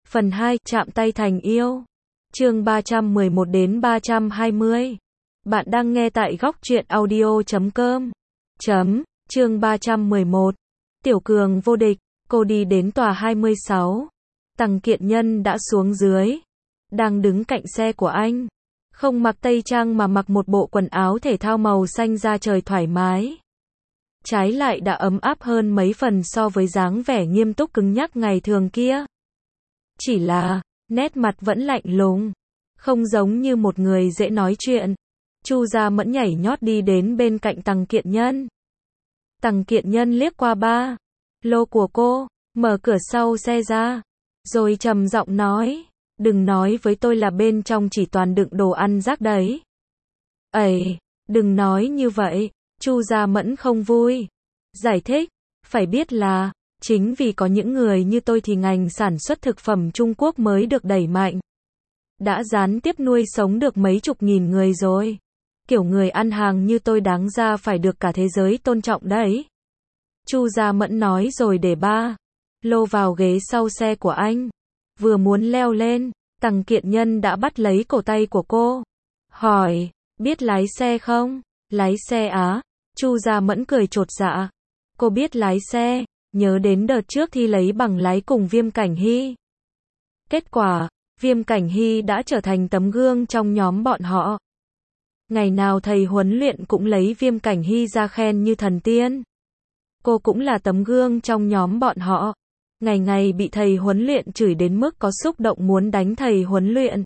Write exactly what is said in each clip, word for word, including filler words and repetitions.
Phần hai, chạm tay thành yêu. Chương ba trăm mười một đến ba trăm hai mươi. Bạn đang nghe tại góc truyện audio chấm com. Chấm, chương ba trăm mười một. Tiểu Cường vô địch, cô đi đến tòa hai mươi sáu. Tằng Kiện Nhân đã xuống dưới, đang đứng cạnh xe của anh. Không mặc tây trang mà mặc một bộ quần áo thể thao màu xanh da trời thoải mái. Trái lại đã ấm áp hơn mấy phần so với dáng vẻ nghiêm túc cứng nhắc ngày thường kia. Chỉ là, nét mặt vẫn lạnh lùng, không giống như một người dễ nói chuyện. Chu Gia Mẫn nhảy nhót đi đến bên cạnh Tằng Kiện Nhân. Tằng Kiện Nhân liếc qua ba lô của cô, mở cửa sau xe ra, rồi trầm giọng nói, đừng nói với tôi là bên trong chỉ toàn đựng đồ ăn rác đấy. Ây, đừng nói như vậy, Chu Gia Mẫn không vui. Giải thích, phải biết là, chính vì có những người như tôi thì ngành sản xuất thực phẩm Trung Quốc mới được đẩy mạnh. Đã gián tiếp nuôi sống được mấy chục nghìn người rồi. Kiểu người ăn hàng như tôi đáng ra phải được cả thế giới tôn trọng đấy. Chu Gia Mẫn nói rồi để ba lô vào ghế sau xe của anh. Vừa muốn leo lên, Tằng Kiện Nhân đã bắt lấy cổ tay của cô. Hỏi, biết lái xe không? Lái xe á? Chu Gia Mẫn cười chột dạ. Cô biết lái xe, nhớ đến đợt trước thi lấy bằng lái cùng Viêm Cảnh Hy. Kết quả, Viêm Cảnh Hy đã trở thành tấm gương trong nhóm bọn họ. Ngày nào thầy huấn luyện cũng lấy Viêm Cảnh Hy ra khen như thần tiên. Cô cũng là tấm gương trong nhóm bọn họ. Ngày ngày bị thầy huấn luyện chửi đến mức có xúc động muốn đánh thầy huấn luyện.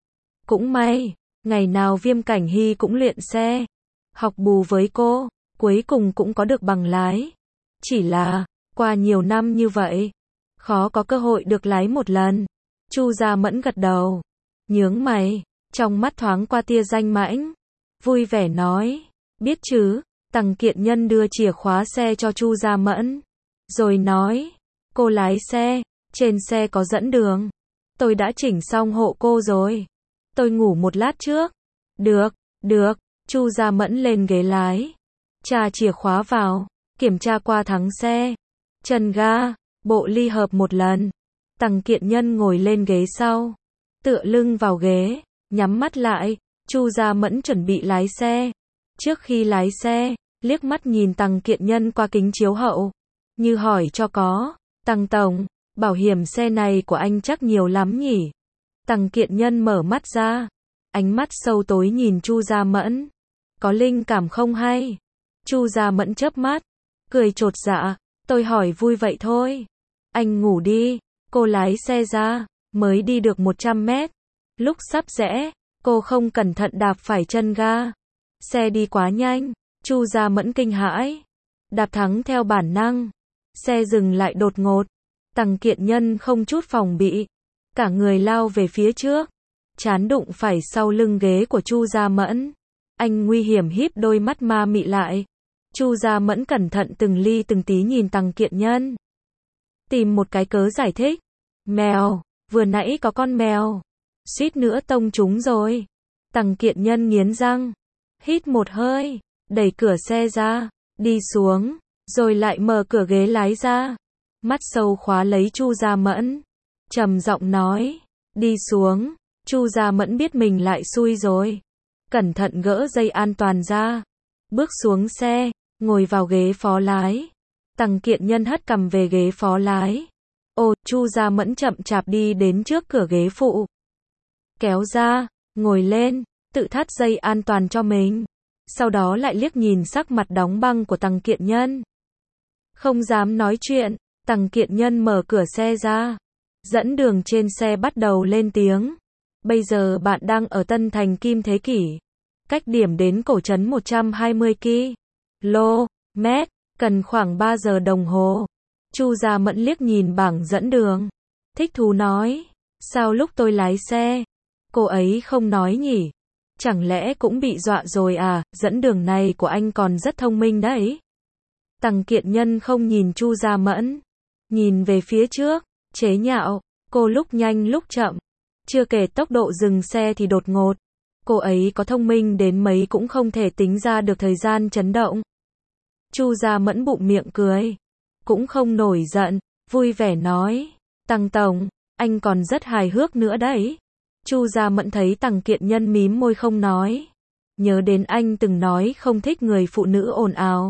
Cũng may, ngày nào Viêm Cảnh Hy cũng luyện xe, học bù với cô, cuối cùng cũng có được bằng lái. Chỉ là, qua nhiều năm như vậy, khó có cơ hội được lái một lần. Chu Gia Mẫn gật đầu, nhướng mày, trong mắt thoáng qua tia danh mãnh, vui vẻ nói, biết chứ. Tằng Kiện Nhân đưa chìa khóa xe cho Chu Gia Mẫn, rồi nói, cô lái xe, trên xe có dẫn đường. Tôi đã chỉnh xong hộ cô rồi. Tôi ngủ một lát trước. Được, được. Chu Gia Mẫn lên ghế lái, tra chìa khóa vào, kiểm tra qua thắng xe, chân ga, bộ ly hợp một lần. Tằng Kiện Nhân ngồi lên ghế sau, tựa lưng vào ghế, nhắm mắt lại. Chu Gia Mẫn chuẩn bị lái xe. Trước khi lái xe, liếc mắt nhìn Tằng Kiện Nhân qua kính chiếu hậu, như hỏi cho có, Tằng tổng, bảo hiểm xe này của anh chắc nhiều lắm nhỉ? Tằng Kiện Nhân mở mắt ra, ánh mắt sâu tối nhìn Chu Gia Mẫn. Có linh cảm không hay? Chu Gia Mẫn chớp mắt, cười chột dạ, tôi hỏi vui vậy thôi. Anh ngủ đi. Cô lái xe ra, mới đi được một trăm mét. Lúc sắp rẽ, cô không cẩn thận đạp phải chân ga. Xe đi quá nhanh, Chu Gia Mẫn kinh hãi, đạp thắng theo bản năng. Xe dừng lại đột ngột. Tằng Kiện Nhân không chút phòng bị, cả người lao về phía trước, trán đụng phải sau lưng ghế của Chu Gia Mẫn. Anh nguy hiểm híp đôi mắt ma mị lại. Chu Gia Mẫn cẩn thận từng ly từng tí nhìn Tằng Kiện Nhân, tìm một cái cớ giải thích. Mèo, vừa nãy có con mèo, suýt nữa tông chúng rồi. Tằng Kiện Nhân nghiến răng, hít một hơi, đẩy cửa xe ra, đi xuống, rồi lại mở cửa ghế lái ra. Mắt sâu khóa lấy Chu Gia Mẫn, trầm giọng nói, đi xuống. Chu Gia Mẫn biết mình lại xui rồi, cẩn thận gỡ dây an toàn ra, bước xuống xe, ngồi vào ghế phó lái. Tằng Kiện Nhân hất cằm về ghế phó lái. Ồ, Chu Gia Mẫn chậm chạp đi đến trước cửa ghế phụ, kéo ra, ngồi lên, tự thắt dây an toàn cho mình. Sau đó lại liếc nhìn sắc mặt đóng băng của Tằng Kiện Nhân. Không dám nói chuyện, Tằng Kiện Nhân mở cửa xe ra, dẫn đường trên xe bắt đầu lên tiếng. Bây giờ bạn đang ở Tân Thành Kim Thế Kỷ, cách điểm đến cổ trấn một trăm hai mươi ki lô mét, cần khoảng ba giờ đồng hồ. Chu Gia Mẫn liếc nhìn bảng dẫn đường, thích thú nói, sao lúc tôi lái xe, cô ấy không nói nhỉ? Chẳng lẽ cũng bị dọa rồi à? Dẫn đường này của anh còn rất thông minh đấy. Tằng Kiện Nhân không nhìn Chu Gia Mẫn, nhìn về phía trước, chế nhạo, cô lúc nhanh lúc chậm, chưa kể tốc độ dừng xe thì đột ngột. Cô ấy có thông minh đến mấy cũng không thể tính ra được thời gian chấn động. Chu Gia Mẫn bụng miệng cười, cũng không nổi giận, vui vẻ nói, Tằng tổng, anh còn rất hài hước nữa đấy. Chu Gia Mẫn thấy Tằng Kiện Nhân mím môi không nói. Nhớ đến anh từng nói không thích người phụ nữ ồn ào.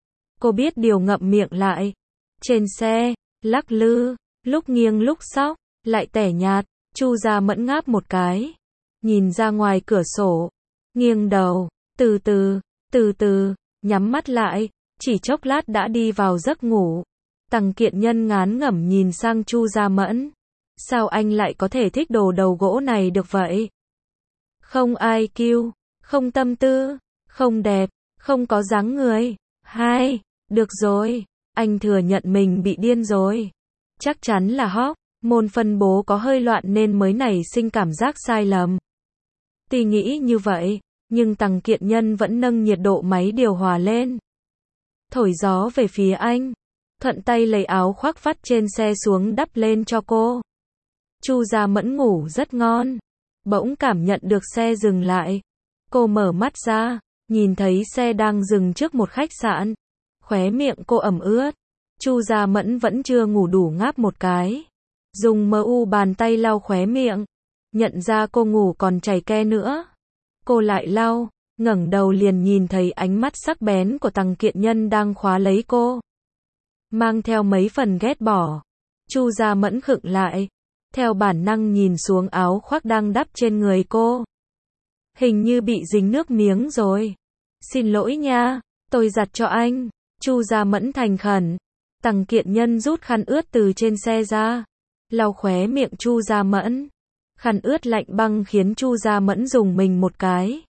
Cô biết điều ngậm miệng lại. Trên xe, lắc lư, lúc nghiêng lúc xóc, lại tẻ nhạt, Chu Gia Mẫn ngáp một cái. Nhìn ra ngoài cửa sổ, nghiêng đầu, từ từ, từ từ, nhắm mắt lại, chỉ chốc lát đã đi vào giấc ngủ. Tằng Kiện Nhân ngán ngẩm nhìn sang Chu Gia Mẫn. Sao anh lại có thể thích đồ đầu gỗ này được vậy? Không i kiu, không tâm tư, không đẹp, không có dáng người. Hai, được rồi, anh thừa nhận mình bị điên rồi. Chắc chắn là hóc, môn phân bố có hơi loạn nên mới nảy sinh cảm giác sai lầm. Tuy nghĩ như vậy, nhưng Tằng Kiện Nhân vẫn nâng nhiệt độ máy điều hòa lên. Thổi gió về phía anh, thuận tay lấy áo khoác vắt trên xe xuống đắp lên cho cô. Chu Gia Mẫn ngủ rất ngon. Bỗng cảm nhận được xe dừng lại. Cô mở mắt ra, nhìn thấy xe đang dừng trước một khách sạn. Khóe miệng cô ẩm ướt. Chu Gia Mẫn vẫn chưa ngủ đủ ngáp một cái. Dùng mờ u bàn tay lau khóe miệng. Nhận ra cô ngủ còn chảy ke nữa. Cô lại lau, ngẩng đầu liền nhìn thấy ánh mắt sắc bén của Tằng Kiện Nhân đang khóa lấy cô. Mang theo mấy phần ghét bỏ. Chu Gia Mẫn khựng lại. Theo bản năng nhìn xuống áo khoác đang đắp trên người cô. Hình như bị dính nước miếng rồi. Xin lỗi nha, tôi giặt cho anh. Chu Gia Mẫn thành khẩn. Tằng Kiện Nhân rút khăn ướt từ trên xe ra. Lau khóe miệng Chu Gia Mẫn. Khăn ướt lạnh băng khiến Chu Gia Mẫn rùng mình một cái.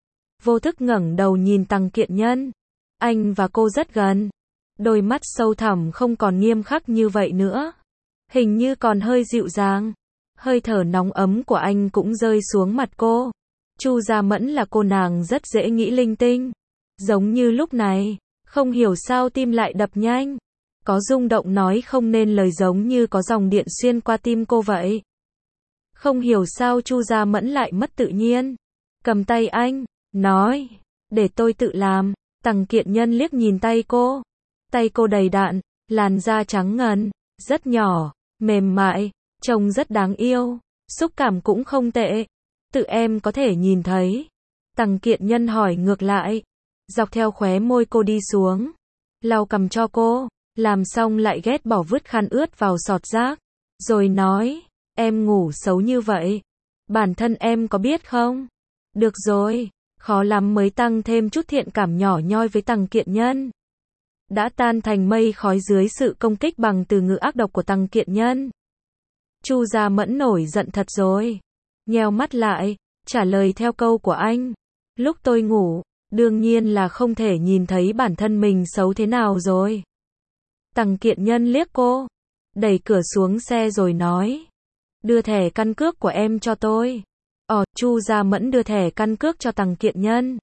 Vô thức ngẩng đầu nhìn Tằng Kiện Nhân. Anh và cô rất gần. Đôi mắt sâu thẳm không còn nghiêm khắc như vậy nữa. Hình như còn hơi dịu dàng. Hơi thở nóng ấm của anh cũng rơi xuống mặt cô. Chu Gia Mẫn là cô nàng rất dễ nghĩ linh tinh. Giống như lúc này, không hiểu sao tim lại đập nhanh. Có rung động nói không nên lời giống như có dòng điện xuyên qua tim cô vậy. Không hiểu sao Chu Gia Mẫn lại mất tự nhiên. Cầm tay anh, nói, để tôi tự làm. Tằng Kiện Nhân liếc nhìn tay cô. Tay cô đầy đặn, làn da trắng ngần, rất nhỏ, mềm mại, trông rất đáng yêu, xúc cảm cũng không tệ. Tự em có thể nhìn thấy. Tằng Kiện Nhân hỏi ngược lại. Dọc theo khóe môi cô đi xuống. Lau cằm cho cô. Làm xong lại ghét bỏ vứt khăn ướt vào sọt rác. Rồi nói, em ngủ xấu như vậy. Bản thân em có biết không? Được rồi, khó lắm mới tăng thêm chút thiện cảm nhỏ nhoi với Tằng Kiện Nhân. Đã tan thành mây khói dưới sự công kích bằng từ ngữ ác độc của Tằng Kiện Nhân. Chu Gia Mẫn nổi giận thật rồi. Nheo mắt lại, trả lời theo câu của anh. Lúc tôi ngủ, đương nhiên là không thể nhìn thấy bản thân mình xấu thế nào rồi. Tằng Kiện Nhân liếc cô, đẩy cửa xuống xe rồi nói. Đưa thẻ căn cước của em cho tôi. Ồ, Chu Gia Mẫn đưa thẻ căn cước cho Tằng Kiện Nhân.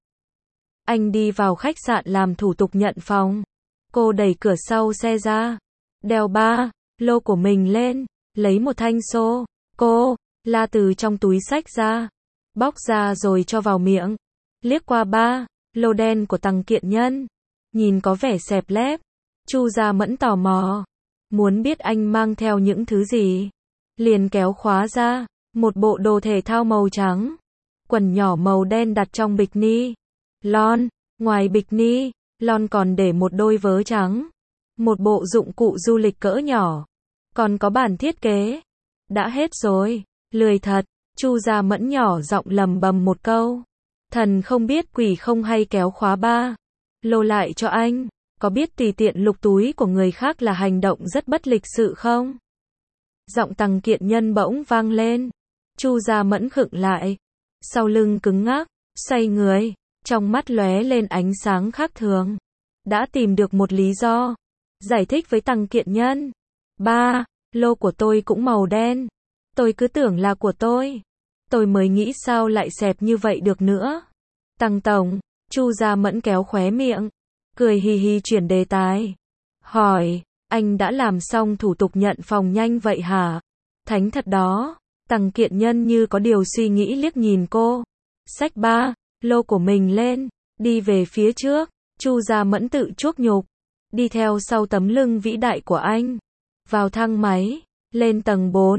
Anh đi vào khách sạn làm thủ tục nhận phòng. Cô đẩy cửa sau xe ra. Đeo ba lô của mình lên. Lấy một thanh xô. Cô la từ trong túi xách ra. Bóc ra rồi cho vào miệng. Liếc qua ba lô đen của Tằng Kiện Nhân. Nhìn có vẻ xẹp lép. Chu Gia Mẫn tò mò. Muốn biết anh mang theo những thứ gì. Liền kéo khóa ra. Một bộ đồ thể thao màu trắng. Quần nhỏ màu đen đặt trong bikini. Lon. Ngoài bikini, Lon còn để một đôi vớ trắng. Một bộ dụng cụ du lịch cỡ nhỏ. Còn có bản thiết kế. Đã hết rồi. Lười thật. Chu Gia Mẫn nhỏ giọng lầm bầm một câu. Thần không biết quỷ không hay kéo khóa ba lô lại cho anh. Có biết tùy tiện lục túi của người khác là hành động rất bất lịch sự không? Giọng Tằng Kiện Nhân bỗng vang lên. Chu Gia Mẫn khựng lại. Sau lưng cứng ngắc, xoay người. Trong mắt lóe lên ánh sáng khác thường. Đã tìm được một lý do. Giải thích với Tằng Kiện Nhân. Ba lô của tôi cũng màu đen. Tôi cứ tưởng là của tôi. Tôi mới nghĩ sao lại xẹp như vậy được nữa. Tằng tổng, Chu Gia Mẫn kéo khóe miệng. Cười hì hì chuyển đề tài. Hỏi, anh đã làm xong thủ tục nhận phòng nhanh vậy hả? Thánh thật đó. Tằng Kiện Nhân như có điều suy nghĩ liếc nhìn cô. Xách ba lô của mình lên. Đi về phía trước. Chu Gia Mẫn tự chuốc nhục. Đi theo sau tấm lưng vĩ đại của anh. Vào thang máy. Lên tầng bốn.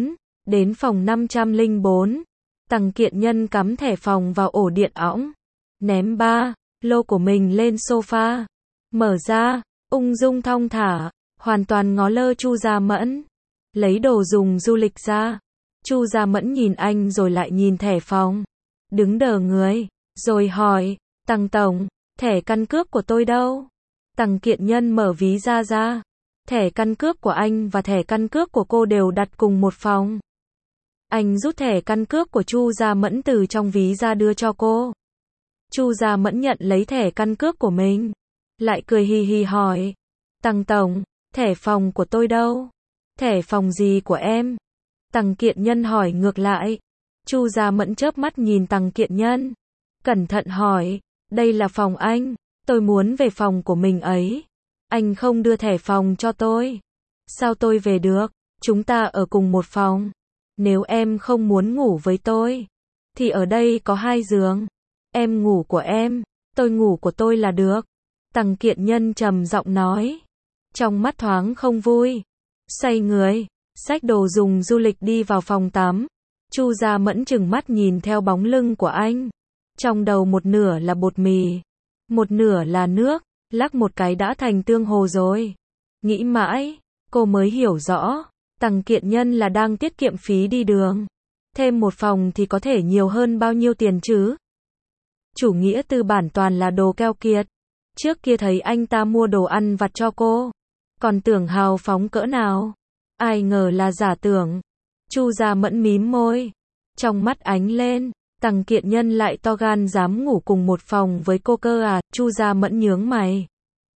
Đến phòng năm trăm lẻ bốn, Tằng Kiện Nhân cắm thẻ phòng vào ổ điện õng, ném ba lô của mình lên sofa, mở ra, ung dung thong thả, hoàn toàn ngó lơ Chu Gia Mẫn, lấy đồ dùng du lịch ra. Chu Gia Mẫn nhìn anh rồi lại nhìn thẻ phòng, đứng đờ người, rồi hỏi, Tằng tổng, thẻ căn cước của tôi đâu? Tằng Kiện Nhân mở ví ra ra, thẻ căn cước của anh và thẻ căn cước của cô đều đặt cùng một phòng. Anh rút thẻ căn cước của Chu Gia Mẫn từ trong ví ra đưa cho cô. Chu Gia Mẫn nhận lấy thẻ căn cước của mình, lại cười hì hì hỏi, Tằng tổng, thẻ phòng của tôi đâu? Thẻ phòng gì của em? Tằng Kiện Nhân hỏi ngược lại. Chu Gia Mẫn chớp mắt nhìn Tằng Kiện Nhân, cẩn thận hỏi, đây là phòng anh, tôi muốn về phòng của mình ấy. Anh không đưa thẻ phòng cho tôi. Sao tôi về được? Chúng ta ở cùng một phòng. Nếu em không muốn ngủ với tôi, thì ở đây có hai giường. Em ngủ của em, tôi ngủ của tôi là được. Tằng Kiện Nhân trầm giọng nói, trong mắt thoáng không vui. Xoay người, xách đồ dùng du lịch đi vào phòng tắm. Chu Gia Mẫn trừng mắt nhìn theo bóng lưng của anh. Trong đầu một nửa là bột mì, một nửa là nước, lắc một cái đã thành tương hồ rồi. Nghĩ mãi, cô mới hiểu rõ, Tằng Kiện Nhân là đang tiết kiệm phí đi đường. Thêm một phòng thì có thể nhiều hơn bao nhiêu tiền chứ? Chủ nghĩa tư bản toàn là đồ keo kiệt. Trước kia thấy anh ta mua đồ ăn vặt cho cô, còn tưởng hào phóng cỡ nào. Ai ngờ là giả tưởng. Chu Gia Mẫn mím môi, trong mắt ánh lên, Tằng Kiện Nhân lại to gan dám ngủ cùng một phòng với cô cơ à? Chu Gia Mẫn nhướng mày,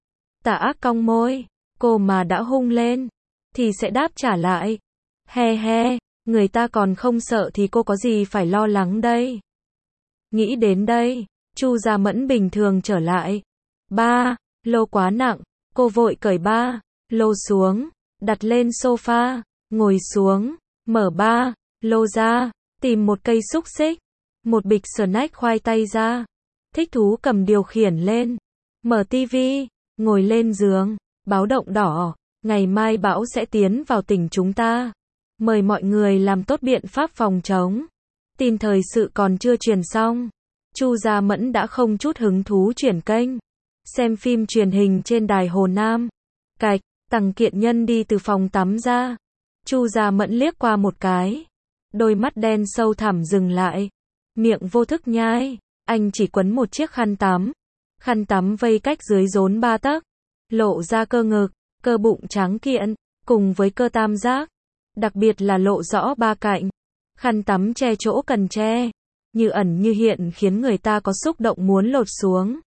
tà ác cong môi, cô mà đã hung lên thì sẽ đáp trả lại. He he, người ta còn không sợ thì cô có gì phải lo lắng đây. Nghĩ đến đây, Chu Gia Mẫn bình thường trở lại. Ba lô quá nặng, cô vội cởi ba lô xuống, đặt lên sofa, ngồi xuống, mở ba lô ra, tìm một cây xúc xích, một bịch snack khoai tây ra, thích thú cầm điều khiển lên, mở tivi, ngồi lên giường, báo động đỏ, ngày mai bão sẽ tiến vào tỉnh chúng ta. Mời mọi người làm tốt biện pháp phòng chống. Tin thời sự còn chưa truyền xong, Chu Gia Mẫn đã không chút hứng thú chuyển kênh, xem phim truyền hình trên đài Hồ Nam. Cạch, Tằng Kiện Nhân đi từ phòng tắm ra. Chu Gia Mẫn liếc qua một cái, đôi mắt đen sâu thẳm dừng lại, miệng vô thức nhai. Anh chỉ quấn một chiếc khăn tắm, khăn tắm vây cách dưới rốn ba tấc, lộ ra cơ ngực, cơ bụng trắng kiện, cùng với cơ tam giác, đặc biệt là lộ rõ ba cạnh. Khăn tắm che chỗ cần che, như ẩn như hiện khiến người ta có xúc động muốn lột xuống.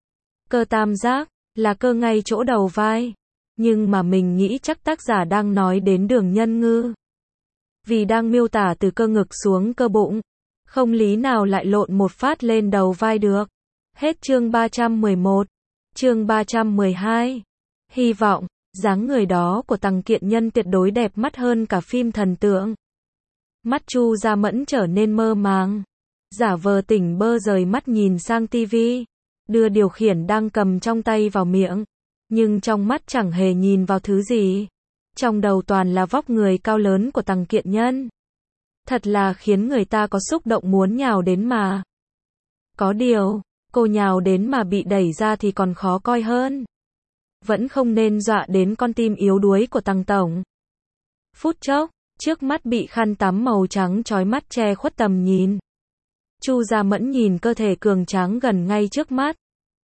Cơ tam giác là cơ ngay chỗ đầu vai, nhưng mà mình nghĩ chắc tác giả đang nói đến đường nhân ngư, vì đang miêu tả từ cơ ngực xuống cơ bụng, không lý nào lại lộn một phát lên đầu vai được. Hết chương ba trăm mười một. Chương ba trăm mười hai. Hy vọng dáng người đó của Tằng Kiện Nhân tuyệt đối đẹp mắt hơn cả phim thần tượng. Mắt Chu Gia Mẫn trở nên mơ màng, giả vờ tỉnh bơ rời mắt nhìn sang tivi, đưa điều khiển đang cầm trong tay vào miệng, nhưng trong mắt chẳng hề nhìn vào thứ gì. Trong đầu toàn là vóc người cao lớn của Tằng Kiện Nhân. Thật là khiến người ta có xúc động muốn nhào đến mà. Có điều, cô nhào đến mà bị đẩy ra thì còn khó coi hơn. Vẫn không nên dọa đến con tim yếu đuối của Tằng tổng. Phút chốc, trước mắt bị khăn tắm màu trắng chói mắt che khuất tầm nhìn. Chu Gia Mẫn nhìn cơ thể cường tráng gần ngay trước mắt.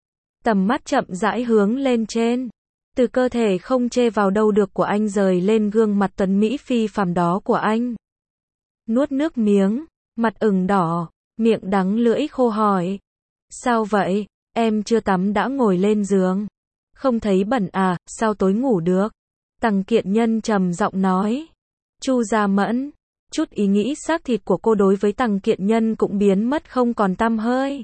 Tầm mắt chậm rãi hướng lên trên. Từ cơ thể không chê vào đâu được của anh rời lên gương mặt tuấn mỹ phi phàm đó của anh. Nuốt nước miếng, mặt ửng đỏ, miệng đắng lưỡi khô hỏi. Sao vậy, em chưa tắm đã ngồi lên giường. Không thấy bẩn à, sao tối ngủ được? Tằng Kiện Nhân trầm giọng nói. Chu Gia Mẫn, chút ý nghĩ xác thịt của cô đối với Tằng Kiện Nhân cũng biến mất không còn tăm hơi.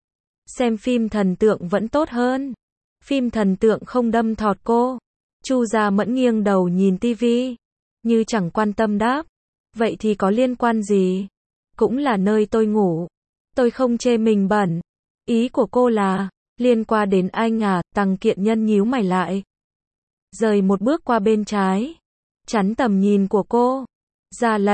Xem phim thần tượng vẫn tốt hơn. Phim thần tượng không đâm thọt cô. Chu Gia Mẫn nghiêng đầu nhìn tivi, như chẳng quan tâm đáp. Vậy thì có liên quan gì? Cũng là nơi tôi ngủ. Tôi không chê mình bẩn. Ý của cô là liên quan đến anh à? Tằng Kiện Nhân nhíu mày lại, rời một bước qua bên trái, chắn tầm nhìn của cô, ra lệnh,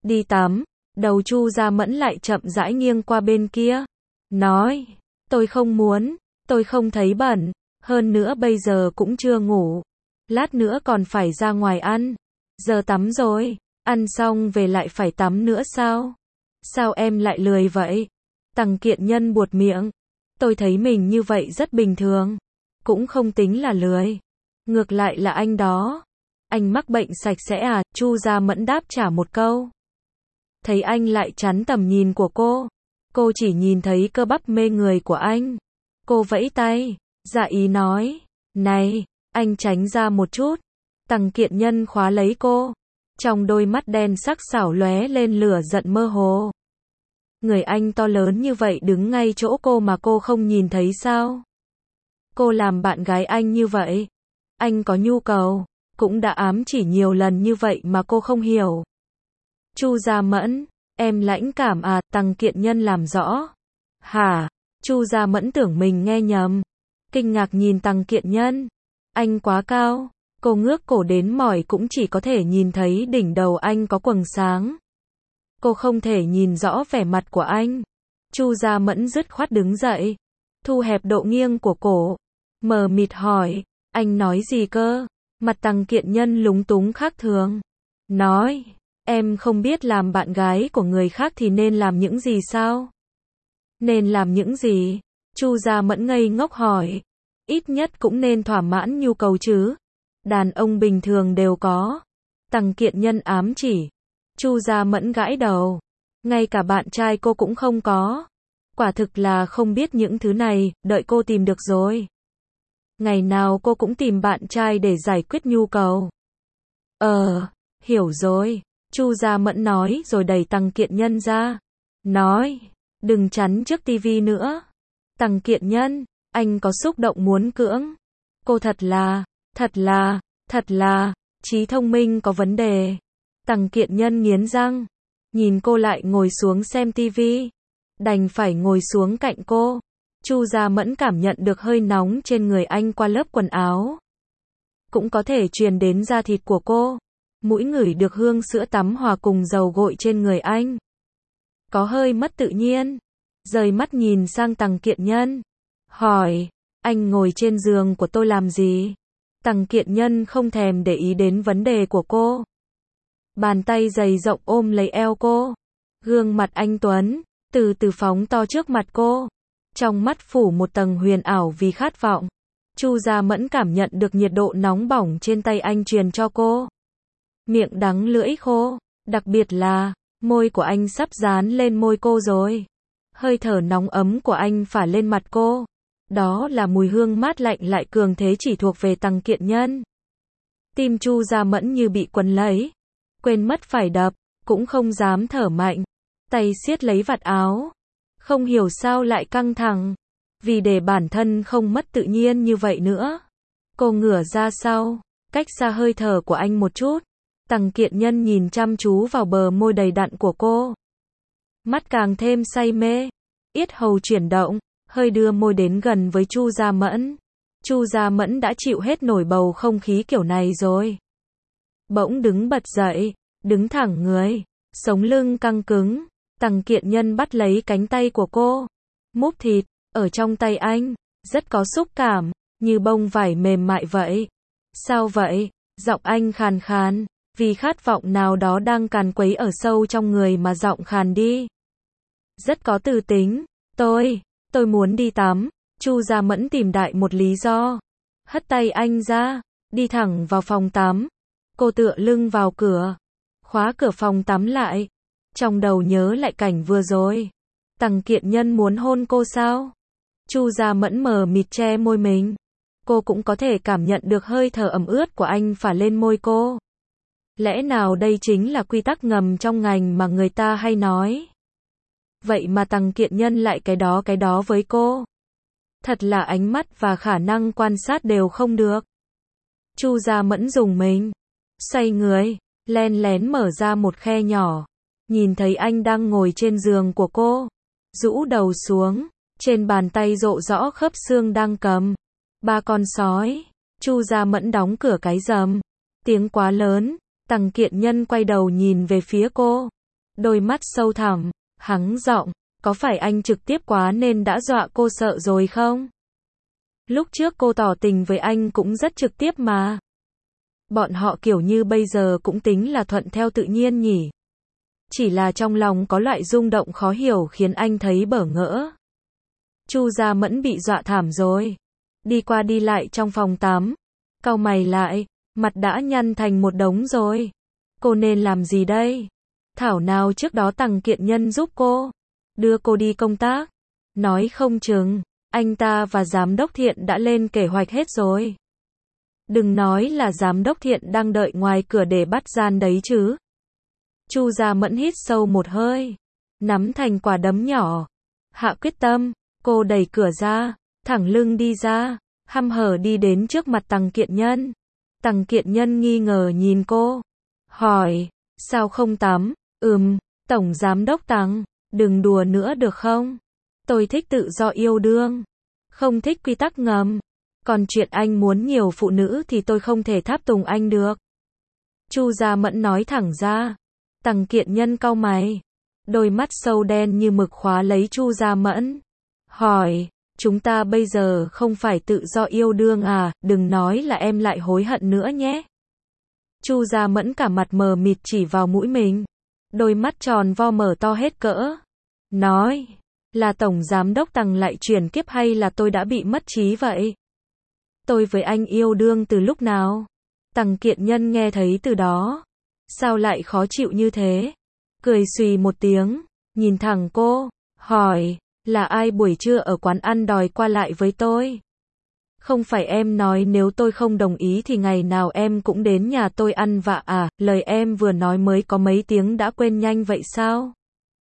Đi tắm. Đầu Chu Gia Mẫn lại chậm rãi nghiêng qua bên kia. Nói. Tôi không muốn. Tôi không thấy bẩn. Hơn nữa bây giờ cũng chưa ngủ. Lát nữa còn phải ra ngoài ăn. Giờ tắm rồi. Ăn xong về lại phải tắm nữa sao? Sao em lại lười vậy? Tằng Kiện Nhân buột miệng. Tôi thấy mình như vậy rất bình thường. Cũng không tính là lười. Ngược lại là anh đó. Anh mắc bệnh sạch sẽ à? Chu Gia Mẫn đáp trả một câu. Thấy anh lại chắn tầm nhìn của cô. Cô chỉ nhìn thấy cơ bắp mê người của anh. Cô vẫy tay. Dạ ý nói. Này, anh tránh ra một chút. Tằng Kiện Nhân khóa lấy cô. Trong đôi mắt đen sắc xảo lóe lên lửa giận mơ hồ. Người anh to lớn như vậy đứng ngay chỗ cô mà cô không nhìn thấy sao? Cô làm bạn gái anh như vậy. Anh có nhu cầu. Cũng đã ám chỉ nhiều lần như vậy mà cô không hiểu. Chu Gia Mẫn. Em lãnh cảm à? Tằng Kiện Nhân làm rõ. Hả? Chu Gia Mẫn tưởng mình nghe nhầm. Kinh ngạc nhìn Tằng Kiện Nhân. Anh quá cao. Cô ngước cổ đến mỏi cũng chỉ có thể nhìn thấy đỉnh đầu anh có quầng sáng. Cô không thể nhìn rõ vẻ mặt của anh. Chu Gia Mẫn dứt khoát đứng dậy. Thu hẹp độ nghiêng của cổ. Mờ mịt hỏi. Anh nói gì cơ? Mặt Tằng Kiện Nhân lúng túng khác thường. Nói. Em không biết làm bạn gái của người khác thì nên làm những gì sao? Nên làm những gì? Chu Gia Mẫn ngây ngốc hỏi. Ít nhất cũng nên thỏa mãn nhu cầu chứ. Đàn ông bình thường đều có. Tằng Kiện Nhân ám chỉ. Chu Gia Mẫn gãi đầu. Ngay cả bạn trai cô cũng không có. Quả thực là không biết những thứ này, đợi cô tìm được rồi. Ngày nào cô cũng tìm bạn trai để giải quyết nhu cầu. Ờ, hiểu rồi. Chu Gia Mẫn nói rồi đẩy Tằng Kiện Nhân ra. Nói, đừng chắn trước tivi nữa. Tằng Kiện Nhân, anh có xúc động muốn cưỡng. Cô thật là, thật là, thật là, trí thông minh có vấn đề. Tằng Kiện Nhân nghiến răng. Nhìn cô lại ngồi xuống xem tivi. Đành phải ngồi xuống cạnh cô. Chu Gia Mẫn cảm nhận được hơi nóng trên người anh qua lớp quần áo. Cũng có thể truyền đến da thịt của cô. Mũi ngửi được hương sữa tắm hòa cùng dầu gội trên người anh. Có hơi mất tự nhiên. Rời mắt nhìn sang Tằng Kiện Nhân. Hỏi, anh ngồi trên giường của tôi làm gì? Tằng Kiện Nhân không thèm để ý đến vấn đề của cô. Bàn tay dày rộng ôm lấy eo cô. Gương mặt anh tuấn, từ từ phóng to trước mặt cô. Trong mắt phủ một tầng huyền ảo vì khát vọng. Chu Gia Mẫn cảm nhận được nhiệt độ nóng bỏng trên tay anh truyền cho cô. Miệng đắng lưỡi khô, đặc biệt là, môi của anh sắp dán lên môi cô rồi. Hơi thở nóng ấm của anh phả lên mặt cô. Đó là mùi hương mát lạnh lại cường thế chỉ thuộc về Tằng Kiện Nhân. Tim Chu Gia Mẫn như bị quấn lấy. Quên mất phải đập, cũng không dám thở mạnh. Tay siết lấy vạt áo. Không hiểu sao lại căng thẳng. Vì để bản thân không mất tự nhiên như vậy nữa. Cô ngửa ra sau, cách xa hơi thở của anh một chút. Tằng Kiện Nhân nhìn chăm chú vào bờ môi đầy đặn của cô. Mắt càng thêm say mê. Yết hầu chuyển động, hơi đưa môi đến gần với Chu Gia Mẫn. Chu Gia Mẫn đã chịu hết nổi bầu không khí kiểu này rồi. Bỗng đứng bật dậy, đứng thẳng người, sống lưng căng cứng. Tằng Kiện Nhân bắt lấy cánh tay của cô. Mút thịt, ở trong tay anh, rất có xúc cảm, như bông vải mềm mại vậy. Sao vậy? Giọng anh khàn khàn, vì khát vọng nào đó đang càn quấy ở sâu trong người mà giọng khàn đi. Rất có tư tính. Tôi, tôi muốn đi tắm. Chu Gia Mẫn tìm đại một lý do. Hất tay anh ra, đi thẳng vào phòng tắm. Cô tựa lưng vào cửa, khóa cửa phòng tắm lại. Trong đầu nhớ lại cảnh vừa rồi. Tằng Kiện Nhân muốn hôn cô sao? Chu Gia Mẫn mờ mịt che môi mình. Cô cũng có thể cảm nhận được hơi thở ẩm ướt của anh phả lên môi cô. Lẽ nào đây chính là quy tắc ngầm trong ngành mà người ta hay nói? Vậy mà Tằng Kiện Nhân lại cái đó cái đó với cô. Thật là ánh mắt và khả năng quan sát đều không được. Chu Gia Mẫn dùng mình. Xoay người, len lén mở ra một khe nhỏ. Nhìn thấy anh đang ngồi trên giường của cô. Rũ đầu xuống, trên bàn tay rộ rõ khớp xương đang cầm. Ba con sói. Chu Gia Mẫn đóng cửa cái rầm. Tiếng quá lớn. Tằng Kiện Nhân quay đầu nhìn về phía cô. đôi mắt sâu thẳm, hắng giọng, có phải anh trực tiếp quá nên đã dọa cô sợ rồi không? Lúc trước cô tỏ tình với anh cũng rất trực tiếp mà. Bọn họ kiểu như bây giờ cũng tính là thuận theo tự nhiên nhỉ. Chỉ là trong lòng có loại rung động khó hiểu khiến anh thấy bỡ ngỡ. Chu Gia Mẫn bị dọa thảm rồi. Đi qua đi lại trong phòng tắm. Cau mày lại, mặt đã nhăn thành một đống rồi. Cô nên làm gì đây? Thảo nào trước đó Tằng Kiện Nhân giúp cô. Đưa cô đi công tác. Nói không chừng, anh ta và Giám đốc Thiện đã lên kế hoạch hết rồi. Đừng nói là Giám đốc Thiện đang đợi ngoài cửa để bắt gian đấy chứ. Chu Gia Mẫn hít sâu một hơi. Nắm thành quả đấm nhỏ. Hạ quyết tâm, cô đẩy cửa ra, thẳng lưng đi ra, hăm hở đi đến trước mặt Tằng Kiện Nhân. Tằng Kiện Nhân nghi ngờ nhìn cô. Hỏi, sao không tắm? Ừm, Tổng Giám đốc Tằng, đừng đùa nữa được không? Tôi thích tự do yêu đương, không thích quy tắc ngầm. Còn chuyện anh muốn nhiều phụ nữ thì tôi không thể tháp tùng anh được. Chu Gia Mẫn nói thẳng ra. Tằng Kiện Nhân cau mày, đôi mắt sâu đen như mực khóa lấy Chu Gia Mẫn. Hỏi, chúng ta bây giờ không phải tự do yêu đương à, đừng nói là em lại hối hận nữa nhé. Chu Gia Mẫn cả mặt mờ mịt chỉ vào mũi mình. Đôi mắt tròn vo mở to hết cỡ. Nói, là Tổng Giám đốc Tằng lại chuyển kiếp hay là tôi đã bị mất trí vậy? Tôi với anh yêu đương từ lúc nào? Tằng Kiện Nhân nghe thấy từ đó. Sao lại khó chịu như thế? Cười xùy một tiếng, nhìn thẳng cô, hỏi, là ai buổi trưa ở quán ăn đòi qua lại với tôi? Không phải em nói nếu tôi không đồng ý thì ngày nào em cũng đến nhà tôi ăn vạ à, lời em vừa nói mới có mấy tiếng đã quên nhanh vậy sao?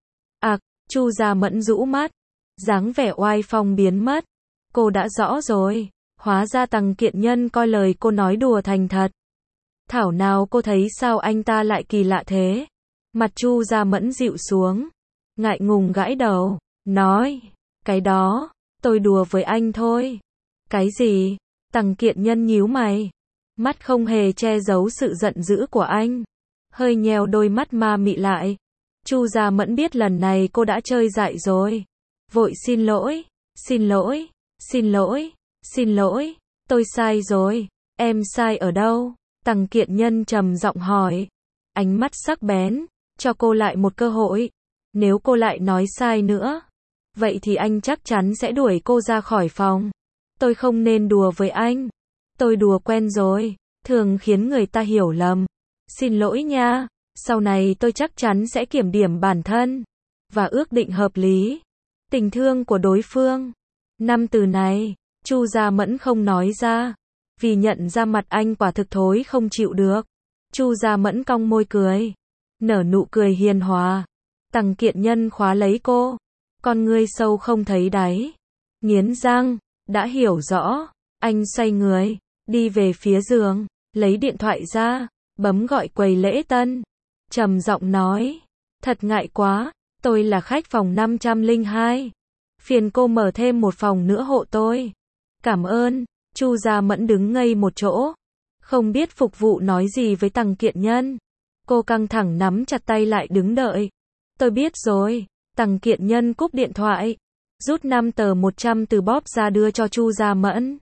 À, Chu Gia Mẫn rũ mắt, dáng vẻ oai phong biến mất. Cô đã rõ rồi, hóa ra Tằng Kiện Nhân coi lời cô nói đùa thành thật. Thảo nào cô thấy sao anh ta lại kỳ lạ thế? Mặt Chu Gia Mẫn dịu xuống, ngại ngùng gãi đầu, nói, cái đó, tôi đùa với anh thôi. Cái gì? Tằng Kiện Nhân nhíu mày, mắt không hề che giấu sự giận dữ của anh, hơi nheo đôi mắt ma mị lại. Chu Gia Mẫn biết lần này cô đã chơi dại rồi, vội xin lỗi, xin lỗi, xin lỗi, xin lỗi, tôi sai rồi, em sai ở đâu? Tằng Kiện Nhân trầm giọng hỏi, ánh mắt sắc bén, cho cô lại một cơ hội. Nếu cô lại nói sai nữa, vậy thì anh chắc chắn sẽ đuổi cô ra khỏi phòng. Tôi không nên đùa với anh. Tôi đùa quen rồi, thường khiến người ta hiểu lầm. Xin lỗi nha, sau này tôi chắc chắn sẽ kiểm điểm bản thân và ước định hợp lý. Tình thương của đối phương. Năm từ này, Chu Gia Mẫn không nói ra, vì nhận ra mặt anh quả thực thối không chịu được. Chu Gia Mẫn cong môi cười, nở nụ cười hiền hòa. Tằng Kiện Nhân khóa lấy cô, con ngươi sâu không thấy đáy, nghiến răng, đã hiểu rõ. Anh xoay người, đi về phía giường, lấy điện thoại ra, bấm gọi quầy lễ tân, trầm giọng nói, thật ngại quá, tôi là khách phòng năm trăm lẻ hai, phiền cô mở thêm một phòng nữa hộ tôi. Cảm ơn. Chu Gia Mẫn đứng ngây một chỗ, không biết phục vụ nói gì với Tằng Kiện Nhân. Cô căng thẳng nắm chặt tay lại đứng đợi. Tôi biết rồi. Tằng Kiện Nhân cúp điện thoại, rút năm tờ một trăm từ bóp ra đưa cho Chu Gia Mẫn.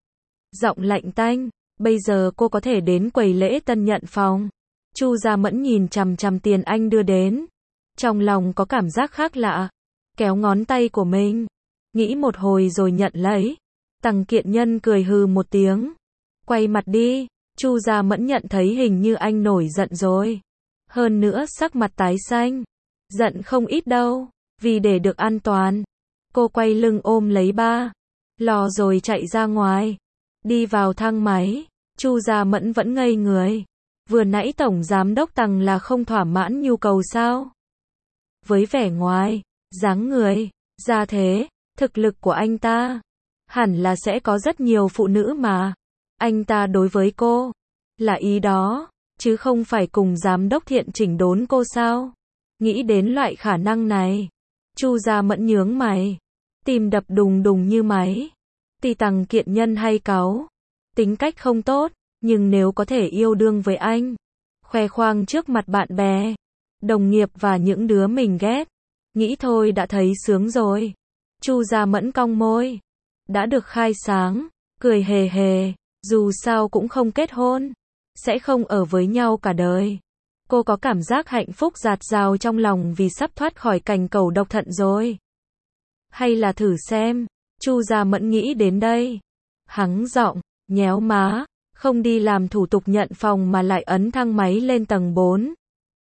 Giọng lạnh tanh, bây giờ cô có thể đến quầy lễ tân nhận phòng. Chu Gia Mẫn nhìn chằm chằm tiền anh đưa đến, trong lòng có cảm giác khác lạ, kéo ngón tay của mình, nghĩ một hồi rồi nhận lấy. Tằng Kiện Nhân cười hừ một tiếng, quay mặt đi. Chu Gia Mẫn nhận thấy hình như anh nổi giận rồi, hơn nữa sắc mặt tái xanh, giận không ít đâu, vì để được an toàn, cô quay lưng ôm lấy ba lò rồi chạy ra ngoài, đi vào thang máy. Chu Gia Mẫn vẫn ngây người, vừa nãy Tổng Giám đốc Tằng là không thỏa mãn nhu cầu sao? Với vẻ ngoài, dáng người, gia thế, thực lực của anh ta, hẳn là sẽ có rất nhiều phụ nữ mà. Anh ta đối với cô là ý đó, chứ không phải cùng Giám đốc Thiện chỉnh đốn cô sao? Nghĩ đến loại khả năng này, Chu Gia Mẫn nhướng mày, tim đập đùng đùng như máy. Tuy Tằng Kiện Nhân hay cáu, tính cách không tốt, nhưng nếu có thể yêu đương với anh, khoe khoang trước mặt bạn bè, đồng nghiệp và những đứa mình ghét. Nghĩ thôi đã thấy sướng rồi. Chu Gia Mẫn cong môi. Đã được khai sáng, cười hề hề, dù sao cũng không kết hôn, sẽ không ở với nhau cả đời. Cô có cảm giác hạnh phúc dạt dào trong lòng vì sắp thoát khỏi cảnh cầu độc thận rồi. Hay là thử xem, Chu Gia Mẫn nghĩ đến đây. Hắng giọng, nhéo má, không đi làm thủ tục nhận phòng mà lại ấn thang máy lên tầng bốn.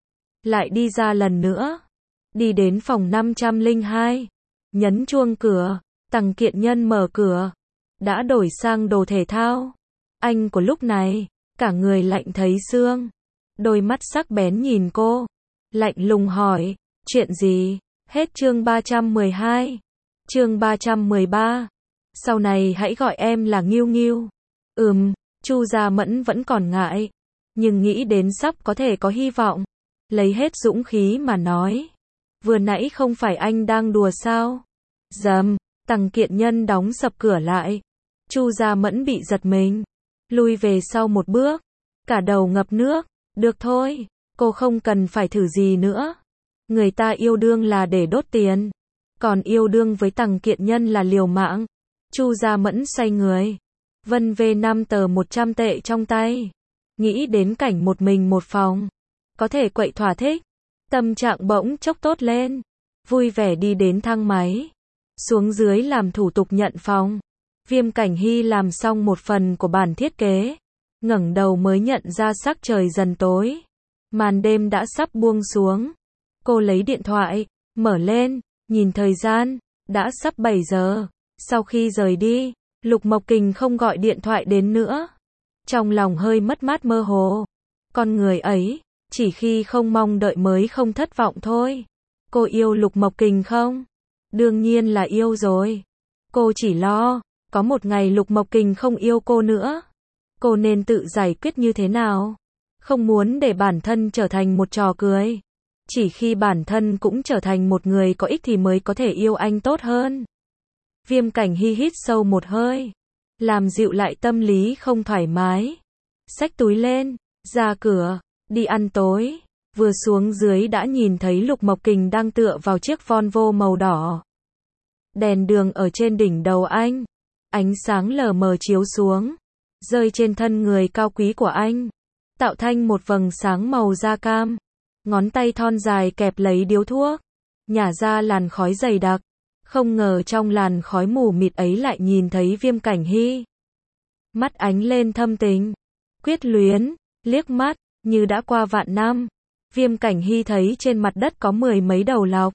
Lại đi ra lần nữa. Đi đến phòng năm trăm lẻ hai. Nhấn chuông cửa, Tằng Kiện Nhân mở cửa. Đã đổi sang đồ thể thao. Anh của lúc này, cả người lạnh thấy xương. Đôi mắt sắc bén nhìn cô. Lạnh lùng hỏi, chuyện gì? Hết chương ba trăm mười hai. Chương ba trăm mười ba. Sau này hãy gọi em là Nghiêu Nghiêu. Ừm, Chu Gia Mẫn vẫn còn ngại. Nhưng nghĩ đến sắp có thể có hy vọng. Lấy hết dũng khí mà nói. Vừa nãy không phải anh đang đùa sao? Dầm, Tằng Kiện Nhân đóng sập cửa lại. Chu Gia Mẫn bị giật mình. Lui về sau một bước. Cả đầu ngập nước. Được thôi, cô không cần phải thử gì nữa. Người ta yêu đương là để đốt tiền. Còn yêu đương với Tằng Kiện Nhân là liều mạng. Chu Gia Mẫn xoay người. Vân vê năm tờ một trăm tệ trong tay. Nghĩ đến cảnh một mình một phòng. Có thể quậy thỏa thích. Tâm trạng bỗng chốc tốt lên. Vui vẻ đi đến thang máy. Xuống dưới làm thủ tục nhận phòng. Viêm Cảnh Hy làm xong một phần của bản thiết kế. Ngẩng đầu mới nhận ra sắc trời dần tối. Màn đêm đã sắp buông xuống. Cô lấy điện thoại, mở lên, nhìn thời gian, đã sắp bảy giờ. Sau khi rời đi, Lục Mộc Kình không gọi điện thoại đến nữa. Trong lòng hơi mất mát mơ hồ. Con người ấy, chỉ khi không mong đợi mới không thất vọng thôi. Cô yêu Lục Mộc Kình không? Đương nhiên là yêu rồi. Cô chỉ lo, có một ngày Lục Mộc Kình không yêu cô nữa. Cô nên tự giải quyết như thế nào? Không muốn để bản thân trở thành một trò cười. Chỉ khi bản thân cũng trở thành một người có ích thì mới có thể yêu anh tốt hơn. Viêm Cảnh Hy hít sâu một hơi. Làm dịu lại tâm lý không thoải mái. Xách túi lên, ra cửa, đi ăn tối. Vừa xuống dưới đã nhìn thấy Lục Mộc Kình đang tựa vào chiếc Volvo màu đỏ. Đèn đường ở trên đỉnh đầu anh. Ánh sáng lờ mờ chiếu xuống. Rơi trên thân người cao quý của anh. Tạo thành một vầng sáng màu da cam. Ngón tay thon dài kẹp lấy điếu thuốc. Nhả ra làn khói dày đặc. Không ngờ trong làn khói mù mịt ấy lại nhìn thấy Viêm Cảnh Hy. Mắt ánh lên thâm tình. Quyết luyến, liếc mắt, như đã qua vạn năm. Viêm Cảnh Hy thấy trên mặt đất có mười mấy đầu lọc.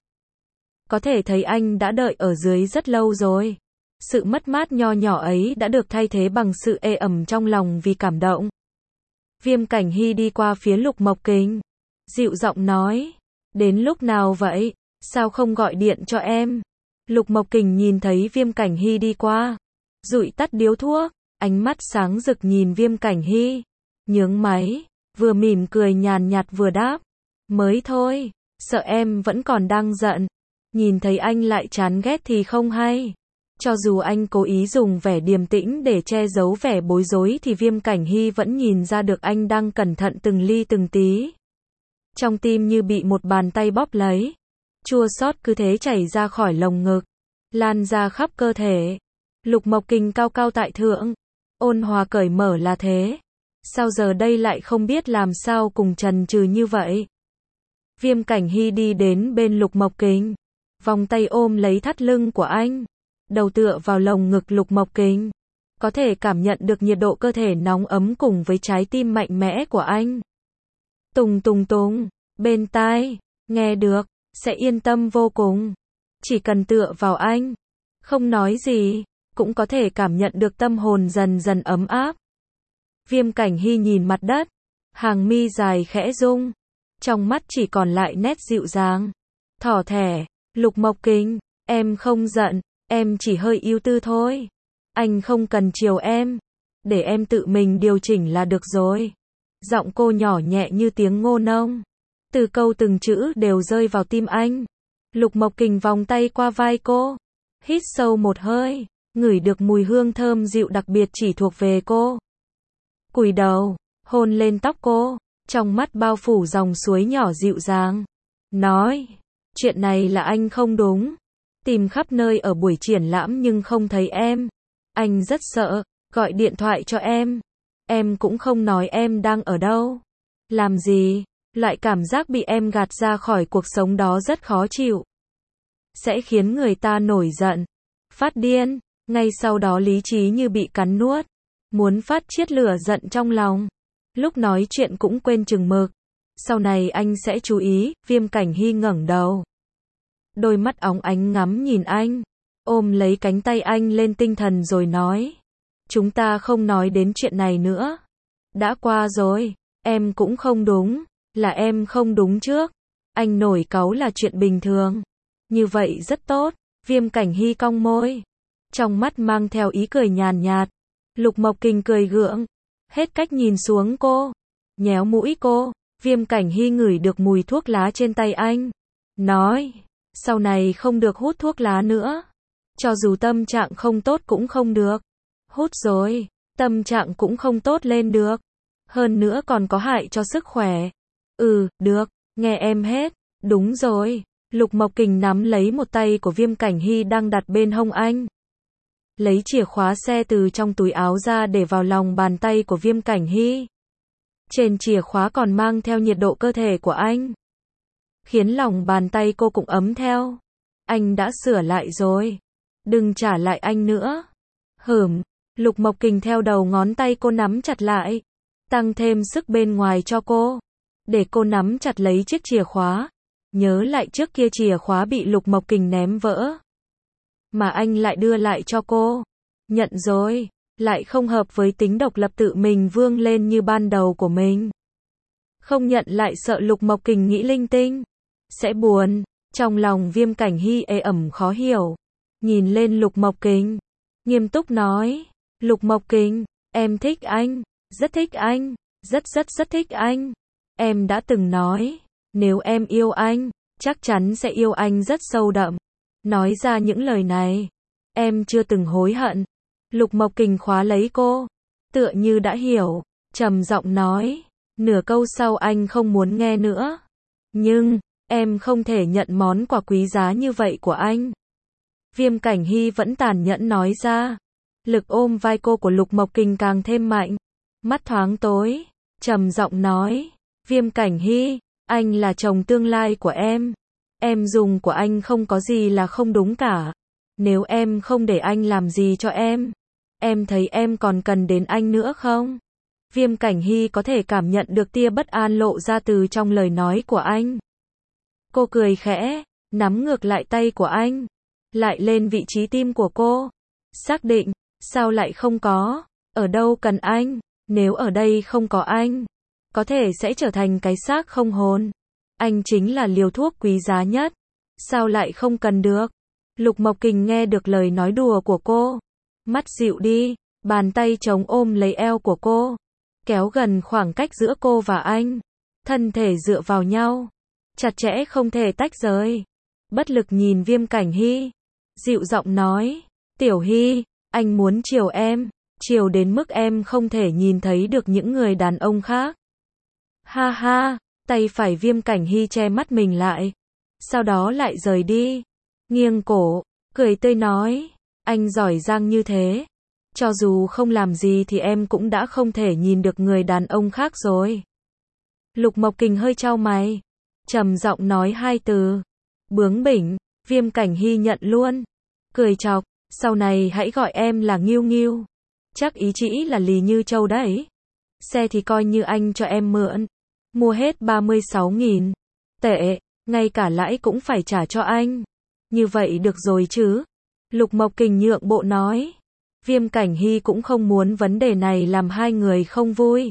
Có thể thấy anh đã đợi ở dưới rất lâu rồi. Sự mất mát nho nhỏ ấy đã được thay thế bằng sự ê ẩm trong lòng vì cảm động. Viêm Cảnh Hy đi qua phía Lục Mộc Kình. Dịu giọng nói. Đến lúc nào vậy? Sao không gọi điện cho em? Lục Mộc Kình nhìn thấy Viêm Cảnh Hy đi qua. Dụi tắt điếu thuốc. Ánh mắt sáng rực nhìn Viêm Cảnh Hy. Nhướng máy. Vừa mỉm cười nhàn nhạt vừa đáp. Mới thôi. Sợ em vẫn còn đang giận. Nhìn thấy anh lại chán ghét thì không hay. Cho dù anh cố ý dùng vẻ điềm tĩnh để che giấu vẻ bối rối thì Viêm Cảnh Hy vẫn nhìn ra được anh đang cẩn thận từng ly từng tí. Trong tim như bị một bàn tay bóp lấy. Chua xót cứ thế chảy ra khỏi lồng ngực. Lan ra khắp cơ thể. Lục Mộc Kình cao cao tại thượng. Ôn hòa cởi mở là thế. Sao giờ đây lại không biết làm sao cùng chần chừ như vậy? Viêm Cảnh Hy đi đến bên Lục Mộc Kình. Vòng tay ôm lấy thắt lưng của anh. Đầu tựa vào lồng ngực Lục Mộc Kình. Có thể cảm nhận được nhiệt độ cơ thể nóng ấm cùng với trái tim mạnh mẽ của anh. Tùng tùng tùng, bên tai, nghe được, sẽ yên tâm vô cùng. Chỉ cần tựa vào anh, không nói gì, cũng có thể cảm nhận được tâm hồn dần dần ấm áp. Viêm Cảnh Hy nhìn mặt đất, hàng mi dài khẽ rung, trong mắt chỉ còn lại nét dịu dàng. Thỏ thẻ, Lục Mộc Kình, em không giận, em chỉ hơi ưu tư thôi. Anh không cần chiều em, để em tự mình điều chỉnh là được rồi. Giọng cô nhỏ nhẹ như tiếng ngô nông. Từ câu từng chữ đều rơi vào tim anh. Lục Mộc Kình vòng tay qua vai cô. Hít sâu một hơi, ngửi được mùi hương thơm dịu đặc biệt chỉ thuộc về cô. Cúi đầu, hôn lên tóc cô, trong mắt bao phủ dòng suối nhỏ dịu dàng. nói, chuyện này là anh không đúng. Tìm khắp nơi ở buổi triển lãm nhưng không thấy em. Anh rất sợ, gọi điện thoại cho em. Em cũng không nói em đang ở đâu. Làm gì? Loại cảm giác bị em gạt ra khỏi cuộc sống đó rất khó chịu. Sẽ khiến người ta nổi giận, phát điên. Ngay sau đó lý trí như bị cắn nuốt. Muốn phát chiết lửa giận trong lòng. Lúc nói chuyện cũng quên chừng mực. Sau này anh sẽ chú ý. Viêm Cảnh Hy ngẩng đầu. Đôi mắt óng ánh ngắm nhìn anh. Ôm lấy cánh tay anh lên tinh thần rồi nói. Chúng ta không nói đến chuyện này nữa. Đã qua rồi. Em cũng không đúng. Là em không đúng trước. Anh nổi cáu là chuyện bình thường. Như vậy rất tốt. Viêm Cảnh Hy cong môi. Trong mắt mang theo ý cười nhàn nhạt. Lục Mộc Kình cười gượng. Hết cách nhìn xuống cô. Nhéo mũi cô. Viêm Cảnh Hy ngửi được mùi thuốc lá trên tay anh. Nói. Sau này không được hút thuốc lá nữa. Cho dù tâm trạng không tốt cũng không được. Hút rồi. Tâm trạng cũng không tốt lên được. Hơn nữa còn có hại cho sức khỏe. Ừ, được. Nghe em hết. Đúng rồi. Lục Mộc Kình nắm lấy một tay của Viêm Cảnh Hy đang đặt bên hông anh. Lấy chìa khóa xe từ trong túi áo ra để vào lòng bàn tay của Viêm Cảnh Hy. Trên chìa khóa còn mang theo nhiệt độ cơ thể của anh. Khiến lòng bàn tay cô cũng ấm theo. Anh đã sửa lại rồi. Đừng trả lại anh nữa. Hửm. Lục Mộc Kình theo đầu ngón tay cô nắm chặt lại. Tăng thêm sức bên ngoài cho cô. Để cô nắm chặt lấy chiếc chìa khóa. Nhớ lại trước kia chìa khóa bị Lục Mộc Kình ném vỡ. Mà anh lại đưa lại cho cô. Nhận rồi. Lại không hợp với tính độc lập tự mình vươn lên như ban đầu của mình. Không nhận lại sợ Lục Mộc Kình nghĩ linh tinh. Sẽ buồn. Trong lòng Viêm Cảnh Hy ê ẩm khó hiểu. Nhìn lên Lục Mộc Kình. Nghiêm túc nói. Lục Mộc Kình, em thích anh. Rất thích anh. Rất rất rất thích anh. Em đã từng nói. Nếu em yêu anh, chắc chắn sẽ yêu anh rất sâu đậm. Nói ra những lời này. Em chưa từng hối hận. Lục Mộc Kình khóa lấy cô. Tựa như đã hiểu. Trầm giọng nói. Nửa câu sau anh không muốn nghe nữa. Nhưng, em không thể nhận món quà quý giá như vậy của anh. Viêm Cảnh Hy vẫn tàn nhẫn nói ra. Lực ôm vai cô của Lục Mộc Kình càng thêm mạnh. Mắt thoáng tối. Trầm giọng nói. Viêm Cảnh Hy, anh là chồng tương lai của em. Em dùng của anh không có gì là không đúng cả. Nếu em không để anh làm gì cho em, em thấy em còn cần đến anh nữa không? Viêm Cảnh Hy có thể cảm nhận được tia bất an lộ ra từ trong lời nói của anh. Cô cười khẽ, nắm ngược lại tay của anh, lại lên vị trí tim của cô. Xác định, sao lại không có? Ở đâu cần anh? Nếu ở đây không có anh, có thể sẽ trở thành cái xác không hồn. Anh chính là liều thuốc quý giá nhất. Sao lại không cần được? Lục Mộc Kình nghe được lời nói đùa của cô. Mắt dịu đi, bàn tay trống ôm lấy eo của cô. Kéo gần khoảng cách giữa cô và anh. Thân thể dựa vào nhau. Chặt chẽ không thể tách rời. Bất lực nhìn Viêm Cảnh Hy. Dịu giọng nói. Tiểu Hy, anh muốn chiều em. Chiều đến mức em không thể nhìn thấy được những người đàn ông khác. Ha ha, tay phải Viêm Cảnh Hy che mắt mình lại. Sau đó lại rời đi. Nghiêng cổ, cười tươi nói. Anh giỏi giang như thế. Cho dù không làm gì thì em cũng đã không thể nhìn được người đàn ông khác rồi. Lục Mộc Kình hơi chau mày. Trầm giọng nói hai từ. Bướng bỉnh. Viêm Cảnh Hy nhận luôn. Cười chọc. Sau này hãy gọi em là Nghiêu Nghiêu. Chắc ý chỉ là Lì Như Châu đấy. Xe thì coi như anh cho em mượn. Mua hết ba mươi sáu nghìn. Tệ. Ngay cả lãi cũng phải trả cho anh. Như vậy được rồi chứ. Lục Mộc Kình nhượng bộ nói. Viêm Cảnh Hy cũng không muốn vấn đề này làm hai người không vui.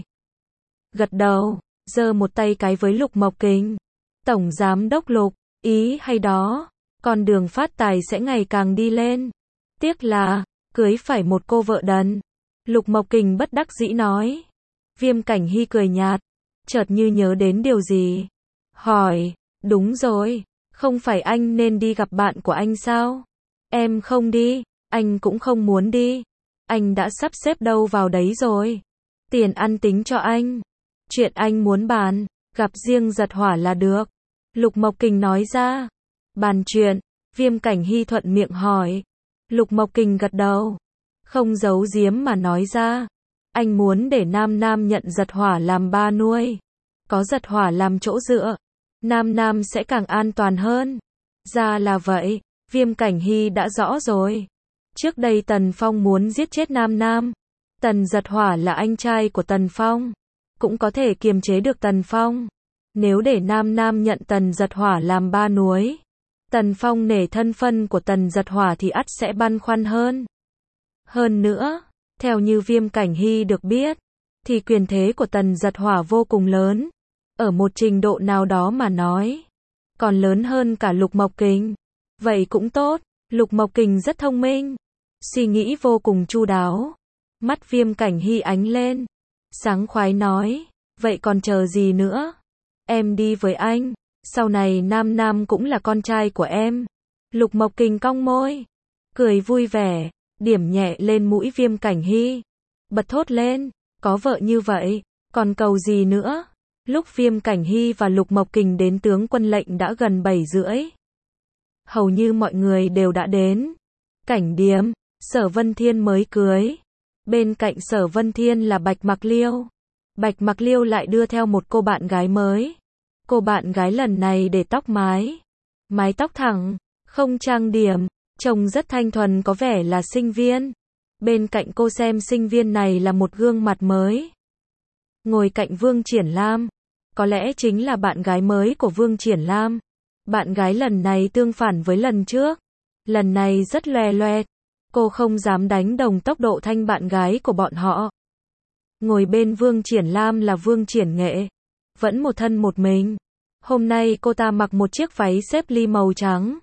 Gật đầu, giơ một tay cái với Lục Mộc Kình. Tổng giám đốc Lục, ý hay đó. Con đường phát tài sẽ ngày càng đi lên. Tiếc là, cưới phải một cô vợ đần. Lục Mộc Kình bất đắc dĩ nói. Viêm Cảnh Hy cười nhạt. Chợt như nhớ đến điều gì. Hỏi, đúng rồi, không phải anh nên đi gặp bạn của anh sao? Em không đi, anh cũng không muốn đi. Anh đã sắp xếp đâu vào đấy rồi. Tiền ăn tính cho anh. Chuyện anh muốn bàn, gặp riêng Giật Hỏa là được. Lục Mộc Kình nói ra. Bàn chuyện, Viêm Cảnh Hy thuận miệng hỏi. Lục Mộc Kình gật đầu. Không giấu giếm mà nói ra. Anh muốn để Nam Nam nhận Giật Hỏa làm ba nuôi. Có Giật Hỏa làm chỗ dựa, Nam Nam sẽ càng an toàn hơn. Ra là vậy, Viêm Cảnh Hy đã rõ rồi. Trước đây Tần Phong muốn giết chết Nam Nam. Tần Giật Hỏa là anh trai của Tần Phong, cũng có thể kiềm chế được Tần Phong. Nếu để Nam Nam nhận Tần Giật Hỏa làm ba nuôi, Tần Phong nể thân phân của Tần Giật Hỏa thì ắt sẽ băn khoăn hơn. Hơn nữa, theo như Viêm Cảnh Hy được biết, thì quyền thế của Tần Giật Hỏa vô cùng lớn. Ở một trình độ nào đó mà nói, còn lớn hơn cả Lục Mộc Kình. Vậy cũng tốt, Lục Mộc Kình rất thông minh, suy nghĩ vô cùng chu đáo. Mắt Viêm Cảnh Hy ánh lên, sáng khoái nói, vậy còn chờ gì nữa? Em đi với anh, sau này Nam Nam cũng là con trai của em. Lục Mộc Kình cong môi, cười vui vẻ, điểm nhẹ lên mũi Viêm Cảnh Hy, bật thốt lên, có vợ như vậy, còn cầu gì nữa? Lúc Viêm Cảnh Hy và Lục Mộc Kình đến tướng quân lệnh đã gần bảy rưỡi. Hầu như mọi người đều đã đến. Cảnh điếm, Sở Vân Thiên mới cưới. Bên cạnh Sở Vân Thiên là Bạch Mặc Liêu. Bạch Mặc Liêu lại đưa theo một cô bạn gái mới. Cô bạn gái lần này để tóc mái. Mái tóc thẳng, không trang điểm, trông rất thanh thuần, có vẻ là sinh viên. Bên cạnh cô xem sinh viên này là một gương mặt mới. Ngồi cạnh Vương Triển Lam, có lẽ chính là bạn gái mới của Vương Triển Lam. Bạn gái lần này tương phản với lần trước. Lần này rất loè loẹt. Cô không dám đánh đồng tốc độ thanh bạn gái của bọn họ. Ngồi bên Vương Triển Lam là Vương Triển Nghệ. Vẫn một thân một mình. Hôm nay cô ta mặc một chiếc váy xếp ly màu trắng.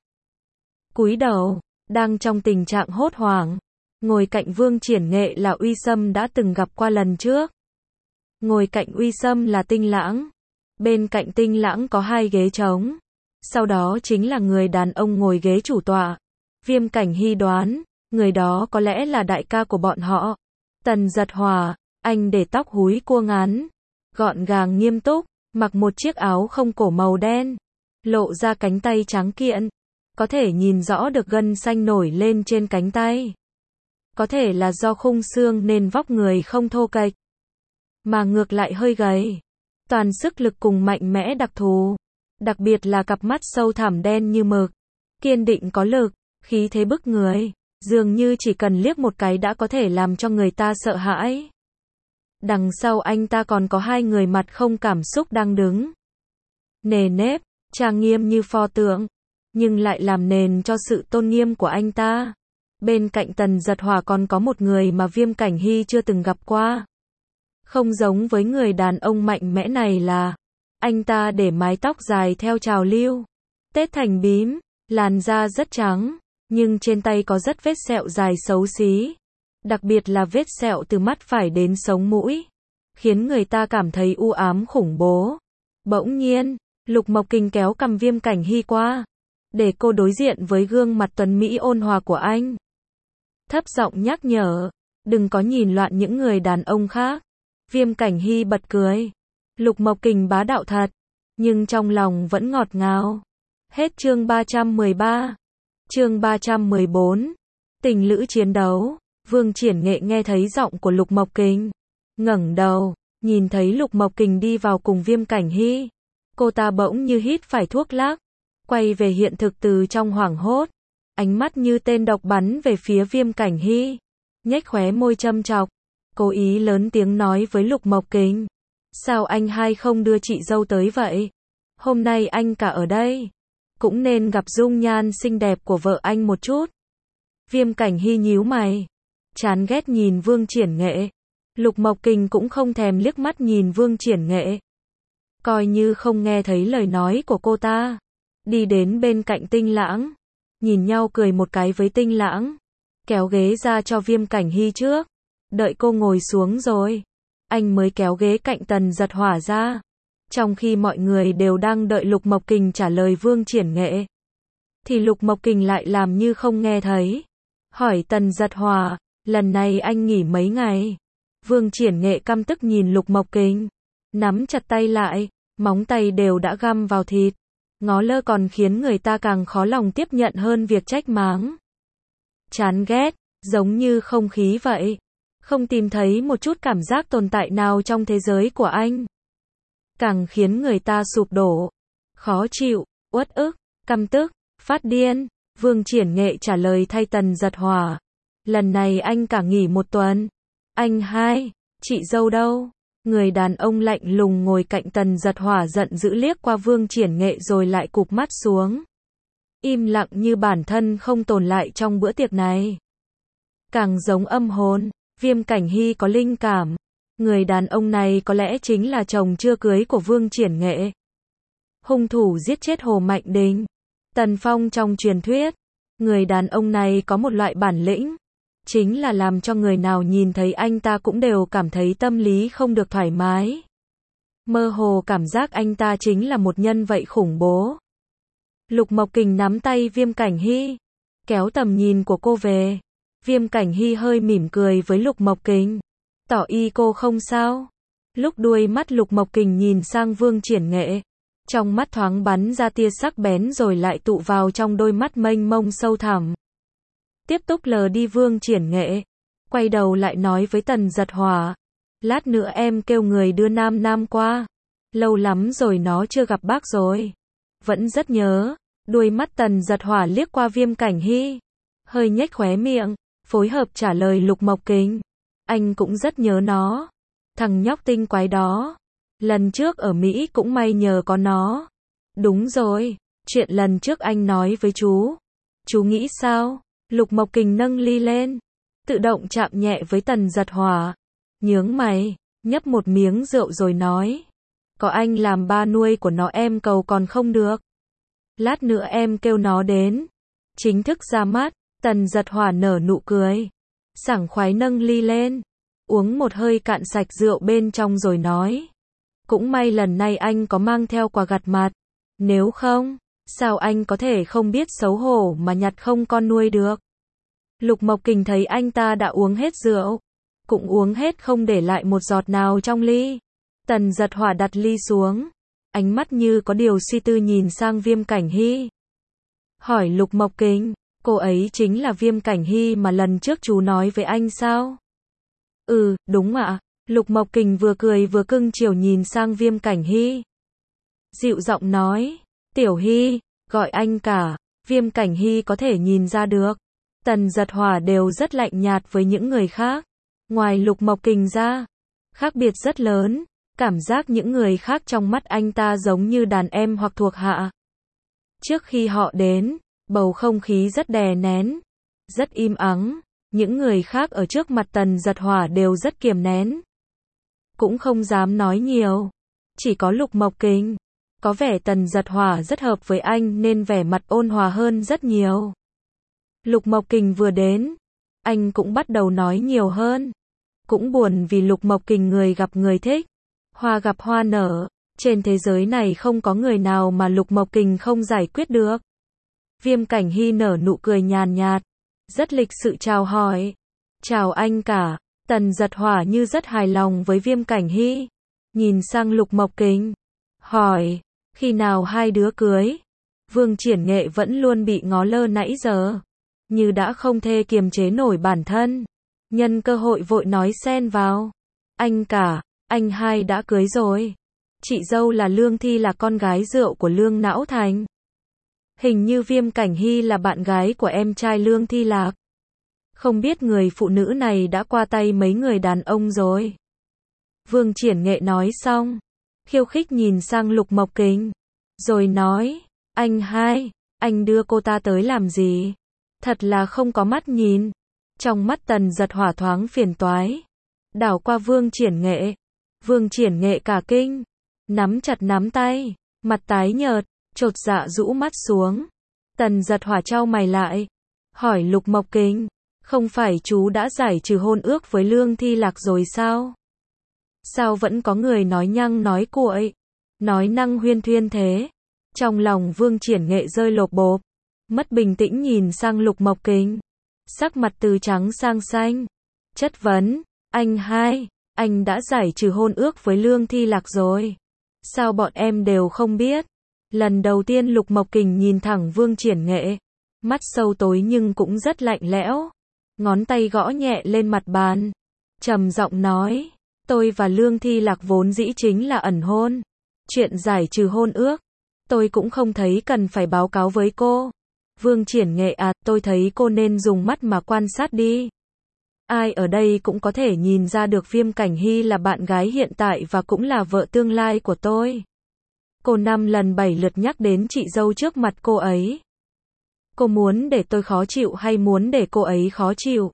Cúi đầu, đang trong tình trạng hốt hoảng. Ngồi cạnh Vương Triển Nghệ là Uy Sâm đã từng gặp qua lần trước. Ngồi cạnh Uy Sâm là Tinh Lãng. Bên cạnh Tinh Lãng có hai ghế trống. Sau đó chính là người đàn ông ngồi ghế chủ tọa. Viêm Cảnh Hy đoán, người đó có lẽ là đại ca của bọn họ. Tần Giật Hỏa, anh để tóc húi cua ngắn, gọn gàng nghiêm túc, mặc một chiếc áo không cổ màu đen, lộ ra cánh tay trắng kiện. Có thể nhìn rõ được gân xanh nổi lên trên cánh tay. Có thể là do khung xương nên vóc người không thô kệch, mà ngược lại hơi gầy. Toàn sức lực cùng mạnh mẽ đặc thù. Đặc biệt là cặp mắt sâu thẳm đen như mực. Kiên định có lực, khí thế bức người. Dường như chỉ cần liếc một cái đã có thể làm cho người ta sợ hãi. Đằng sau anh ta còn có hai người mặt không cảm xúc đang đứng. Nề nếp, trang nghiêm như pho tượng, nhưng lại làm nền cho sự tôn nghiêm của anh ta. Bên cạnh Tần Giật Hỏa còn có một người mà Viêm Cảnh Hy chưa từng gặp qua. Không giống với người đàn ông mạnh mẽ này là, anh ta để mái tóc dài theo trào lưu, tết thành bím, làn da rất trắng, nhưng trên tay có rất vết sẹo dài xấu xí. Đặc biệt là vết sẹo từ mắt phải đến sống mũi, khiến người ta cảm thấy u ám khủng bố. Bỗng nhiên, Lục Mộc Kình kéo cằm Viêm Cảnh Hy qua, để cô đối diện với gương mặt tuấn mỹ ôn hòa của anh. Thấp giọng nhắc nhở, đừng có nhìn loạn những người đàn ông khác. Viêm Cảnh Hy bật cười. Lục Mộc Kình bá đạo thật, nhưng trong lòng vẫn ngọt ngào. Hết chương ba trăm mười ba. Chương ba trăm mười bốn. Tình lữ chiến đấu. Vương Triển Nghệ nghe thấy giọng của Lục Mộc Kình, ngẩng đầu, nhìn thấy Lục Mộc Kình đi vào cùng Viêm Cảnh Hy. Cô ta bỗng như hít phải thuốc lắc, quay về hiện thực từ trong hoảng hốt. Ánh mắt như tên độc bắn về phía Viêm Cảnh Hy, nhếch khóe môi châm chọc, cố ý lớn tiếng nói với Lục Mộc Kình. Sao anh hai không đưa chị dâu tới vậy? Hôm nay anh cả ở đây, cũng nên gặp dung nhan xinh đẹp của vợ anh một chút. Viêm Cảnh Hy nhíu mày, chán ghét nhìn Vương Triển Nghệ. Lục Mộc Kình cũng không thèm liếc mắt nhìn Vương Triển Nghệ, coi như không nghe thấy lời nói của cô ta. Đi đến bên cạnh Tinh Lãng, nhìn nhau cười một cái với Tinh Lãng, kéo ghế ra cho Viêm Cảnh Hy trước. Đợi cô ngồi xuống rồi, anh mới kéo ghế cạnh Tần Giật Hỏa ra. Trong khi mọi người đều đang đợi Lục Mộc Kình trả lời Vương Triển Nghệ, thì Lục Mộc Kình lại làm như không nghe thấy. Hỏi Tần Giật Hỏa, lần này anh nghỉ mấy ngày? Vương Triển Nghệ căm tức nhìn Lục Mộc Kình, nắm chặt tay lại, móng tay đều đã găm vào thịt. ngó lơ còn khiến người ta càng khó lòng tiếp nhận hơn việc trách mắng. Chán ghét, giống như không khí vậy. Không tìm thấy một chút cảm giác tồn tại nào trong thế giới của anh. Càng khiến người ta sụp đổ, khó chịu, uất ức, căm tức, phát điên. Vương Triển Nghệ trả lời thay Tần Giật Hỏa. Lần này anh cả nghỉ một tuần. Anh hai, chị dâu đâu? Người đàn ông lạnh lùng ngồi cạnh Tần Giật Hỏa giận dữ liếc qua Vương Triển Nghệ rồi lại cụp mắt xuống. Im lặng như bản thân không tồn lại trong bữa tiệc này. Càng giống âm hồn, Viêm Cảnh Hy có linh cảm. Người đàn ông này có lẽ chính là chồng chưa cưới của Vương Triển Nghệ. Hung thủ giết chết Hồ Mạnh Đình, Tần Phong trong truyền thuyết. Người đàn ông này có một loại bản lĩnh, chính là làm cho người nào nhìn thấy anh ta cũng đều cảm thấy tâm lý không được thoải mái. Mơ hồ cảm giác anh ta chính là một nhân vậy khủng bố. Lục Mộc Kình nắm tay Viêm Cảnh Hy, kéo tầm nhìn của cô về. Viêm Cảnh Hy hơi mỉm cười với Lục Mộc Kình, tỏ ý cô không sao. Lúc đuôi mắt Lục Mộc Kình nhìn sang Vương Triển Nghệ, trong mắt thoáng bắn ra tia sắc bén rồi lại tụ vào trong đôi mắt mênh mông sâu thẳm. Tiếp tục lờ đi Vương Triển Nghệ, quay đầu lại nói với Tần Giật Hỏa, lát nữa em kêu người đưa Nam Nam qua. Lâu lắm rồi nó chưa gặp bác rồi. Vẫn rất nhớ. Đuôi mắt Tần Giật Hỏa liếc qua Viêm Cảnh Hy, hơi nhếch khóe miệng, phối hợp trả lời Lục Mộc Kình. Anh cũng rất nhớ nó. Thằng nhóc tinh quái đó. Lần trước ở Mỹ cũng may nhờ có nó. Đúng rồi, chuyện lần trước anh nói với chú. Chú nghĩ sao? Lục Mộc Kình nâng ly lên, tự động chạm nhẹ với Tần Giật Hỏa. Nhướng mày, nhấp một miếng rượu rồi nói. Có anh làm ba nuôi của nó em cầu còn không được. Lát nữa em kêu nó đến. Chính thức ra mắt, Tần Giật Hỏa nở nụ cười. Sảng khoái nâng ly lên, uống một hơi cạn sạch rượu bên trong rồi nói. Cũng may lần này anh có mang theo quà gặt mặt. Nếu không, sao anh có thể không biết xấu hổ mà nhặt không con nuôi được. Lục Mộc Kình thấy anh ta đã uống hết rượu, cũng uống hết không để lại một giọt nào trong ly. Tần Giật Hỏa đặt ly xuống, ánh mắt như có điều suy tư nhìn sang Viêm Cảnh Hy. Hỏi Lục Mộc Kình, cô ấy chính là Viêm Cảnh Hy mà lần trước chú nói với anh sao? Ừ, đúng ạ. Lục Mộc Kình vừa cười vừa cưng chiều nhìn sang Viêm Cảnh Hy. Dịu giọng nói, Tiểu Hy, gọi anh cả. Viêm Cảnh Hy có thể nhìn ra được, Tần Giật Hỏa đều rất lạnh nhạt với những người khác. Ngoài Lục Mộc Kình ra, khác biệt rất lớn. Cảm giác những người khác trong mắt anh ta giống như đàn em hoặc thuộc hạ. Trước khi họ đến, bầu không khí rất đè nén, rất im ắng. Những người khác ở trước mặt Tần Giật Hỏa đều rất kiềm nén, cũng không dám nói nhiều. Chỉ có Lục Mộc Kình, có vẻ Tần Giật Hỏa rất hợp với anh nên vẻ mặt ôn hòa hơn rất nhiều. Lục Mộc Kình vừa đến, anh cũng bắt đầu nói nhiều hơn. Cũng buồn vì Lục Mộc Kình người gặp người thích, hoa gặp hoa nở. Trên thế giới này không có người nào mà Lục Mộc Kình không giải quyết được. Viêm Cảnh Hy nở nụ cười nhàn nhạt, rất lịch sự chào hỏi. Chào anh cả. Tần Giật Hỏa như rất hài lòng với Viêm Cảnh Hy, nhìn sang Lục Mộc Kình, hỏi, khi nào hai đứa cưới? Vương Triển Nghệ vẫn luôn bị ngó lơ nãy giờ, như đã không thể kiềm chế nổi bản thân, nhân cơ hội vội nói xen vào. Anh cả, anh hai đã cưới rồi. Chị dâu là Lương Thi là con gái rượu của Lương Não Thành. Hình như Viêm Cảnh Hy là bạn gái của em trai Lương Thi Lạc. Không biết người phụ nữ này đã qua tay mấy người đàn ông rồi. Vương Triển Nghệ nói xong, khiêu khích nhìn sang Lục Mộc Kình, rồi nói, anh hai, anh đưa cô ta tới làm gì? Thật là không có mắt nhìn. Trong mắt Tần Giật Hỏa thoáng phiền toái, đảo qua Vương Triển Nghệ. Vương Triển Nghệ cả kinh, nắm chặt nắm tay, mặt tái nhợt, chột dạ rũ mắt xuống. Tần Giật Hỏa chau mày lại, hỏi Lục Mộc Kình, không phải chú đã giải trừ hôn ước với Lương Thi Lạc rồi sao? Sao vẫn có người nói nhăng nói cuội, nói năng huyên thuyên thế? Trong lòng Vương Triển Nghệ rơi lột bột, mất bình tĩnh nhìn sang Lục Mộc Kình, sắc mặt từ trắng sang xanh, chất vấn, anh hai, anh đã giải trừ hôn ước với Lương Thi Lạc rồi. Sao bọn em đều không biết? Lần đầu tiên Lục Mộc Kình nhìn thẳng Vương Triển Nghệ, mắt sâu tối nhưng cũng rất lạnh lẽo, ngón tay gõ nhẹ lên mặt bàn, trầm giọng nói, tôi và Lương Thi Lạc vốn dĩ chính là ẩn hôn, chuyện giải trừ hôn ước, tôi cũng không thấy cần phải báo cáo với cô. Vương Triển Nghệ à, tôi thấy cô nên dùng mắt mà quan sát đi. Ai ở đây cũng có thể nhìn ra được Viêm Cảnh Hy là bạn gái hiện tại và cũng là vợ tương lai của tôi. Cô năm lần bảy lượt nhắc đến chị dâu trước mặt cô ấy. Cô muốn để tôi khó chịu hay muốn để cô ấy khó chịu?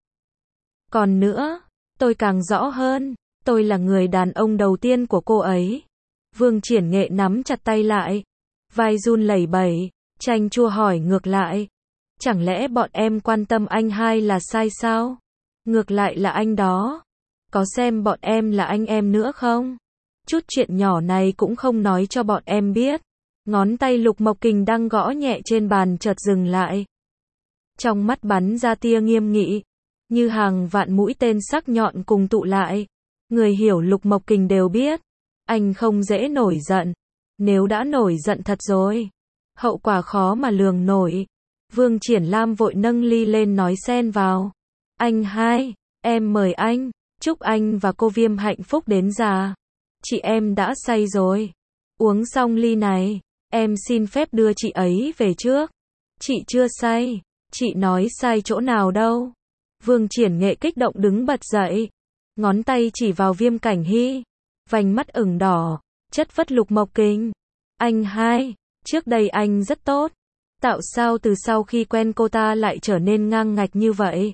Còn nữa, tôi càng rõ hơn, tôi là người đàn ông đầu tiên của cô ấy. Vương Triển Nghệ nắm chặt tay lại, vai run lẩy bẩy, chanh chua hỏi ngược lại. Chẳng lẽ bọn em quan tâm anh hai là sai sao? Ngược lại là anh đó. Có xem bọn em là anh em nữa không? Chút chuyện nhỏ này cũng không nói cho bọn em biết. Ngón tay Lục Mộc Kình đang gõ nhẹ trên bàn chợt dừng lại. Trong mắt bắn ra tia nghiêm nghị, như hàng vạn mũi tên sắc nhọn cùng tụ lại. Người hiểu Lục Mộc Kình đều biết, anh không dễ nổi giận. Nếu đã nổi giận thật rồi, hậu quả khó mà lường nổi. Vương Triển Lam vội nâng ly lên nói xen vào. Anh hai, em mời anh, chúc anh và cô Viêm hạnh phúc đến già. Chị em đã say rồi. Uống xong ly này, em xin phép đưa chị ấy về trước. Chị chưa say, chị nói sai chỗ nào đâu. Vương Triển Nghệ kích động đứng bật dậy, ngón tay chỉ vào Viêm Cảnh Hy, vành mắt ửng đỏ, chất vấn Lục Mộc Kình. Anh hai, trước đây anh rất tốt. Tạo sao từ sau khi quen cô ta lại trở nên ngang ngạch như vậy?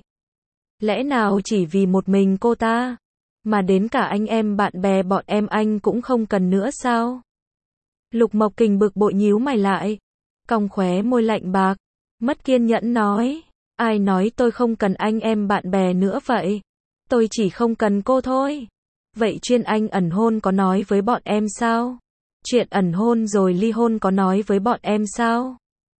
Lẽ nào chỉ vì một mình cô ta, mà đến cả anh em bạn bè bọn em anh cũng không cần nữa sao? Lục Mộc Kình bực bội nhíu mày lại, cong khóe môi lạnh bạc, mất kiên nhẫn nói, ai nói tôi không cần anh em bạn bè nữa vậy? Tôi chỉ không cần cô thôi. Vậy chuyên anh ẩn hôn có nói với bọn em sao? Chuyện ẩn hôn rồi ly hôn có nói với bọn em sao?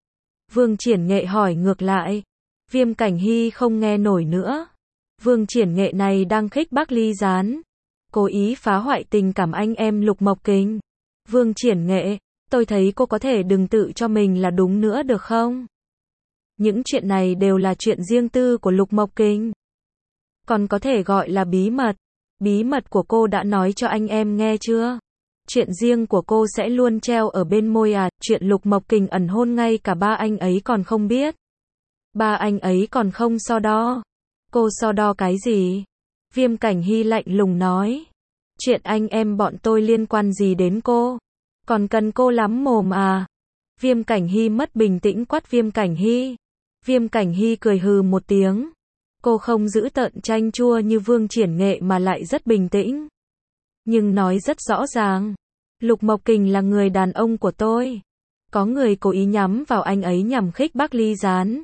Vương Triển Nghệ hỏi ngược lại. Viêm Cảnh Hy không nghe nổi nữa. Vương Triển Nghệ này đang khích bác ly gián, cố ý phá hoại tình cảm anh em Lục Mộc Kình. Vương Triển Nghệ, tôi thấy cô có thể đừng tự cho mình là đúng nữa được không? Những chuyện này đều là chuyện riêng tư của Lục Mộc Kình. Còn có thể gọi là bí mật. Bí mật của cô đã nói cho anh em nghe chưa? Chuyện riêng của cô sẽ luôn treo ở bên môi à? Chuyện Lục Mộc Kình ẩn hôn ngay cả ba anh ấy còn không biết. Ba anh ấy còn không so đo. Cô so đo cái gì? Viêm Cảnh Hy lạnh lùng nói. Chuyện anh em bọn tôi liên quan gì đến cô? Còn cần cô lắm mồm à? Viêm Cảnh Hy mất bình tĩnh quát Viêm Cảnh Hy. Viêm Cảnh Hy cười hừ một tiếng. Cô không giữ tợn chanh chua như Vương Triển Nghệ mà lại rất bình tĩnh. Nhưng nói rất rõ ràng. Lục Mộc Kình là người đàn ông của tôi. Có người cố ý nhắm vào anh ấy nhằm khích bác ly gián.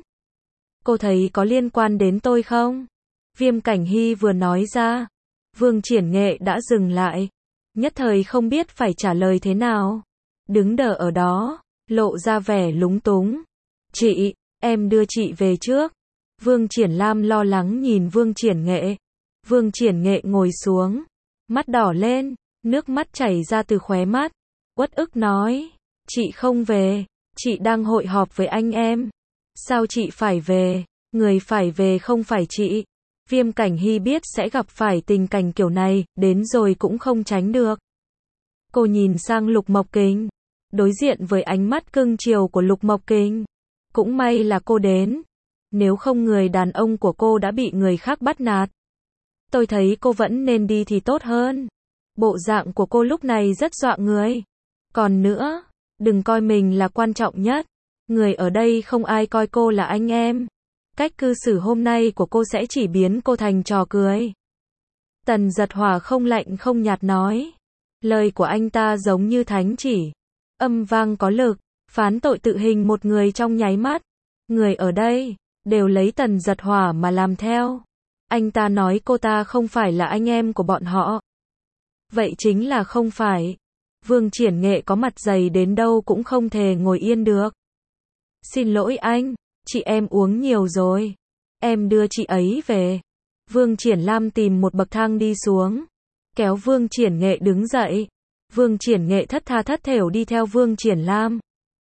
Cô thấy có liên quan đến tôi không? Viêm Cảnh Hy vừa nói ra, Vương Triển Nghệ đã dừng lại, nhất thời không biết phải trả lời thế nào. Đứng đờ ở đó, lộ ra vẻ lúng túng. Chị, em đưa chị về trước. Vương Triển Lam lo lắng nhìn Vương Triển Nghệ. Vương Triển Nghệ ngồi xuống, mắt đỏ lên, nước mắt chảy ra từ khóe mắt. Uất ức nói, chị không về, chị đang hội họp với anh em. Sao chị phải về? Người phải về không phải chị. Viêm Cảnh Hy biết sẽ gặp phải tình cảnh kiểu này, đến rồi cũng không tránh được. Cô nhìn sang Lục Mộc Kình, đối diện với ánh mắt cưng chiều của Lục Mộc Kình. Cũng may là cô đến, nếu không người đàn ông của cô đã bị người khác bắt nạt. Tôi thấy cô vẫn nên đi thì tốt hơn. Bộ dạng của cô lúc này rất dọa người. Còn nữa, đừng coi mình là quan trọng nhất. Người ở đây không ai coi cô là anh em. Cách cư xử hôm nay của cô sẽ chỉ biến cô thành trò cười. Tần Giật Hòa không lạnh không nhạt nói. Lời của anh ta giống như thánh chỉ. Âm vang có lực, phán tội tự hình một người trong nháy mắt. Người ở đây, đều lấy Tần Giật Hòa mà làm theo. Anh ta nói cô ta không phải là anh em của bọn họ. Vậy chính là không phải. Vương Triển Nghệ có mặt dày đến đâu cũng không thể ngồi yên được. Xin lỗi anh, chị em uống nhiều rồi. Em đưa chị ấy về. Vương Triển Lam tìm một bậc thang đi xuống, kéo Vương Triển Nghệ đứng dậy. Vương Triển Nghệ thất tha thất thểu đi theo Vương Triển Lam.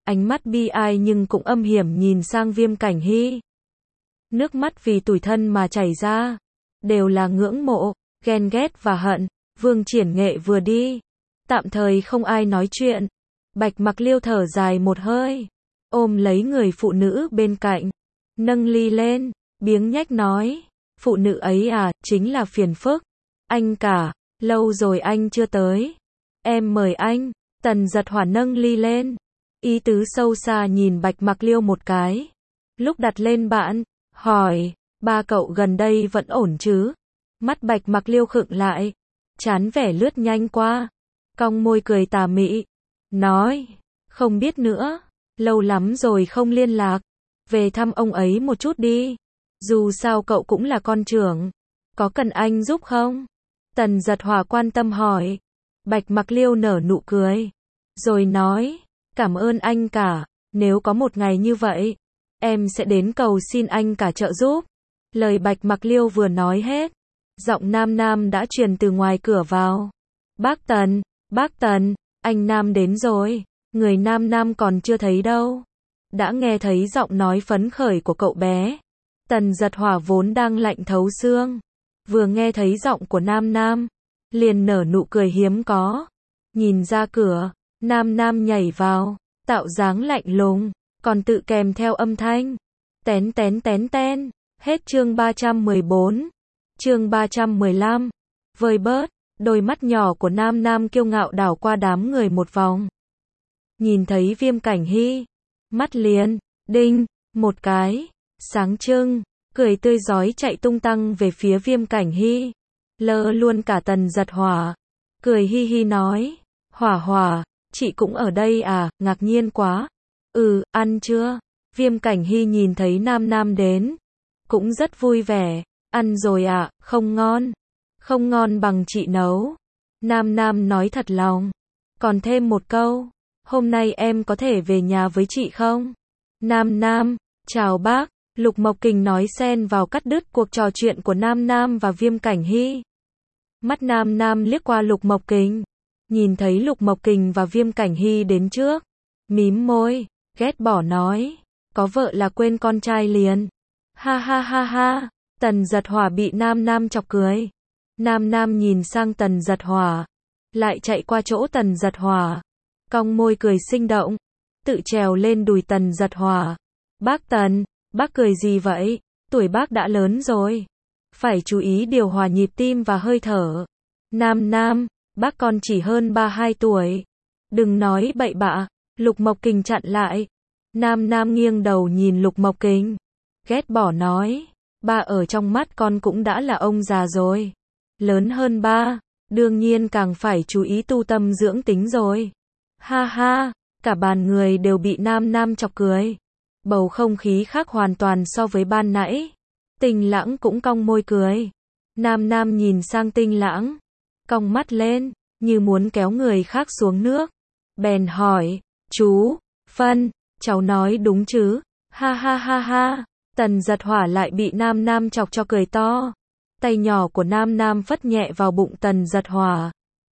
ánh mắt bi ai nhưng cũng âm hiểm nhìn sang Viêm Cảnh Hy. Nước mắt vì tủi thân mà chảy ra, đều là ngưỡng mộ, ghen ghét và hận. Vương Triển Nghệ vừa đi, tạm thời không ai nói chuyện. Bạch Mặc Liêu thở dài một hơi, ôm lấy người phụ nữ bên cạnh, nâng ly lên, biếng nhách nói, phụ nữ ấy à, chính là phiền phức. Anh cả, lâu rồi anh chưa tới. Em mời anh. Tần Giật Hỏa nâng ly lên, ý tứ sâu xa nhìn Bạch Mặc Liêu một cái. Lúc đặt lên bạn, hỏi, ba cậu gần đây vẫn ổn chứ? Mắt Bạch Mặc Liêu khựng lại, chán vẻ lướt nhanh qua, cong môi cười tà mị, nói, không biết nữa, lâu lắm rồi không liên lạc, về thăm ông ấy một chút đi, dù sao cậu cũng là con trưởng, có cần anh giúp không? Tần Giật Hỏa quan tâm hỏi. Bạch Mặc Liêu nở nụ cười, rồi nói, cảm ơn anh cả, nếu có một ngày như vậy, em sẽ đến cầu xin anh cả trợ giúp. Lời Bạch Mặc Liêu vừa nói hết, giọng Nam Nam đã truyền từ ngoài cửa vào. Bác Tần, bác Tần, anh Nam đến rồi, người Nam Nam còn chưa thấy đâu. Đã nghe thấy giọng nói phấn khởi của cậu bé. Tần Giật Hỏa vốn đang lạnh thấu xương, vừa nghe thấy giọng của Nam Nam, liền nở nụ cười hiếm có. Nhìn ra cửa, Nam Nam nhảy vào, tạo dáng lạnh lùng, còn tự kèm theo âm thanh. Tén tén tén ten. Hết chương ba trăm mười bốn. Chương ba trăm mười lăm. Vơi bớt, đôi mắt nhỏ của Nam Nam kiêu ngạo đảo qua đám người một vòng. Nhìn thấy Viêm Cảnh Hy, mắt liền, đinh, một cái, sáng trưng, cười tươi rói chạy tung tăng về phía Viêm Cảnh Hy. Lơ luôn cả Tần Giật Hỏa, cười hi hi nói, Hỏa Hỏa, chị cũng ở đây à, ngạc nhiên quá. Ừ, ăn chưa? Viêm Cảnh Hy nhìn thấy Nam Nam đến, cũng rất vui vẻ, ăn rồi ạ, à, không ngon, không ngon bằng chị nấu. Nam Nam nói thật lòng, còn thêm một câu, hôm nay em có thể về nhà với chị không? Nam Nam, chào bác, Lục Mộc Kình nói xen vào cắt đứt cuộc trò chuyện của Nam Nam và Viêm Cảnh Hy. Mắt Nam Nam liếc qua Lục Mộc Kình, nhìn thấy Lục Mộc Kình và Viêm Cảnh Hy đến trước, mím môi, ghét bỏ nói, có vợ là quên con trai liền. Ha ha ha ha, Tần Giật Hỏa bị Nam Nam chọc cười. Nam Nam nhìn sang Tần Giật Hỏa, lại chạy qua chỗ Tần Giật Hỏa, cong môi cười sinh động, tự trèo lên đùi Tần Giật Hỏa. Bác Tần, bác cười gì vậy? Tuổi bác đã lớn rồi, phải chú ý điều hòa nhịp tim và hơi thở. Nam Nam, bác con chỉ hơn ba mươi hai tuổi. Đừng nói bậy bạ, Lục Mộc Kình chặn lại. Nam Nam nghiêng đầu nhìn Lục Mộc Kình, ghét bỏ nói, ba ở trong mắt con cũng đã là ông già rồi. Lớn hơn ba, đương nhiên càng phải chú ý tu tâm dưỡng tính rồi. Ha ha, cả bàn người đều bị Nam Nam chọc cười. Bầu không khí khác hoàn toàn so với ban nãy. Tinh Lãng cũng cong môi cười. Nam Nam nhìn sang Tinh Lãng, cong mắt lên, như muốn kéo người khác xuống nước. Bèn hỏi, chú, Phân, cháu nói đúng chứ? Ha ha ha ha. Tần Giật Hỏa lại bị Nam Nam chọc cho cười to. Tay nhỏ của Nam Nam phất nhẹ vào bụng Tần Giật Hỏa.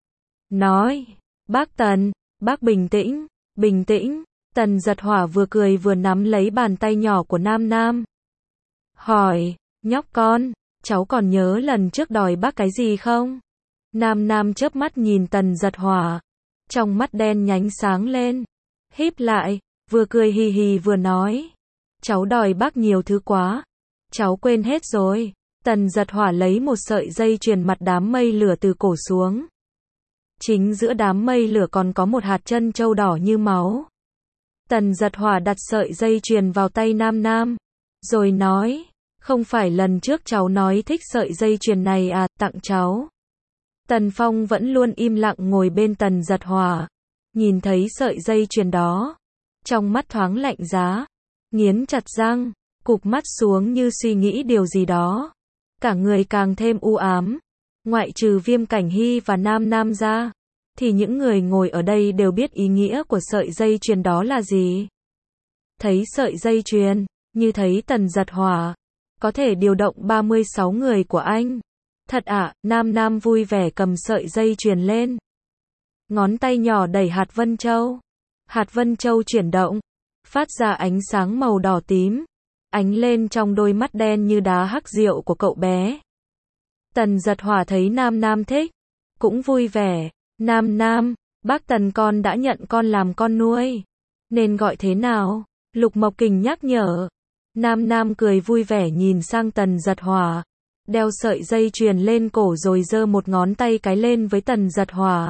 Nói, bác Tần, bác bình tĩnh, bình tĩnh. Tần Giật Hỏa vừa cười vừa nắm lấy bàn tay nhỏ của Nam Nam. Hỏi, nhóc con, cháu còn nhớ lần trước đòi bác cái gì không? Nam Nam chớp mắt nhìn Tần Giật Hỏa, trong mắt đen nhánh sáng lên, híp lại, vừa cười hì hì vừa nói, cháu đòi bác nhiều thứ quá, cháu quên hết rồi. Tần Giật Hỏa lấy một sợi dây chuyền mặt đám mây lửa từ cổ xuống. Chính giữa đám mây lửa còn có một hạt chân châu đỏ như máu. Tần Giật Hỏa đặt sợi dây chuyền vào tay Nam Nam, rồi nói, không phải lần trước cháu nói thích sợi dây chuyền này à, tặng cháu. Tần Phong vẫn luôn im lặng ngồi bên Tần Giật Hỏa, nhìn thấy sợi dây chuyền đó, trong mắt thoáng lạnh giá, nghiến chặt răng, cụp mắt xuống như suy nghĩ điều gì đó. Cả người càng thêm u ám. Ngoại trừ Viêm Cảnh Hy và Nam Nam ra, thì những người ngồi ở đây đều biết ý nghĩa của sợi dây chuyền đó là gì. Thấy sợi dây chuyền, như thấy Tần Giật Hỏa, có thể điều động ba mươi sáu người của anh. Thật ạ, à, Nam Nam vui vẻ cầm sợi dây chuyền lên. Ngón tay nhỏ đẩy hạt Vân Châu. Hạt Vân Châu chuyển động, phát ra ánh sáng màu đỏ tím, ánh lên trong đôi mắt đen như đá hắc rượu của cậu bé. Tần Giật Hỏa thấy Nam Nam thích, cũng vui vẻ. Nam Nam, bác Tần con đã nhận con làm con nuôi, nên gọi thế nào? Lục Mộc Kình nhắc nhở. Nam Nam cười vui vẻ nhìn sang Tần Giật Hỏa, đeo sợi dây chuyền lên cổ rồi giơ một ngón tay cái lên với Tần Giật Hỏa.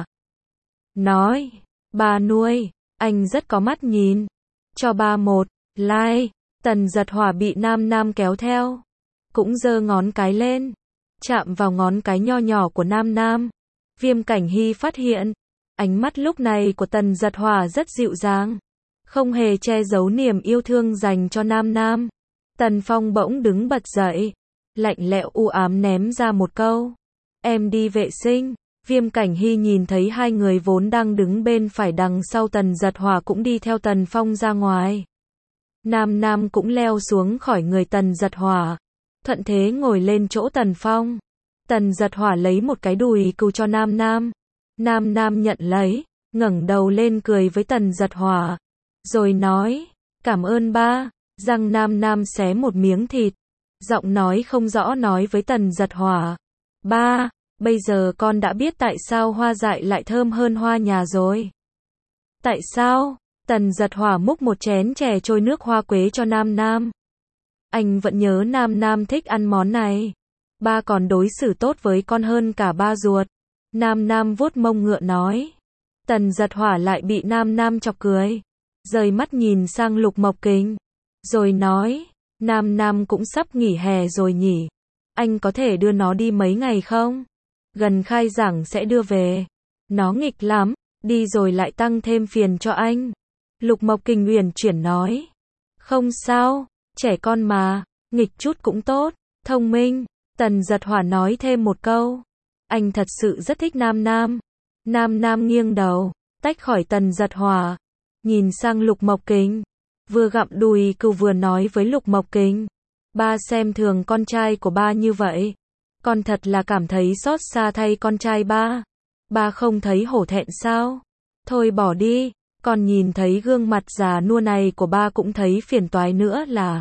Nói, ba nuôi, anh rất có mắt nhìn. Cho ba một like. Tần Giật Hỏa bị Nam Nam kéo theo, cũng giơ ngón cái lên, chạm vào ngón cái nho nhỏ của Nam Nam. Viêm Cảnh Hy phát hiện, ánh mắt lúc này của Tần Giật Hỏa rất dịu dàng, không hề che giấu niềm yêu thương dành cho Nam Nam. Tần Phong bỗng đứng bật dậy, lạnh lẽo u ám ném ra một câu. Em đi vệ sinh. Viêm Cảnh Hy nhìn thấy hai người vốn đang đứng bên phải đằng sau Tần Giật Hỏa cũng đi theo Tần Phong ra ngoài. Nam Nam cũng leo xuống khỏi người Tần Giật Hỏa, thuận thế ngồi lên chỗ Tần Phong. Tần Giật Hỏa lấy một cái đùi cừu cho Nam Nam. Nam Nam nhận lấy, ngẩng đầu lên cười với Tần Giật Hỏa, rồi nói, cảm ơn ba. Răng Nam Nam xé một miếng thịt, giọng nói không rõ nói với Tần Giật Hỏa, ba, bây giờ con đã biết tại sao hoa dại lại thơm hơn hoa nhà rồi. Tại sao? Tần Giật Hỏa múc một chén chè trôi nước hoa quế cho Nam Nam. Anh vẫn nhớ Nam Nam thích ăn món này. Ba còn đối xử tốt với con hơn cả ba ruột. Nam Nam vuốt mông ngựa nói. Tần Giật Hỏa lại bị Nam Nam chọc cười, rời mắt nhìn sang Lục Mộc Kình, rồi nói, Nam Nam cũng sắp nghỉ hè rồi nhỉ. Anh có thể đưa nó đi mấy ngày không? Gần khai giảng sẽ đưa về. Nó nghịch lắm, đi rồi lại tăng thêm phiền cho anh. Lục Mộc Kình uyển chuyển nói. Không sao, trẻ con mà, nghịch chút cũng tốt, thông minh. Tần Giật Hỏa nói thêm một câu. Anh thật sự rất thích Nam Nam. Nam Nam nghiêng đầu, tách khỏi Tần Giật Hỏa, nhìn sang Lục Mộc Kình, vừa gặm đùi cừu vừa nói với Lục Mộc Kình. Ba xem thường con trai của ba như vậy. Con thật là cảm thấy xót xa thay con trai ba. Ba không thấy hổ thẹn sao? Thôi bỏ đi, con nhìn thấy gương mặt già nua này của ba cũng thấy phiền toái nữa là.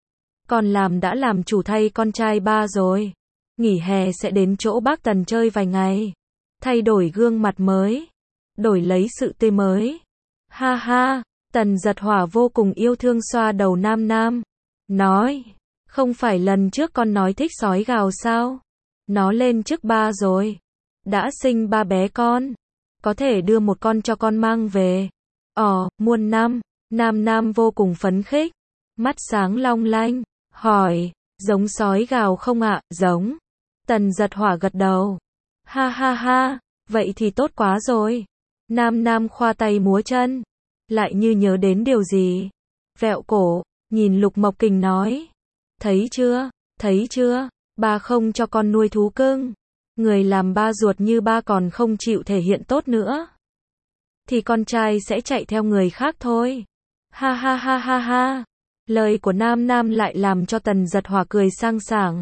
Con làm đã làm chủ thay con trai ba rồi. Nghỉ hè sẽ đến chỗ bác Tần chơi vài ngày. Thay đổi gương mặt mới. Đổi lấy sự tươi mới. Ha ha, Tần Giật Hỏa vô cùng yêu thương xoa đầu Nam Nam. Nói, không phải lần trước con nói thích sói gào sao? Nó lên trước ba rồi. Đã sinh ba bé con. Có thể đưa một con cho con mang về. Ồ, muôn năm. Nam Nam vô cùng phấn khích. Mắt sáng long lanh. Hỏi, giống sói gào không ạ? Giống. Tần Giật Hỏa gật đầu. Ha ha ha, vậy thì tốt quá rồi. Nam Nam khoa tay múa chân, lại như nhớ đến điều gì. Vẹo cổ, nhìn Lục Mộc Kình nói. Thấy chưa, thấy chưa, ba không cho con nuôi thú cưng. Người làm ba ruột như ba còn không chịu thể hiện tốt nữa. Thì con trai sẽ chạy theo người khác thôi. Ha ha ha ha ha. Lời của Nam Nam lại làm cho Tần Giật Hỏa cười sang sảng.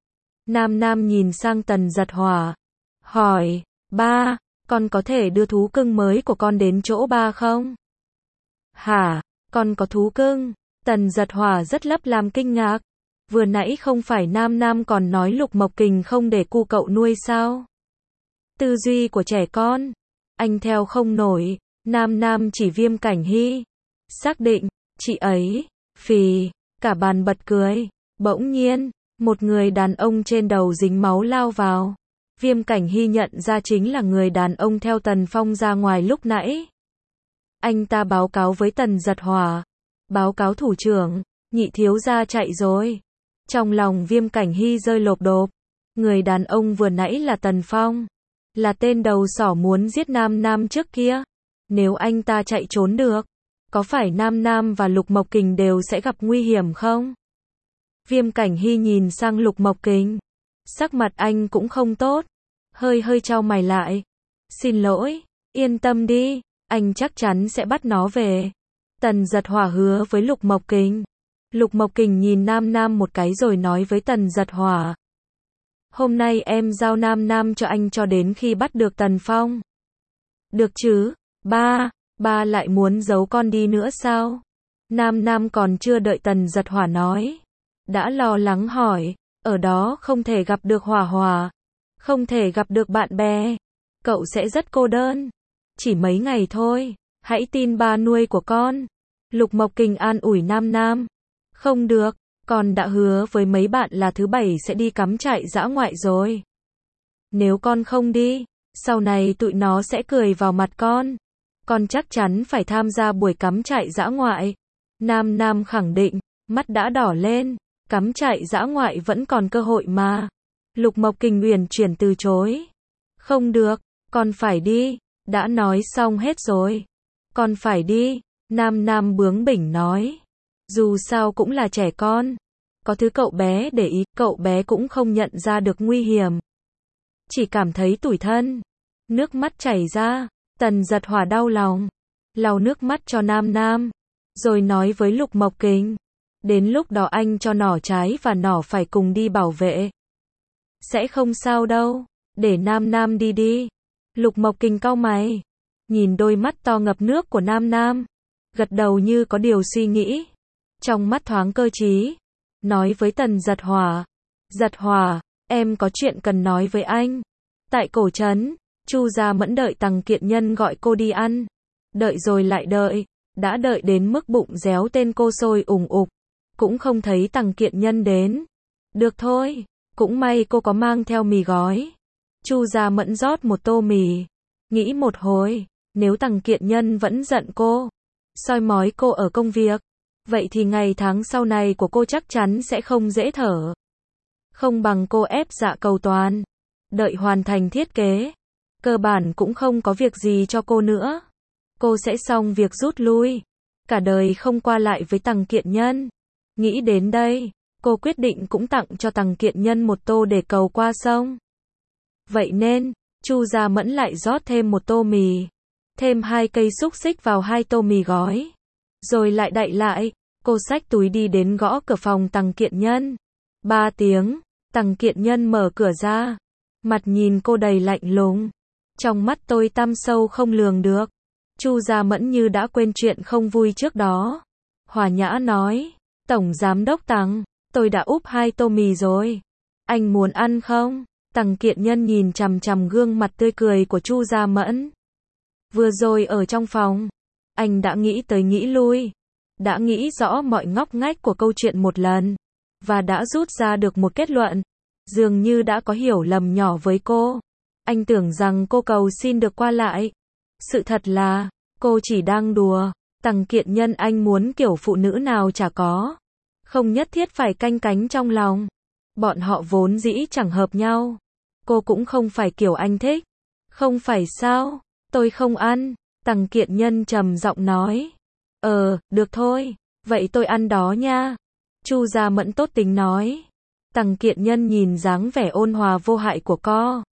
Nam Nam nhìn sang Tần Giật Hỏa, hỏi, ba, con có thể đưa thú cưng mới của con đến chỗ ba không? Hả, con có thú cưng? Tần Giật Hỏa rất lấp làm kinh ngạc. Vừa nãy không phải Nam Nam còn nói Lục Mộc Kình không để cu cậu nuôi sao? Tư duy của trẻ con, anh theo không nổi. Nam Nam chỉ Viêm Cảnh Hy. Xác định, chị ấy, phì, cả bàn bật cười. Bỗng nhiên, một người đàn ông trên đầu dính máu lao vào. Viêm Cảnh Hy nhận ra chính là người đàn ông theo Tần Phong ra ngoài lúc nãy. Anh ta báo cáo với Tần Giật Hỏa. Báo cáo thủ trưởng, nhị thiếu gia chạy rồi. Trong lòng Viêm Cảnh Hy rơi lộp độp. Người đàn ông vừa nãy là Tần Phong. Là tên đầu sỏ muốn giết Nam Nam trước kia. Nếu anh ta chạy trốn được, có phải Nam Nam và Lục Mộc Kình đều sẽ gặp nguy hiểm không? Viêm Cảnh Hy nhìn sang Lục Mộc Kình. Sắc mặt anh cũng không tốt. Hơi hơi chau mày lại. Xin lỗi, yên tâm đi, anh chắc chắn sẽ bắt nó về. Tần Giật Hỏa hứa với Lục Mộc Kình. Lục Mộc Kình nhìn Nam Nam một cái rồi nói với Tần Giật Hỏa. Hôm nay em giao Nam Nam cho anh cho đến khi bắt được Tần Phong. Được chứ, ba, ba lại muốn giấu con đi nữa sao? Nam Nam còn chưa đợi Tần Giật Hỏa nói, đã lo lắng hỏi, ở đó không thể gặp được Hỏa Hỏa, không thể gặp được bạn bè, cậu sẽ rất cô đơn. Chỉ mấy ngày thôi, hãy tin ba nuôi của con. Lục Mộc Kình an ủi Nam Nam. Không được, con đã hứa với mấy bạn là thứ bảy sẽ đi cắm trại dã ngoại rồi. Nếu con không đi, sau này tụi nó sẽ cười vào mặt con. Con chắc chắn phải tham gia buổi cắm trại dã ngoại. Nam Nam khẳng định, mắt đã đỏ lên, cắm trại dã ngoại vẫn còn cơ hội mà. Lục Mộc Kình uyển chuyển từ chối. Không được, con phải đi, đã nói xong hết rồi. Con phải đi, Nam Nam bướng bỉnh nói. Dù sao cũng là trẻ con. Có thứ cậu bé để ý, cậu bé cũng không nhận ra được nguy hiểm. Chỉ cảm thấy tủi thân. Nước mắt chảy ra, Tần Giật Hỏa đau lòng. Lau nước mắt cho Nam Nam. Rồi nói với Lục Mộc Kình. Đến lúc đó anh cho nỏ trái và nỏ phải cùng đi bảo vệ. Sẽ không sao đâu, để Nam Nam đi đi. Lục Mộc Kình cau mày. Nhìn đôi mắt to ngập nước của Nam Nam. Gật đầu như có điều suy nghĩ. Trong mắt thoáng cơ trí. Nói với Tần Giật Hỏa. Giật Hỏa, em có chuyện cần nói với anh. Tại cổ trấn, Chu Gia Mẫn đợi Tằng Kiện Nhân gọi cô đi ăn. Đợi rồi lại đợi. Đã đợi đến mức bụng réo tên cô sôi ủng ục. Cũng không thấy Tằng Kiện Nhân đến. Được thôi, cũng may cô có mang theo mì gói. Chu Gia Mẫn rót một tô mì. Nghĩ một hồi, nếu Tằng Kiện Nhân vẫn giận cô, soi mói cô ở công việc, vậy thì ngày tháng sau này của cô chắc chắn sẽ không dễ thở. Không bằng cô ép dạ cầu toàn. Đợi hoàn thành thiết kế. Cơ bản cũng không có việc gì cho cô nữa. Cô sẽ xong việc rút lui. Cả đời không qua lại với Tằng Kiện Nhân. Nghĩ đến đây, cô quyết định cũng tặng cho Tằng Kiện Nhân một tô để cầu qua sông. Vậy nên, Chu Gia Mẫn lại rót thêm một tô mì. Thêm hai cây xúc xích vào hai tô mì gói. Rồi lại đậy lại, cô xách túi đi đến gõ cửa phòng Tằng Kiện Nhân. Ba tiếng, Tằng Kiện Nhân mở cửa ra. Mặt nhìn cô đầy lạnh lùng. Trong mắt tôi tăm sâu không lường được. Chu Gia Mẫn như đã quên chuyện không vui trước đó. Hòa nhã nói, Tổng Giám Đốc Tằng, tôi đã úp hai tô mì rồi. Anh muốn ăn không? Tằng Kiện Nhân nhìn chằm chằm gương mặt tươi cười của Chu Gia Mẫn. Vừa rồi ở trong phòng, anh đã nghĩ tới nghĩ lui. Đã nghĩ rõ mọi ngóc ngách của câu chuyện một lần. Và đã rút ra được một kết luận. Dường như đã có hiểu lầm nhỏ với cô. Anh tưởng rằng cô cầu xin được qua lại. Sự thật là, cô chỉ đang đùa. Tằng Kiện Nhân anh muốn kiểu phụ nữ nào chả có. Không nhất thiết phải canh cánh trong lòng. Bọn họ vốn dĩ chẳng hợp nhau. Cô cũng không phải kiểu anh thích. Không phải sao? Tôi không ăn. Tằng Kiện Nhân trầm giọng nói. Ờ, được thôi. Vậy tôi ăn đó nha. Chu Gia Mẫn tốt tính nói. Tằng Kiện Nhân nhìn dáng vẻ ôn hòa vô hại của cô.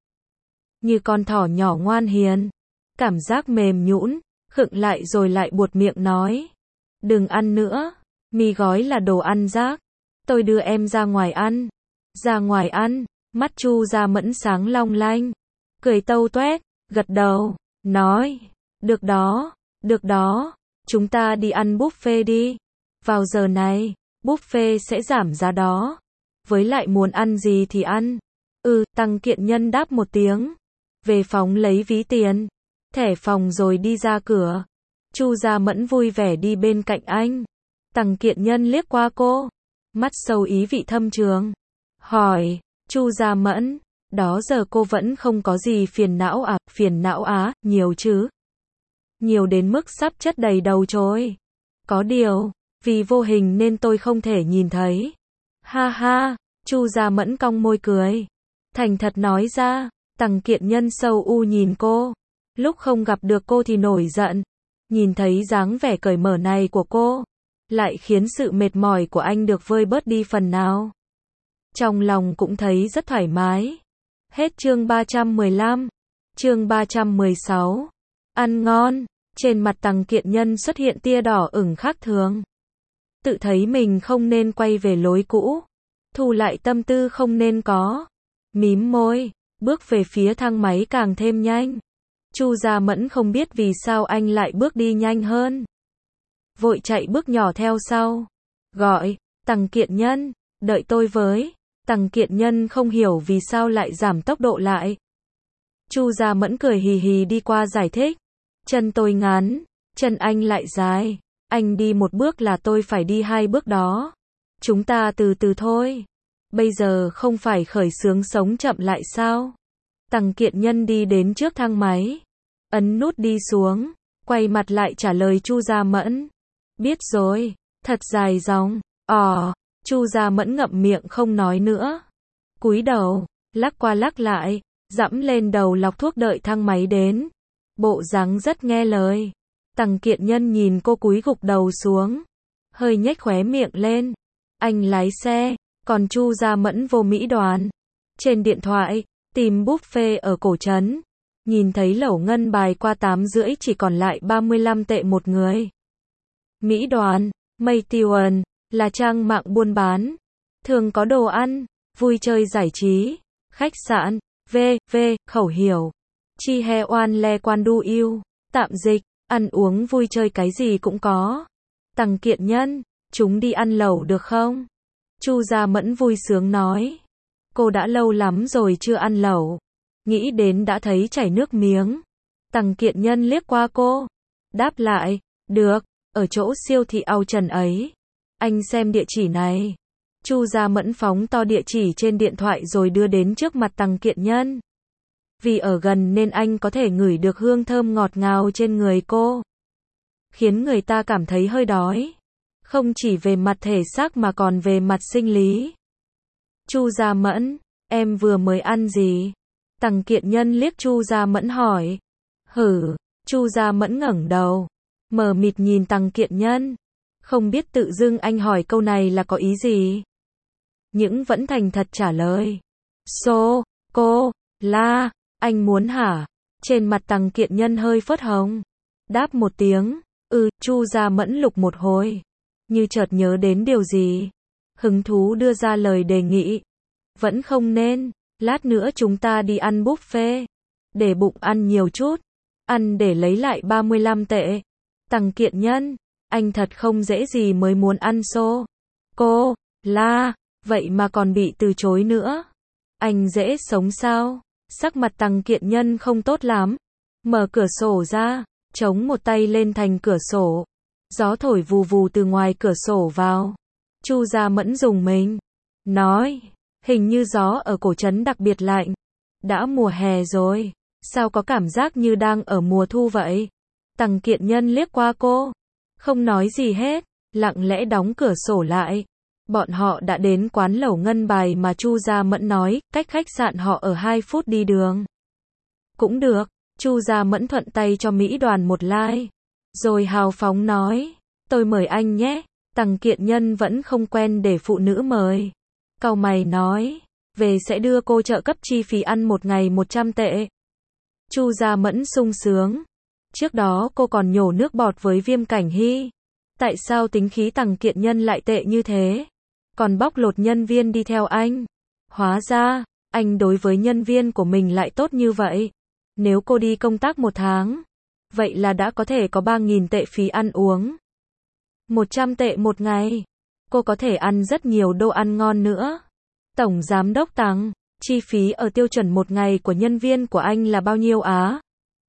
Như con thỏ nhỏ ngoan hiền. Cảm giác mềm nhũn, khựng lại rồi lại buột miệng nói. Đừng ăn nữa. Mì gói là đồ ăn rác. Tôi đưa em ra ngoài ăn. Ra ngoài ăn. Mắt Chu Gia Mẫn sáng long lanh. Cười tâu toét, gật đầu, nói. Được đó, được đó. Chúng ta đi ăn buffet đi. Vào giờ này, buffet sẽ giảm giá đó. Với lại muốn ăn gì thì ăn. Ừ, Tằng Kiện Nhân đáp một tiếng. Về phòng lấy ví tiền, thẻ phòng rồi đi ra cửa. Chu Gia Mẫn vui vẻ đi bên cạnh anh. Tằng Kiện Nhân liếc qua cô, mắt sâu ý vị thâm trường. Hỏi, Chu Gia Mẫn, đó giờ cô vẫn không có gì phiền não à? Phiền não á, nhiều chứ. Nhiều đến mức sắp chất đầy đầu trôi. Có điều, vì vô hình nên tôi không thể nhìn thấy. Ha ha, Chu Gia Mẫn cong môi cười. Thành thật nói ra. Tằng Kiện Nhân sâu u nhìn cô. Lúc không gặp được cô thì nổi giận. Nhìn thấy dáng vẻ cởi mở này của cô, lại khiến sự mệt mỏi của anh được vơi bớt đi phần nào. Trong lòng cũng thấy rất thoải mái. Hết chương ba trăm mười lăm. Chương ba trăm mười sáu. Ăn ngon. Trên mặt Tằng Kiện Nhân xuất hiện tia đỏ ửng khác thường. Tự thấy mình không nên quay về lối cũ. Thu lại tâm tư không nên có. Mím môi. Bước về phía thang máy càng thêm nhanh. Chu Gia Mẫn không biết vì sao anh lại bước đi nhanh hơn. vội chạy bước nhỏ theo sau, gọi, Tằng Kiện Nhân, đợi tôi với. Tằng Kiện Nhân không hiểu vì sao lại giảm tốc độ lại. Chu Gia Mẫn cười hì hì đi qua giải thích, chân tôi ngắn, chân anh lại dài, anh đi một bước là tôi phải đi hai bước đó. Chúng ta từ từ thôi. Bây giờ không phải khởi xướng sống chậm lại sao? Tằng Kiện Nhân đi đến trước thang máy, ấn nút đi xuống, quay mặt lại trả lời Chu Gia Mẫn. Biết rồi, thật dài dòng. Ồ, Chu Gia Mẫn ngậm miệng không nói nữa. Cúi đầu, lắc qua lắc lại, dẫm lên đầu lọc thuốc đợi thang máy đến. Bộ dáng rất nghe lời. Tằng Kiện Nhân nhìn cô cúi gục đầu xuống, hơi nhếch khóe miệng lên. Anh lái xe, còn Chu Gia Mẫn vô Mỹ Đoàn. Trên điện thoại, tìm buffet ở cổ trấn. Nhìn thấy lẩu ngân bài qua tám rưỡi chỉ còn lại ba mươi lăm tệ một người. Mỹ Đoàn, Maytion, là trang mạng buôn bán. Thường có đồ ăn, vui chơi giải trí, khách sạn, v, v, khẩu hiểu. Chi he oan le quan du yêu, tạm dịch, ăn uống vui chơi cái gì cũng có. Tằng Kiện Nhân, chúng đi ăn lẩu được không? Chu Gia Mẫn vui sướng nói. Cô đã lâu lắm rồi chưa ăn lẩu. Nghĩ đến đã thấy chảy nước miếng. Tằng Kiện Nhân liếc qua cô, đáp lại, được, ở chỗ siêu thị Âu Trần ấy. Anh xem địa chỉ này. Chu Gia Mẫn phóng to địa chỉ trên điện thoại rồi đưa đến trước mặt Tằng Kiện Nhân. Vì ở gần nên anh có thể ngửi được hương thơm ngọt ngào trên người cô, khiến người ta cảm thấy hơi đói. Không chỉ về mặt thể xác mà còn về mặt sinh lý. Chu Gia Mẫn, em vừa mới ăn gì? Tằng Kiện Nhân liếc Chu Gia Mẫn hỏi. Hử, Chu Gia Mẫn ngẩng đầu, mờ mịt nhìn Tằng Kiện Nhân. Không biết tự dưng anh hỏi câu này là có ý gì. Nhưng vẫn thành thật trả lời. Sô, cô, la, anh muốn hả? Trên mặt Tằng Kiện Nhân hơi phớt hồng. Đáp một tiếng, ừ, Chu Gia Mẫn lục một hồi. Như chợt nhớ đến điều gì. Hứng thú đưa ra lời đề nghị. Vẫn không nên, lát nữa chúng ta đi ăn buffet. Để bụng ăn nhiều chút. Ăn để lấy lại ba mươi lăm tệ. Tằng Kiện Nhân, anh thật không dễ gì mới muốn ăn xô. Cô, la, vậy mà còn bị từ chối nữa. Anh dễ sống sao? Sắc mặt Tằng Kiện Nhân không tốt lắm. Mở cửa sổ ra, chống một tay lên thành cửa sổ. Gió thổi vù vù từ ngoài cửa sổ vào. Chu Gia Mẫn dùng mình. Nói, hình như gió ở cổ trấn đặc biệt lạnh. Đã mùa hè rồi. Sao có cảm giác như đang ở mùa thu vậy? Tằng Kiện Nhân liếc qua cô. Không nói gì hết. Lặng lẽ đóng cửa sổ lại. Bọn họ đã đến quán lẩu ngân bài mà Chu Gia Mẫn nói, cách khách sạn họ ở hai phút đi đường. Cũng được. Chu Gia Mẫn thuận tay cho Mỹ Đoàn một like. Rồi hào phóng nói, tôi mời anh nhé. Tằng Kiện Nhân vẫn không quen để phụ nữ mời. Cau mày nói, về sẽ đưa cô trợ cấp chi phí ăn một ngày một trăm tệ. Chu Gia Mẫn sung sướng. Trước đó cô còn nhổ nước bọt với Viêm Cảnh Hy. Tại sao tính khí Tằng Kiện Nhân lại tệ như thế? Còn bóc lột nhân viên đi theo anh. Hóa ra, anh đối với nhân viên của mình lại tốt như vậy. Nếu cô đi công tác một tháng, vậy là đã có thể có ba nghìn tệ phí ăn uống. một trăm tệ một ngày. Cô có thể ăn rất nhiều đồ ăn ngon nữa. Tổng Giám đốc Tằng, chi phí ở tiêu chuẩn một ngày của nhân viên của anh là bao nhiêu á?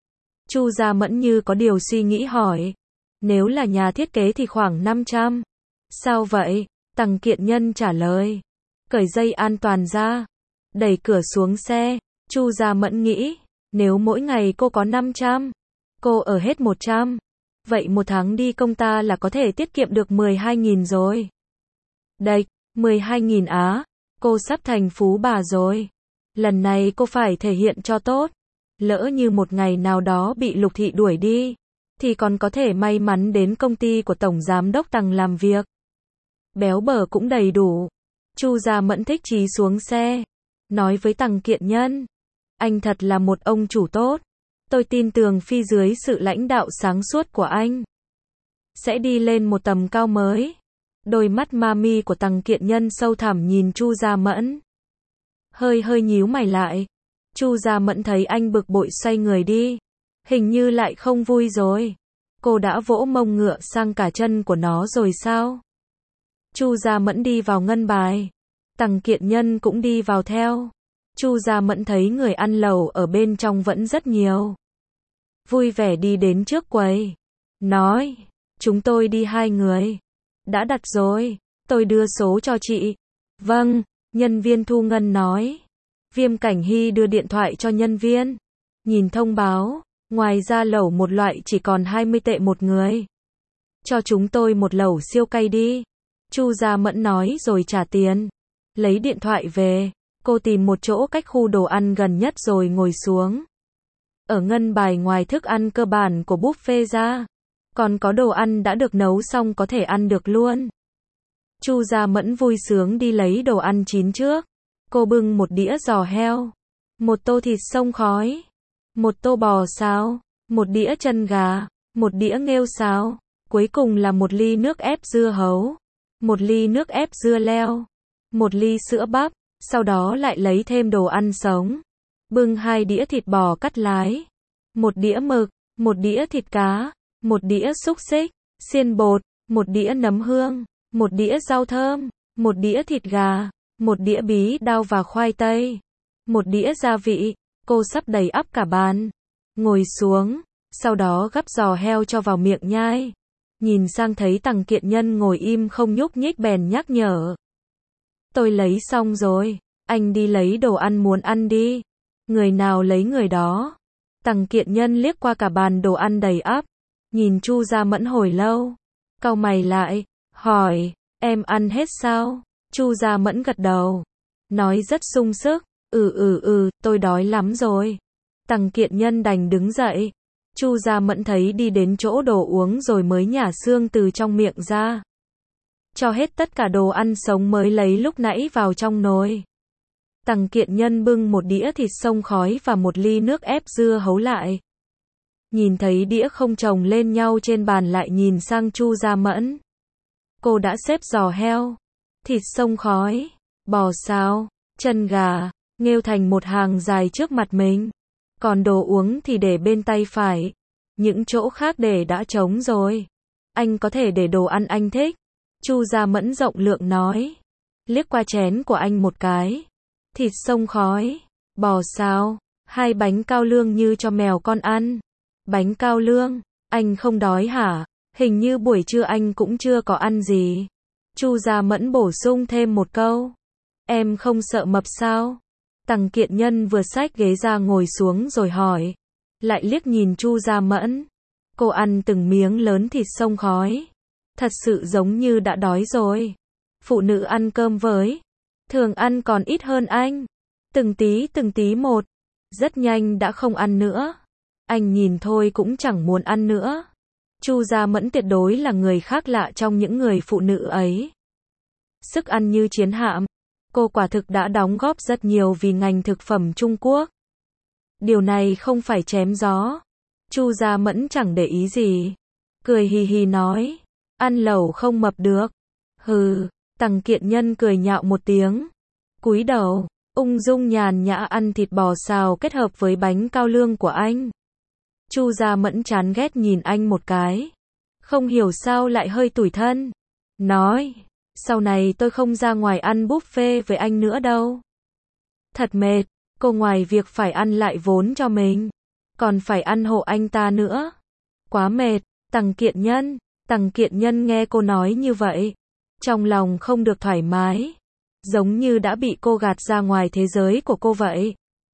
Chu Gia Mẫn như có điều suy nghĩ hỏi. Nếu là nhà thiết kế thì khoảng năm trăm. Sao vậy? Tằng Kiện Nhân trả lời. Cởi dây an toàn ra. Đẩy cửa xuống xe. Chu Gia Mẫn nghĩ. Nếu mỗi ngày cô có năm trăm, cô ở hết một trăm. Vậy một tháng đi công ta là có thể tiết kiệm được mười hai nghìn rồi. Đây, mười hai nghìn á. Cô sắp thành phú bà rồi. Lần này cô phải thể hiện cho tốt. Lỡ như một ngày nào đó bị Lục Thị đuổi đi, thì còn có thể may mắn đến công ty của Tổng Giám đốc Tằng làm việc. Béo bở cũng đầy đủ. Chu Gia Mẫn thích chí xuống xe. Nói với Tằng Kiện Nhân. Anh thật là một ông chủ tốt. Tôi tin tưởng phi dưới sự lãnh đạo sáng suốt của anh, sẽ đi lên một tầm cao mới. Đôi mắt ma mi của Tằng Kiện Nhân sâu thẳm nhìn Chu Gia Mẫn. Hơi hơi nhíu mày lại. Chu Gia Mẫn thấy anh bực bội xoay người đi. Hình như lại không vui rồi. Cô đã vỗ mông ngựa sang cả chân của nó rồi sao? Chu Gia Mẫn đi vào ngân bài. Tằng Kiện Nhân cũng đi vào theo. Chu Gia Mẫn thấy người ăn lẩu ở bên trong vẫn rất nhiều. Vui vẻ đi đến trước quầy. Nói, chúng tôi đi hai người. Đã đặt rồi, tôi đưa số cho chị. Vâng, nhân viên thu ngân nói. Viêm Cảnh Hy đưa điện thoại cho nhân viên. Nhìn thông báo, ngoài ra lẩu một loại chỉ còn hai mươi tệ một người. Cho chúng tôi một lẩu siêu cay đi. Chu Gia Mẫn nói rồi trả tiền. Lấy điện thoại về, cô tìm một chỗ cách khu đồ ăn gần nhất rồi ngồi xuống. Ở ngân bài ngoài thức ăn cơ bản của buffet ra, còn có đồ ăn đã được nấu xong có thể ăn được luôn. Chu Gia Mẫn vui sướng đi lấy đồ ăn chín trước. Cô bưng một đĩa giò heo, một tô thịt xông khói, một tô bò xào, một đĩa chân gà, một đĩa nghêu xào, cuối cùng là một ly nước ép dưa hấu, một ly nước ép dưa leo, một ly sữa bắp, sau đó lại lấy thêm đồ ăn sống. Bưng hai đĩa thịt bò cắt lái, một đĩa mực, một đĩa thịt cá, một đĩa xúc xích, xiên bột, một đĩa nấm hương, một đĩa rau thơm, một đĩa thịt gà, một đĩa bí đao và khoai tây, một đĩa gia vị. Cô sắp đầy ắp cả bàn. Ngồi xuống, sau đó gắp giò heo cho vào miệng nhai. Nhìn sang thấy Tằng Kiện Nhân ngồi im không nhúc nhích bèn nhắc nhở. Tôi lấy xong rồi, anh đi lấy đồ ăn muốn ăn đi. Người nào lấy người đó. Tằng Kiện Nhân liếc qua cả bàn đồ ăn đầy ắp. Nhìn Chu Gia Mẫn hồi lâu. Cau mày lại, hỏi, em ăn hết sao? Chu Gia Mẫn gật đầu. Nói rất sung sức. Ừ ừ ừ, tôi đói lắm rồi. Tằng Kiện Nhân đành đứng dậy. Chu Gia Mẫn thấy đi đến chỗ đồ uống rồi mới nhả xương từ trong miệng ra. Cho hết tất cả đồ ăn sống mới lấy lúc nãy vào trong nồi. Tằng Kiện Nhân bưng một đĩa thịt xông khói và một ly nước ép dưa hấu lại. Nhìn thấy đĩa không chồng lên nhau trên bàn lại nhìn sang Chu Gia Mẫn. Cô đã xếp giò heo, thịt xông khói, bò xào, chân gà, nghêu thành một hàng dài trước mặt mình. Còn đồ uống thì để bên tay phải. Những chỗ khác để đã trống rồi. Anh có thể để đồ ăn anh thích. Chu Gia Mẫn rộng lượng nói. Liếc qua chén của anh một cái. Thịt xông khói, bò xào, hai bánh cao lương như cho mèo con ăn. Bánh cao lương, anh không đói hả? Hình như buổi trưa anh cũng chưa có ăn gì. Chu Gia Mẫn bổ sung thêm một câu. Em không sợ mập sao? Tằng Kiện Nhân vừa xách ghế ra ngồi xuống rồi hỏi. Lại liếc nhìn Chu Gia Mẫn. Cô ăn từng miếng lớn thịt xông khói. Thật sự giống như đã đói rồi. Phụ nữ ăn cơm với thường ăn còn ít hơn anh. Từng tí từng tí một. Rất nhanh đã không ăn nữa. Anh nhìn thôi cũng chẳng muốn ăn nữa. Chu Gia Mẫn tuyệt đối là người khác lạ trong những người phụ nữ ấy. Sức ăn như chiến hạm. Cô quả thực đã đóng góp rất nhiều vì ngành thực phẩm Trung Quốc. Điều này không phải chém gió. Chu Gia Mẫn chẳng để ý gì. Cười hì hì nói. Ăn lẩu không mập được. Hừ, Tằng Kiện Nhân cười nhạo một tiếng. Cúi đầu, ung dung nhàn nhã ăn thịt bò xào kết hợp với bánh cao lương của anh. Chu Gia Mẫn chán ghét nhìn anh một cái. Không hiểu sao lại hơi tủi thân. Nói. Sau này tôi không ra ngoài ăn buffet với anh nữa đâu. Thật mệt, cô ngoài việc phải ăn lại vốn cho mình, còn phải ăn hộ anh ta nữa. Quá mệt, Tằng Kiện Nhân. Tằng Kiện Nhân nghe cô nói như vậy. Trong lòng không được thoải mái. Giống như đã bị cô gạt ra ngoài thế giới của cô vậy.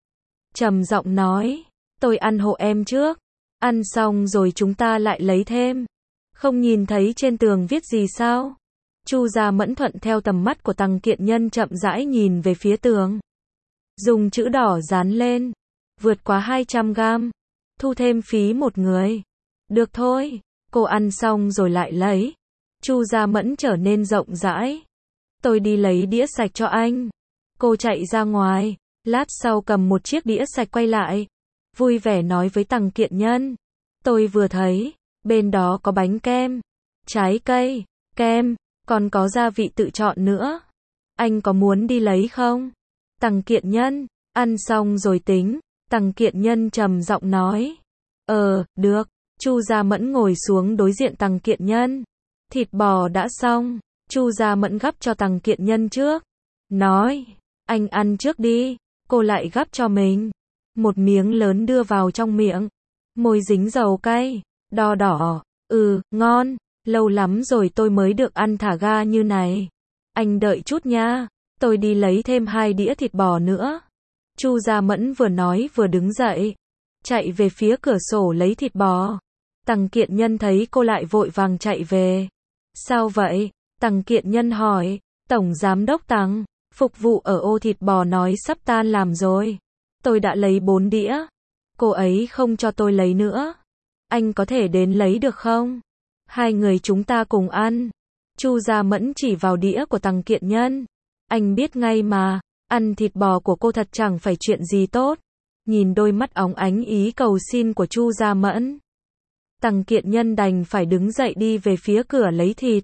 Trầm giọng nói. Tôi ăn hộ em trước. Ăn xong rồi chúng ta lại lấy thêm. Không nhìn thấy trên tường viết gì sao? Chu Gia Mẫn thuận theo tầm mắt của Tằng Kiện Nhân chậm rãi nhìn về phía tường. Dùng chữ đỏ dán lên. Vượt quá hai trăm gam. Thu thêm phí một người. Được thôi. Cô ăn xong rồi lại lấy. Chu Gia Mẫn trở nên rộng rãi. Tôi đi lấy đĩa sạch cho anh. Cô chạy ra ngoài. Lát sau cầm một chiếc đĩa sạch quay lại. Vui vẻ nói với Tằng Kiện Nhân. Tôi vừa thấy. Bên đó có bánh kem. Trái cây. Kem. Còn có gia vị tự chọn nữa. Anh có muốn đi lấy không? Tằng Kiện Nhân. Ăn xong rồi tính. Tằng Kiện Nhân trầm giọng nói. Ờ, được. Chu Gia Mẫn ngồi xuống đối diện Tằng Kiện Nhân. Thịt bò đã xong, Chu Gia Mẫn gắp cho Tằng Kiện Nhân trước. Nói, anh ăn trước đi, cô lại gắp cho mình. Một miếng lớn đưa vào trong miệng. Môi dính dầu cay, đỏ đỏ, ừ, ngon, lâu lắm rồi tôi mới được ăn thả ga như này. Anh đợi chút nha, tôi đi lấy thêm hai đĩa thịt bò nữa. Chu Gia Mẫn vừa nói vừa đứng dậy, chạy về phía cửa sổ lấy thịt bò. Tằng Kiện Nhân thấy cô lại vội vàng chạy về. Sao vậy? Tằng Kiện Nhân hỏi. Tổng giám đốc Tằng, phục vụ ở ô thịt bò nói sắp tan làm rồi. Tôi đã lấy bốn đĩa. Cô ấy không cho tôi lấy nữa. Anh có thể đến lấy được không? Hai người chúng ta cùng ăn. Chu Gia Mẫn chỉ vào đĩa của Tằng Kiện Nhân. Anh biết ngay mà, ăn thịt bò của cô thật chẳng phải chuyện gì tốt. Nhìn đôi mắt óng ánh ý cầu xin của Chu Gia Mẫn, Tằng Kiện Nhân đành phải đứng dậy đi về phía cửa lấy thịt.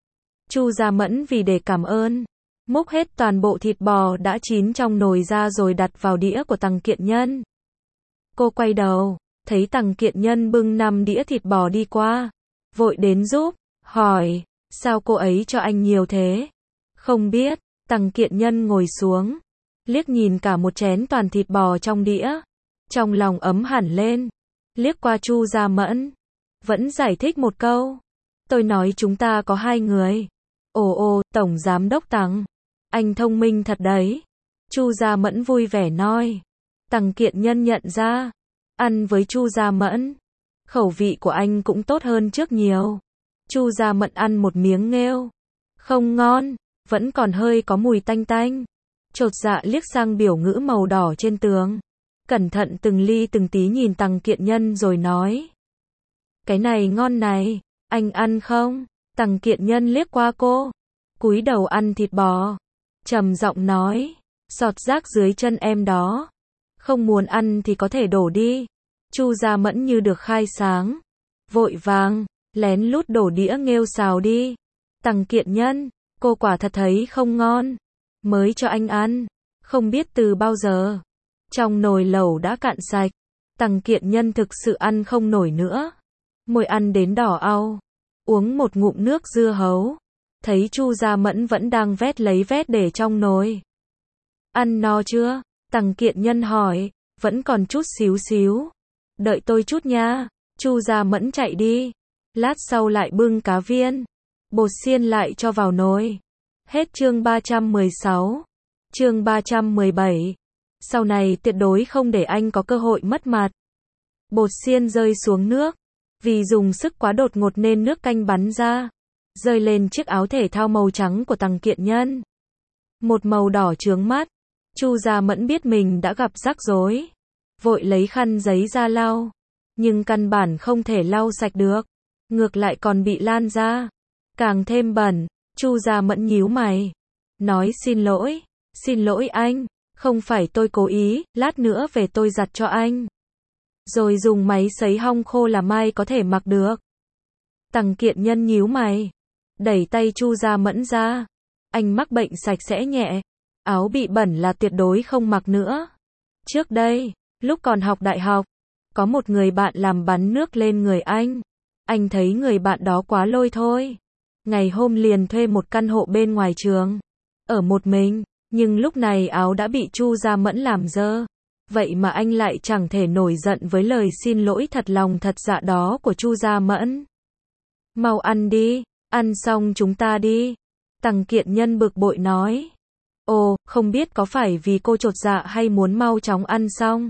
Chu Gia Mẫn vì để cảm ơn, múc hết toàn bộ thịt bò đã chín trong nồi ra rồi đặt vào đĩa của Tằng Kiện Nhân. Cô quay đầu, thấy Tằng Kiện Nhân bưng năm đĩa thịt bò đi qua, vội đến giúp, hỏi, sao cô ấy cho anh nhiều thế? Không biết. Tằng Kiện Nhân ngồi xuống, liếc nhìn cả một chén toàn thịt bò trong đĩa, trong lòng ấm hẳn lên, liếc qua Chu Gia Mẫn, vẫn giải thích một câu, tôi nói chúng ta có hai người. Ồ ồ, Tổng Giám Đốc Tằng, anh thông minh thật đấy. Chu Gia Mẫn vui vẻ nói. Tằng Kiện Nhân nhận ra, ăn với Chu Gia Mẫn, khẩu vị của anh cũng tốt hơn trước nhiều. Chu Gia Mẫn ăn một miếng nghêu, không ngon, vẫn còn hơi có mùi tanh tanh. Chột dạ liếc sang biểu ngữ màu đỏ trên tường, cẩn thận từng ly từng tí nhìn Tằng Kiện Nhân rồi nói. Cái này ngon này, anh ăn không? Tằng Kiện Nhân liếc qua cô, cúi đầu ăn thịt bò, trầm giọng nói, sọt rác dưới chân em đó. Không muốn ăn thì có thể đổ đi. Chu Gia Mẫn như được khai sáng, vội vàng, lén lút đổ đĩa nghêu xào đi. Tằng Kiện Nhân, cô quả thật thấy không ngon, mới cho anh ăn, không biết từ bao giờ. Trong nồi lẩu đã cạn sạch, Tằng Kiện Nhân thực sự ăn không nổi nữa. Môi ăn đến đỏ au, uống một ngụm nước dưa hấu, thấy Chu Gia Mẫn vẫn đang vét lấy vét để trong nồi. Ăn no chưa? Tằng Kiện Nhân hỏi, vẫn còn chút xíu xíu. Đợi tôi chút nha. Chu Gia Mẫn chạy đi. Lát sau lại bưng cá viên, bột xiên lại cho vào nồi. Hết chương ba trăm mười sáu. Chương ba trăm mười bảy. Sau này tuyệt đối không để anh có cơ hội mất mặt. Bột xiên rơi xuống nước, vì dùng sức quá đột ngột nên nước canh bắn ra, rơi lên chiếc áo thể thao màu trắng của Tằng Kiện Nhân. Một màu đỏ chướng mắt. Chu Gia Mẫn biết mình đã gặp rắc rối, vội lấy khăn giấy ra lau, nhưng căn bản không thể lau sạch được, ngược lại còn bị lan ra, càng thêm bẩn. Chu Gia Mẫn nhíu mày, nói xin lỗi, xin lỗi anh, không phải tôi cố ý, lát nữa về tôi giặt cho anh. Rồi dùng máy sấy hong khô là mai có thể mặc được. Tằng Kiện Nhân nhíu mày, đẩy tay Chu Gia Mẫn ra, anh mắc bệnh sạch sẽ nhẹ, áo bị bẩn là tuyệt đối không mặc nữa. Trước đây, lúc còn học đại học, có một người bạn làm bắn nước lên người anh. Anh thấy người bạn đó quá lôi thôi. Ngày hôm liền thuê một căn hộ bên ngoài trường, ở một mình, nhưng lúc này áo đã bị Chu Gia Mẫn làm dơ. Vậy mà anh lại chẳng thể nổi giận với lời xin lỗi thật lòng thật dạ đó của Chu Gia Mẫn. Mau ăn đi, ăn xong chúng ta đi. Tằng Kiện Nhân bực bội nói. Ồ, không biết có phải vì cô chột dạ hay muốn mau chóng ăn xong.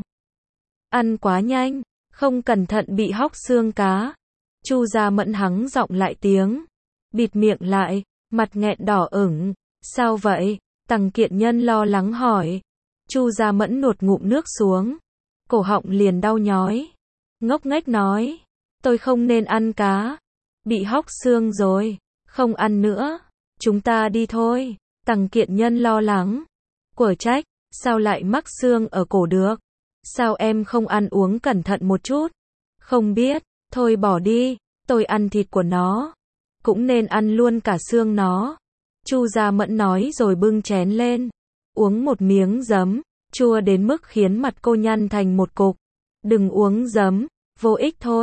Ăn quá nhanh, không cẩn thận bị hóc xương cá. Chu Gia Mẫn hắng giọng lại tiếng, bịt miệng lại, mặt nghẹn đỏ ửng. Sao vậy? Tằng Kiện Nhân lo lắng hỏi. Chu Gia Mẫn nuốt ngụm nước xuống, cổ họng liền đau nhói, ngốc nghếch nói, tôi không nên ăn cá, bị hóc xương rồi, không ăn nữa, chúng ta đi thôi. Tằng Kiện Nhân lo lắng, quở trách, sao lại mắc xương ở cổ được, sao em không ăn uống cẩn thận một chút? Không biết, thôi bỏ đi, tôi ăn thịt của nó, cũng nên ăn luôn cả xương nó. Chu Gia Mẫn nói rồi bưng chén lên, uống một miếng giấm, chua đến mức khiến mặt cô nhăn thành một cục. Đừng uống giấm, vô ích thôi.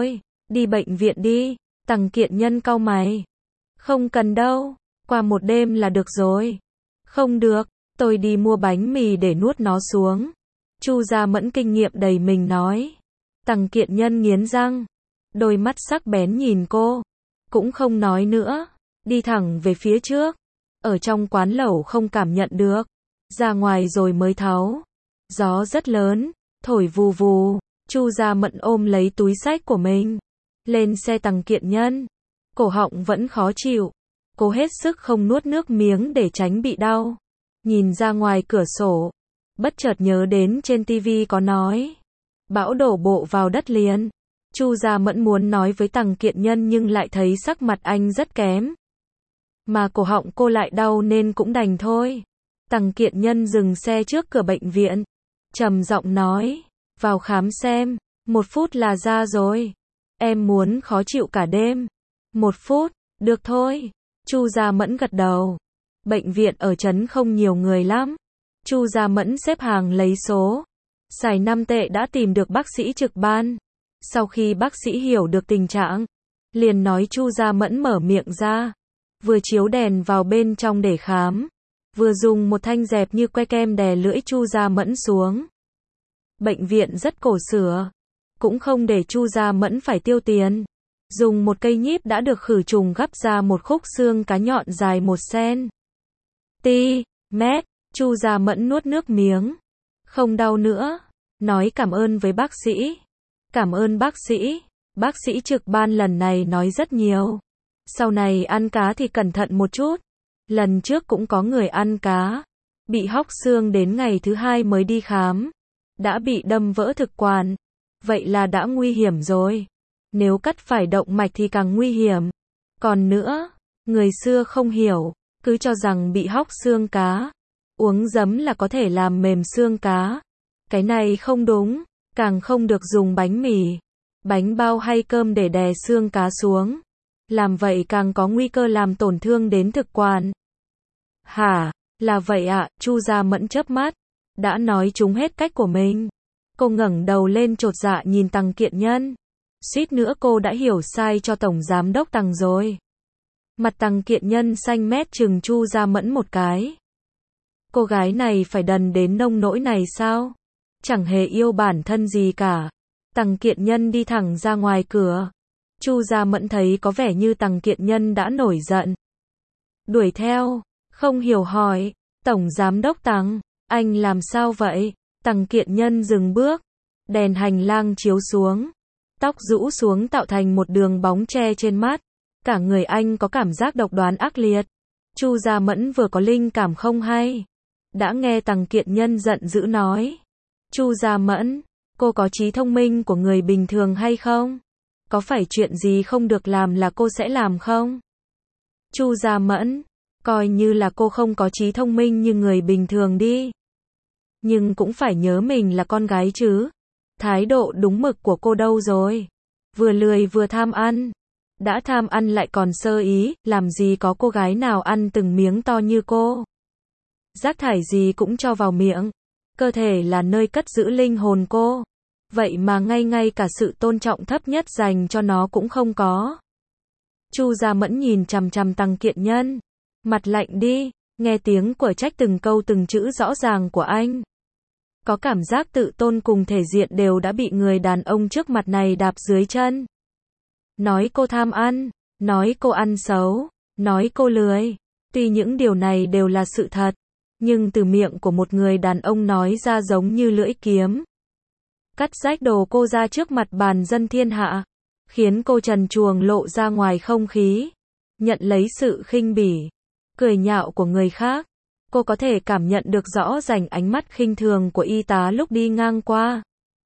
Đi bệnh viện đi. Tằng Kiện Nhân cau mày. Không cần đâu, qua một đêm là được rồi. Không được, tôi đi mua bánh mì để nuốt nó xuống. Chu Gia Mẫn kinh nghiệm đầy mình nói. Tằng Kiện Nhân nghiến răng, đôi mắt sắc bén nhìn cô, cũng không nói nữa, đi thẳng về phía trước. Ở trong quán lẩu không cảm nhận được, ra ngoài rồi mới tháo. Gió rất lớn, thổi vù vù. Chu Gia Mẫn ôm lấy túi xách của mình, lên xe Tằng Kiện Nhân. Cổ họng vẫn khó chịu, cô hết sức không nuốt nước miếng để tránh bị đau. Nhìn ra ngoài cửa sổ, bất chợt nhớ đến trên tivi có nói bão đổ bộ vào đất liền. Chu Gia Mẫn muốn nói với Tằng Kiện Nhân nhưng lại thấy sắc mặt anh rất kém, mà cổ họng cô lại đau nên cũng đành thôi. Tằng Kiện Nhân dừng xe trước cửa bệnh viện, trầm giọng nói, vào khám xem, một phút là ra rồi. Em muốn khó chịu cả đêm. Một phút, được thôi. Chu Gia Mẫn gật đầu. Bệnh viện ở trấn không nhiều người lắm. Chu Gia Mẫn xếp hàng lấy số. Xài năm tệ đã tìm được bác sĩ trực ban. Sau khi bác sĩ hiểu được tình trạng, liền nói Chu Gia Mẫn mở miệng ra. Vừa chiếu đèn vào bên trong để khám, vừa dùng một thanh dẹp như que kem đè lưỡi Chu Gia Mẫn xuống. Bệnh viện rất cổ xưa, cũng không để Chu Gia Mẫn phải tiêu tiền. Dùng một cây nhíp đã được khử trùng gắp ra một khúc xương cá nhọn dài một xen ti mét. Chu Gia Mẫn nuốt nước miếng. Không đau nữa. Nói cảm ơn với bác sĩ. Cảm ơn bác sĩ. Bác sĩ trực ban lần này nói rất nhiều. Sau này ăn cá thì cẩn thận một chút. Lần trước cũng có người ăn cá, bị hóc xương đến ngày thứ hai mới đi khám. Đã bị đâm vỡ thực quản. Vậy là đã nguy hiểm rồi. Nếu cắt phải động mạch thì càng nguy hiểm. Còn nữa, người xưa không hiểu, cứ cho rằng bị hóc xương cá, uống giấm là có thể làm mềm xương cá. Cái này không đúng, càng không được dùng bánh mì, bánh bao hay cơm để đè xương cá xuống. Làm vậy càng có nguy cơ làm tổn thương đến thực quản. Hả, là vậy ạ? Chu Gia Mẫn chớp mắt, đã nói trúng hết cách của mình. Cô ngẩng đầu lên chột dạ nhìn Tằng Kiện Nhân. Suýt nữa cô đã hiểu sai cho Tổng Giám đốc Tằng rồi. Mặt Tằng Kiện Nhân xanh mét chừng Chu Gia Mẫn một cái. Cô gái này phải đần đến nông nỗi này sao? Chẳng hề yêu bản thân gì cả. Tằng Kiện Nhân đi thẳng ra ngoài cửa. Chu Gia Mẫn thấy có vẻ như Tằng Kiện Nhân đã nổi giận. Đuổi theo, không hiểu hỏi, Tổng Giám đốc Tằng, anh làm sao vậy? Tằng Kiện Nhân dừng bước, đèn hành lang chiếu xuống, tóc rũ xuống tạo thành một đường bóng che trên mắt. Cả người anh có cảm giác độc đoán ác liệt. Chu Gia Mẫn vừa có linh cảm không hay, đã nghe Tằng Kiện Nhân giận dữ nói. Chu Gia Mẫn, cô có trí thông minh của người bình thường hay không? Có phải chuyện gì không được làm là cô sẽ làm không? Chu Gia Mẫn, coi như là cô không có trí thông minh như người bình thường đi. Nhưng cũng phải nhớ mình là con gái chứ. Thái độ đúng mực của cô đâu rồi? Vừa lười vừa tham ăn. Đã tham ăn lại còn sơ ý, làm gì có cô gái nào ăn từng miếng to như cô. Rác thải gì cũng cho vào miệng. Cơ thể là nơi cất giữ linh hồn cô. Vậy mà ngay ngay cả sự tôn trọng thấp nhất dành cho nó cũng không có. Chu Gia Mẫn nhìn chằm chằm Tằng Kiện Nhân. Mặt lạnh đi, nghe tiếng của trách từng câu từng chữ rõ ràng của anh. Có cảm giác tự tôn cùng thể diện đều đã bị người đàn ông trước mặt này đạp dưới chân. Nói cô tham ăn, nói cô ăn xấu, nói cô lười. Tuy những điều này đều là sự thật, nhưng từ miệng của một người đàn ông nói ra giống như lưỡi kiếm. Cắt rách đồ cô ra trước mặt bàn dân thiên hạ, khiến cô trần truồng lộ ra ngoài không khí. Nhận lấy sự khinh bỉ, cười nhạo của người khác. Cô có thể cảm nhận được rõ ràng ánh mắt khinh thường của y tá lúc đi ngang qua.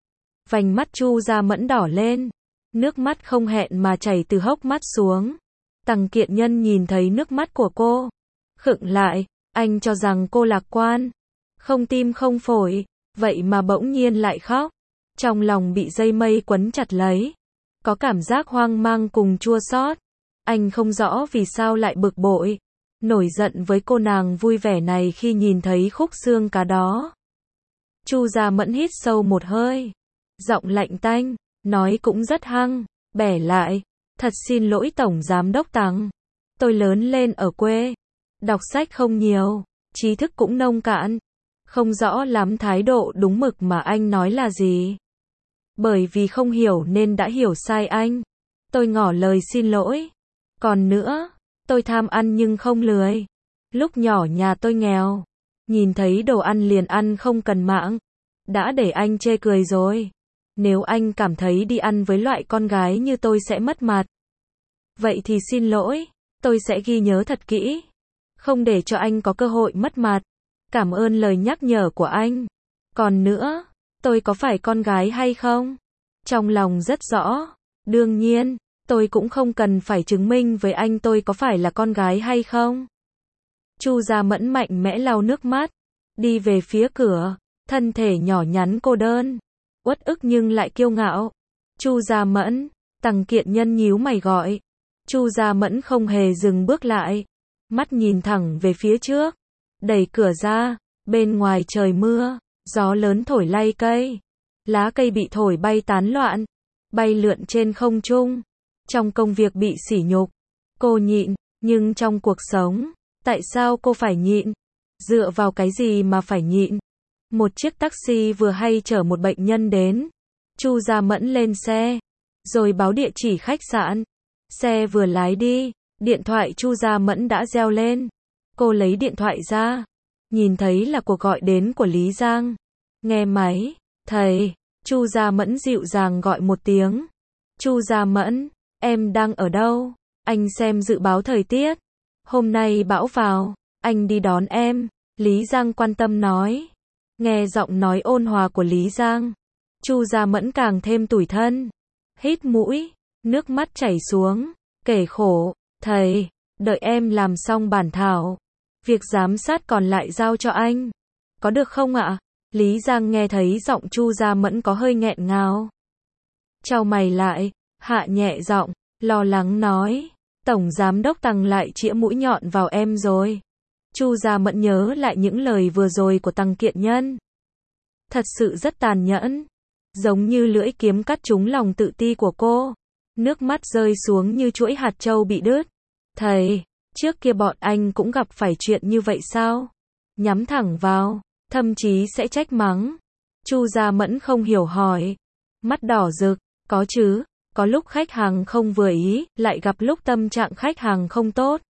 Vành mắt Chu Gia Mẫn đỏ lên. Nước mắt không hẹn mà chảy từ hốc mắt xuống. Tằng Kiện Nhân nhìn thấy nước mắt của cô, khựng lại. Anh cho rằng cô lạc quan, không tim không phổi, vậy mà bỗng nhiên lại khóc. Trong lòng bị dây mây quấn chặt lấy, có cảm giác hoang mang cùng chua xót. Anh không rõ vì sao lại bực bội, nổi giận với cô nàng vui vẻ này khi nhìn thấy khúc xương cá đó. Chu Gia Mẫn hít sâu một hơi, giọng lạnh tanh, nói cũng rất hăng. Bẻ lại, thật xin lỗi Tổng Giám đốc Tăng. Tôi lớn lên ở quê, đọc sách không nhiều, trí thức cũng nông cạn, không rõ lắm thái độ đúng mực mà anh nói là gì. Bởi vì không hiểu nên đã hiểu sai anh. Tôi ngỏ lời xin lỗi. Còn nữa, tôi tham ăn nhưng không lười. Lúc nhỏ nhà tôi nghèo, nhìn thấy đồ ăn liền ăn không cần mạng. Đã để anh chê cười rồi. Nếu anh cảm thấy đi ăn với loại con gái như tôi sẽ mất mặt, vậy thì xin lỗi, tôi sẽ ghi nhớ thật kỹ. Không để cho anh có cơ hội mất mặt. Cảm ơn lời nhắc nhở của anh. Còn nữa, tôi có phải con gái hay không? Trong lòng rất rõ. Đương nhiên, tôi cũng không cần phải chứng minh với anh tôi có phải là con gái hay không. Chu Gia Mẫn mạnh mẽ lau nước mắt, đi về phía cửa, thân thể nhỏ nhắn cô đơn, uất ức nhưng lại kiêu ngạo. Chu Gia Mẫn, Tằng Kiện Nhân nhíu mày gọi. Chu Gia Mẫn không hề dừng bước lại, mắt nhìn thẳng về phía trước, đẩy cửa ra, bên ngoài trời mưa, gió lớn thổi lay cây, lá cây bị thổi bay tán loạn, bay lượn trên không trung. Trong công việc bị sỉ nhục, cô nhịn, nhưng trong cuộc sống, tại sao cô phải nhịn? Dựa vào cái gì mà phải nhịn? Một chiếc taxi vừa hay chở một bệnh nhân đến. Chu Gia Mẫn lên xe, rồi báo địa chỉ khách sạn. Xe vừa lái đi, điện thoại Chu Gia Mẫn đã reo lên. Cô lấy điện thoại ra, nhìn thấy là cuộc gọi đến của Lý Giang. Nghe máy, thầy. Chu Gia Mẫn dịu dàng gọi một tiếng. Chu Gia Mẫn, em đang ở đâu? Anh xem dự báo thời tiết. Hôm nay bão vào, anh đi đón em. Lý Giang quan tâm nói. Nghe giọng nói ôn hòa của Lý Giang, Chu Gia Mẫn càng thêm tủi thân. Hít mũi, nước mắt chảy xuống, kể khổ. Thầy, đợi em làm xong bản thảo, việc giám sát còn lại giao cho anh. Có được không ạ? Lý Giang nghe thấy giọng Chu Gia Mẫn có hơi nghẹn ngào. Chau mày lại, hạ nhẹ giọng, lo lắng nói. Tổng Giám đốc Tằng lại chĩa mũi nhọn vào em rồi. Chu Gia Mẫn nhớ lại những lời vừa rồi của Tằng Kiện Nhân. Thật sự rất tàn nhẫn. Giống như lưỡi kiếm cắt trúng lòng tự ti của cô. Nước mắt rơi xuống như chuỗi hạt châu bị đứt. Thầy, trước kia bọn anh cũng gặp phải chuyện như vậy sao? Nhắm thẳng vào, thậm chí sẽ trách mắng. Chu Gia Mẫn không hiểu hỏi. Mắt đỏ rực, có chứ, có lúc khách hàng không vừa ý, lại gặp lúc tâm trạng khách hàng không tốt.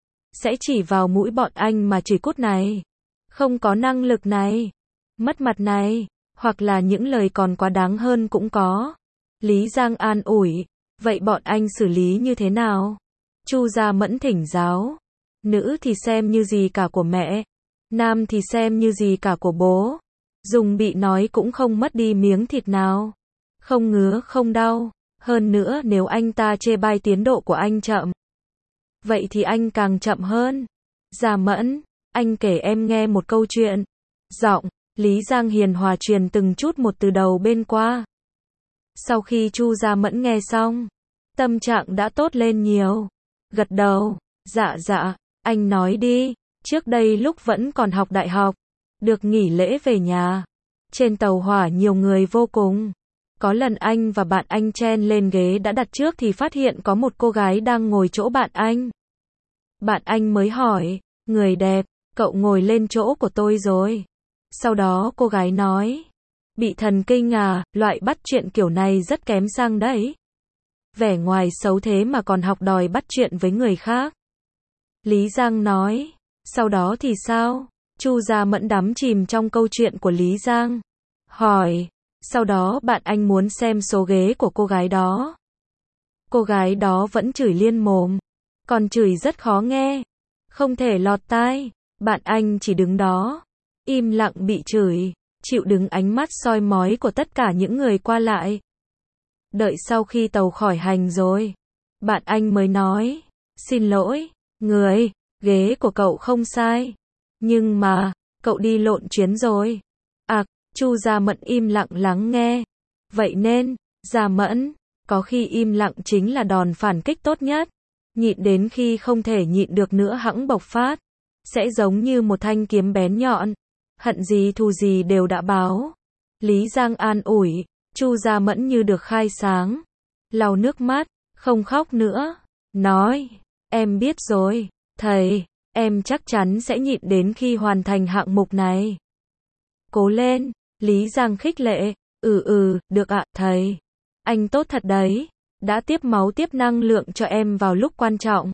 Sẽ chỉ vào mũi bọn anh mà chửi cút này. Không có năng lực này. Mất mặt này. Hoặc là những lời còn quá đáng hơn cũng có. Lý Giang an ủi. Vậy bọn anh xử lý như thế nào? Chu Gia Mẫn thỉnh giáo. Nữ thì xem như gì cả của mẹ. Nam thì xem như gì cả của bố. Dùng bị nói cũng không mất đi miếng thịt nào. Không ngứa không đau. Hơn nữa nếu anh ta chê bai tiến độ của anh chậm, vậy thì anh càng chậm hơn. Gia Mẫn, anh kể em nghe một câu chuyện. Giọng Lý Giang hiền hòa truyền từng chút một từ đầu bên qua. Sau khi Chu Gia Mẫn nghe xong, tâm trạng đã tốt lên nhiều. Gật đầu, dạ dạ, anh nói đi. Trước đây lúc vẫn còn học đại học, được nghỉ lễ về nhà. Trên tàu hỏa nhiều người vô cùng. Có lần anh và bạn anh chen lên ghế đã đặt trước thì phát hiện có một cô gái đang ngồi chỗ bạn anh. Bạn anh mới hỏi, người đẹp, cậu ngồi lên chỗ của tôi rồi. Sau đó cô gái nói, bị thần kinh à, loại bắt chuyện kiểu này rất kém sang đấy. Vẻ ngoài xấu thế mà còn học đòi bắt chuyện với người khác. Lý Giang nói, sau đó thì sao? Chu Gia Mẫn đắm chìm trong câu chuyện của Lý Giang. Hỏi, sau đó bạn anh muốn xem số ghế của cô gái đó. Cô gái đó vẫn chửi liên mồm. Còn chửi rất khó nghe. Không thể lọt tai. Bạn anh chỉ đứng đó, im lặng bị chửi, chịu đứng ánh mắt soi mói của tất cả những người qua lại. Đợi sau khi tàu khỏi hành rồi, bạn anh mới nói, xin lỗi, người, ghế của cậu không sai. Nhưng mà, cậu đi lộn chuyến rồi. À, Chu Gia Mẫn im lặng lắng nghe. Vậy nên, Gia Mẫn, có khi im lặng chính là đòn phản kích tốt nhất. Nhịn đến khi không thể nhịn được nữa hẵng bộc phát. Sẽ giống như một thanh kiếm bén nhọn. Hận gì thù gì đều đã báo. Lý Giang an ủi. Chu Gia Mẫn như được khai sáng. lau nước mắt, không khóc nữa. Nói, em biết rồi, thầy, em chắc chắn sẽ nhịn đến khi hoàn thành hạng mục này. Cố lên, Lý Giang khích lệ. Ừ ừ, được ạ, thầy. Anh tốt thật đấy, đã tiếp máu tiếp năng lượng cho em vào lúc quan trọng.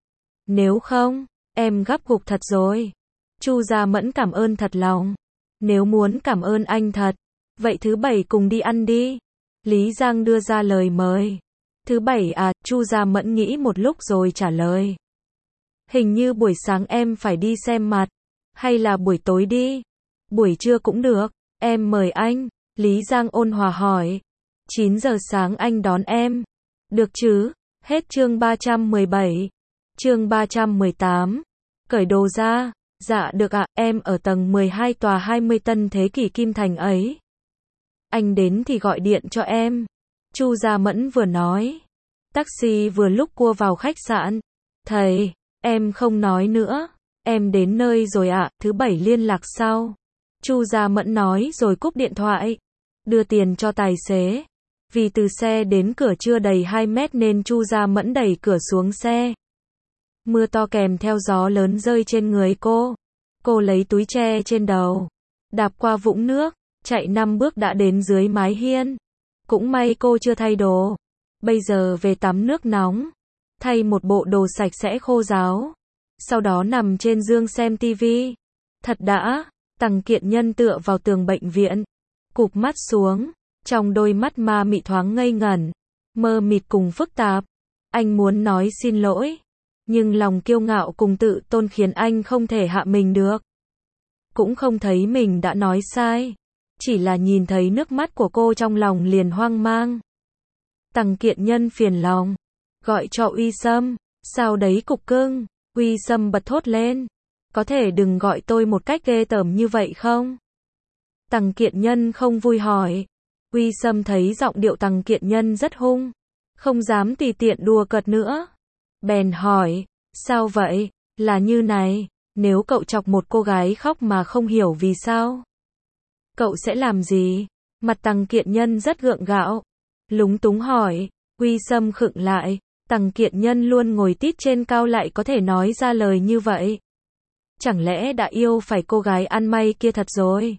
Nếu không, em gấp gục thật rồi. Chu Gia Mẫn cảm ơn thật lòng. Nếu muốn cảm ơn anh thật, vậy thứ bảy cùng đi ăn đi. Lý Giang đưa ra lời mời. Thứ bảy à, Chu Gia Mẫn nghĩ một lúc rồi trả lời. Hình như buổi sáng em phải đi xem mặt, hay là buổi tối đi? Buổi trưa cũng được, em mời anh. Lý Giang ôn hòa hỏi. chín giờ sáng anh đón em. Được chứ? Hết chương ba trăm mười bảy. Chương ba trăm mười tám. Cởi đồ ra. Dạ được ạ, em ở tầng mười hai tòa hai mươi Tân Thế Kỷ Kim Thành ấy. Anh đến thì gọi điện cho em. Chu Gia Mẫn vừa nói. Taxi vừa lúc cua vào khách sạn. Thầy, em không nói nữa. Em đến nơi rồi ạ, thứ bảy liên lạc sau. Chu Gia Mẫn nói rồi cúp điện thoại. Đưa tiền cho tài xế. Vì từ xe đến cửa chưa đầy hai mét nên Chu Gia Mẫn đẩy cửa xuống xe. Mưa to kèm theo gió lớn rơi trên người cô. Cô lấy túi che trên đầu. Đạp qua vũng nước, chạy năm bước đã đến dưới mái hiên. Cũng may cô chưa thay đồ. Bây giờ về tắm nước nóng. Thay một bộ đồ sạch sẽ khô ráo. Sau đó nằm trên giường xem tivi. Thật đã, Tằng Kiện Nhân tựa vào tường bệnh viện. Cụp mắt xuống. Trong đôi mắt ma mị thoáng ngây ngẩn. Mơ mịt cùng phức tạp. Anh muốn nói xin lỗi. Nhưng lòng kiêu ngạo cùng tự tôn khiến anh không thể hạ mình được. Cũng không thấy mình đã nói sai. Chỉ là nhìn thấy nước mắt của cô trong lòng liền hoang mang. Tằng Kiện Nhân phiền lòng. Gọi cho Uy Sâm. Sao đấy cục cưng? Uy Sâm bật thốt lên. Có thể đừng gọi tôi một cách ghê tởm như vậy không? Tằng Kiện Nhân không vui hỏi. Uy Sâm thấy giọng điệu Tằng Kiện Nhân rất hung. Không dám tùy tiện đùa cợt nữa. Bèn hỏi. Sao vậy? Là như này. Nếu cậu chọc một cô gái khóc mà không hiểu vì sao, cậu sẽ làm gì? Mặt Tằng Kiện Nhân rất gượng gạo. Lúng túng hỏi. Uy Sâm khựng lại. Tằng Kiện Nhân luôn ngồi tít trên cao lại có thể nói ra lời như vậy. Chẳng lẽ đã yêu phải cô gái ăn may kia thật rồi?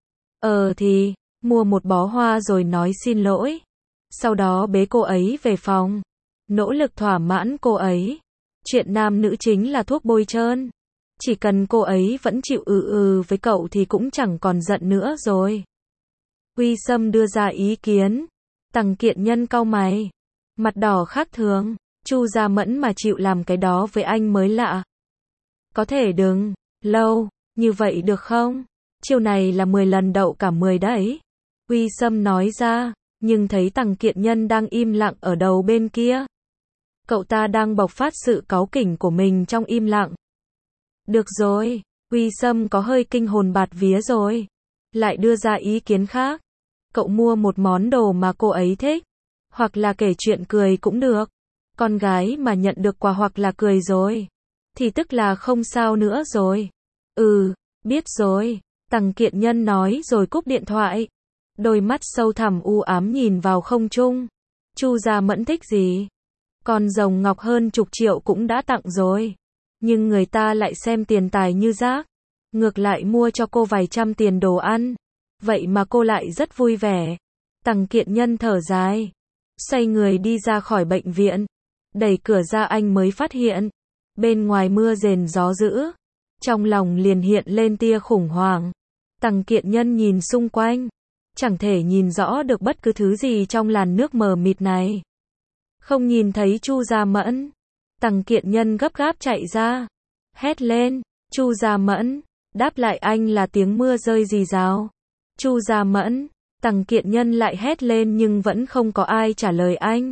Ờ thì, mua một bó hoa rồi nói xin lỗi. Sau đó bế cô ấy về phòng. Nỗ lực thỏa mãn cô ấy. Chuyện nam nữ chính là thuốc bôi trơn. Chỉ cần cô ấy vẫn chịu ừ ừ với cậu thì cũng chẳng còn giận nữa rồi. Uy Sâm đưa ra ý kiến. Tằng Kiện Nhân cau mày. Mặt đỏ khác thường. Chu Gia Mẫn mà chịu làm cái đó với anh mới lạ. Có thể đừng lâu như vậy được không? Chiều này là mười lần đậu cả mười đấy. Uy Sâm nói ra. Nhưng thấy Tằng Kiện Nhân đang im lặng ở đầu bên kia. Cậu ta đang bộc phát sự cáu kỉnh của mình trong im lặng. Được rồi, Uy Sâm có hơi kinh hồn bạt vía rồi. Lại đưa ra ý kiến khác. Cậu mua một món đồ mà cô ấy thích. Hoặc là kể chuyện cười cũng được. Con gái mà nhận được quà hoặc là cười rồi. Thì tức là không sao nữa rồi. Ừ, biết rồi. Tằng Kiện Nhân nói rồi cúp điện thoại. Đôi mắt sâu thẳm u ám nhìn vào không trung. Chu Gia Mẫn thích gì? Con rồng ngọc hơn chục triệu cũng đã tặng rồi. Nhưng người ta lại xem tiền tài như rác. Ngược lại mua cho cô vài trăm tiền đồ ăn. Vậy mà cô lại rất vui vẻ. Tằng Kiện Nhân thở dài. Xoay người đi ra khỏi bệnh viện. Đẩy cửa ra anh mới phát hiện. Bên ngoài mưa rền gió dữ. Trong lòng liền hiện lên tia khủng hoảng. Tằng Kiện Nhân nhìn xung quanh. Chẳng thể nhìn rõ được bất cứ thứ gì trong làn nước mờ mịt này. Không nhìn thấy Chu Gia Mẫn. Tằng Kiện Nhân gấp gáp chạy ra. Hét lên. Chu Gia Mẫn. Đáp lại anh là tiếng mưa rơi rì rào. Chu Gia Mẫn. Tằng Kiện Nhân lại hét lên nhưng vẫn không có ai trả lời anh.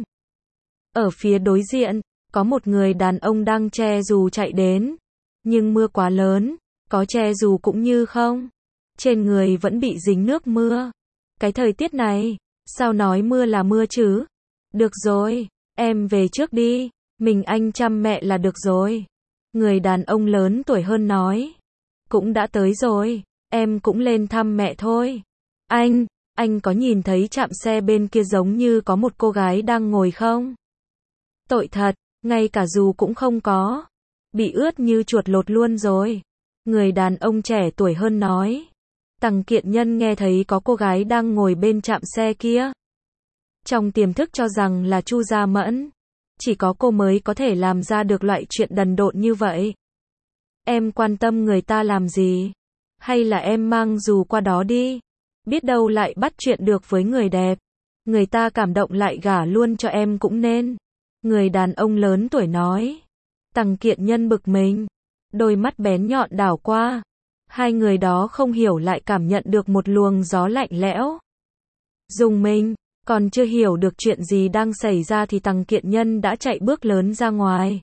Ở phía đối diện, có một người đàn ông đang che dù chạy đến. Nhưng mưa quá lớn, có che dù cũng như không. Trên người vẫn bị dính nước mưa. Cái thời tiết này, sao nói mưa là mưa chứ? Được rồi, em về trước đi, mình anh chăm mẹ là được rồi. Người đàn ông lớn tuổi hơn nói. Cũng đã tới rồi, em cũng lên thăm mẹ thôi. Anh, Anh có nhìn thấy trạm xe bên kia giống như có một cô gái đang ngồi không? Tội thật, ngay cả dù cũng không có. Bị ướt như chuột lột luôn rồi. Người đàn ông trẻ tuổi hơn nói. Tằng Kiện Nhân nghe thấy có cô gái đang ngồi bên trạm xe kia. Trong tiềm thức cho rằng là Chu Gia Mẫn. Chỉ có cô mới có thể làm ra được loại chuyện đần độn như vậy. Em quan tâm người ta làm gì? Hay là em mang dù qua đó đi? Biết đâu lại bắt chuyện được với người đẹp. Người ta cảm động lại gả luôn cho em cũng nên. Người đàn ông lớn tuổi nói. Tằng Kiện Nhân bực mình. Đôi mắt bén nhọn đảo qua. Hai người đó không hiểu lại cảm nhận được một luồng gió lạnh lẽo. Dùng mình, còn chưa hiểu được chuyện gì đang xảy ra thì Tằng Kiện Nhân đã chạy bước lớn ra ngoài.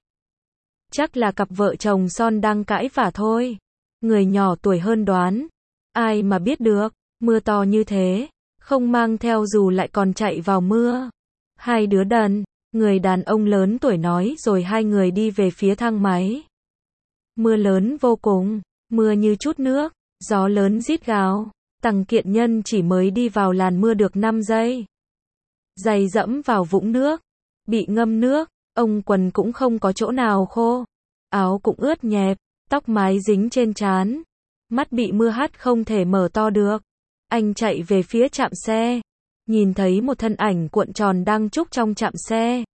Chắc là cặp vợ chồng son đang cãi vả thôi. Người nhỏ tuổi hơn đoán. Ai mà biết được, mưa to như thế, không mang theo dù lại còn chạy vào mưa. Hai đứa đần, người đàn ông lớn tuổi nói rồi hai người đi về phía thang máy. Mưa lớn vô cùng, mưa như chút nước, gió lớn rít gào. Tằng Kiện Nhân chỉ mới đi vào làn mưa được năm giây. Giày dẫm vào vũng nước, bị ngâm nước, ông quần cũng không có chỗ nào khô. Áo cũng ướt nhẹp, tóc mái dính trên trán. Mắt bị mưa hắt không thể mở to được. Anh chạy về phía trạm xe. Nhìn thấy một thân ảnh cuộn tròn đang trúc trong trạm xe.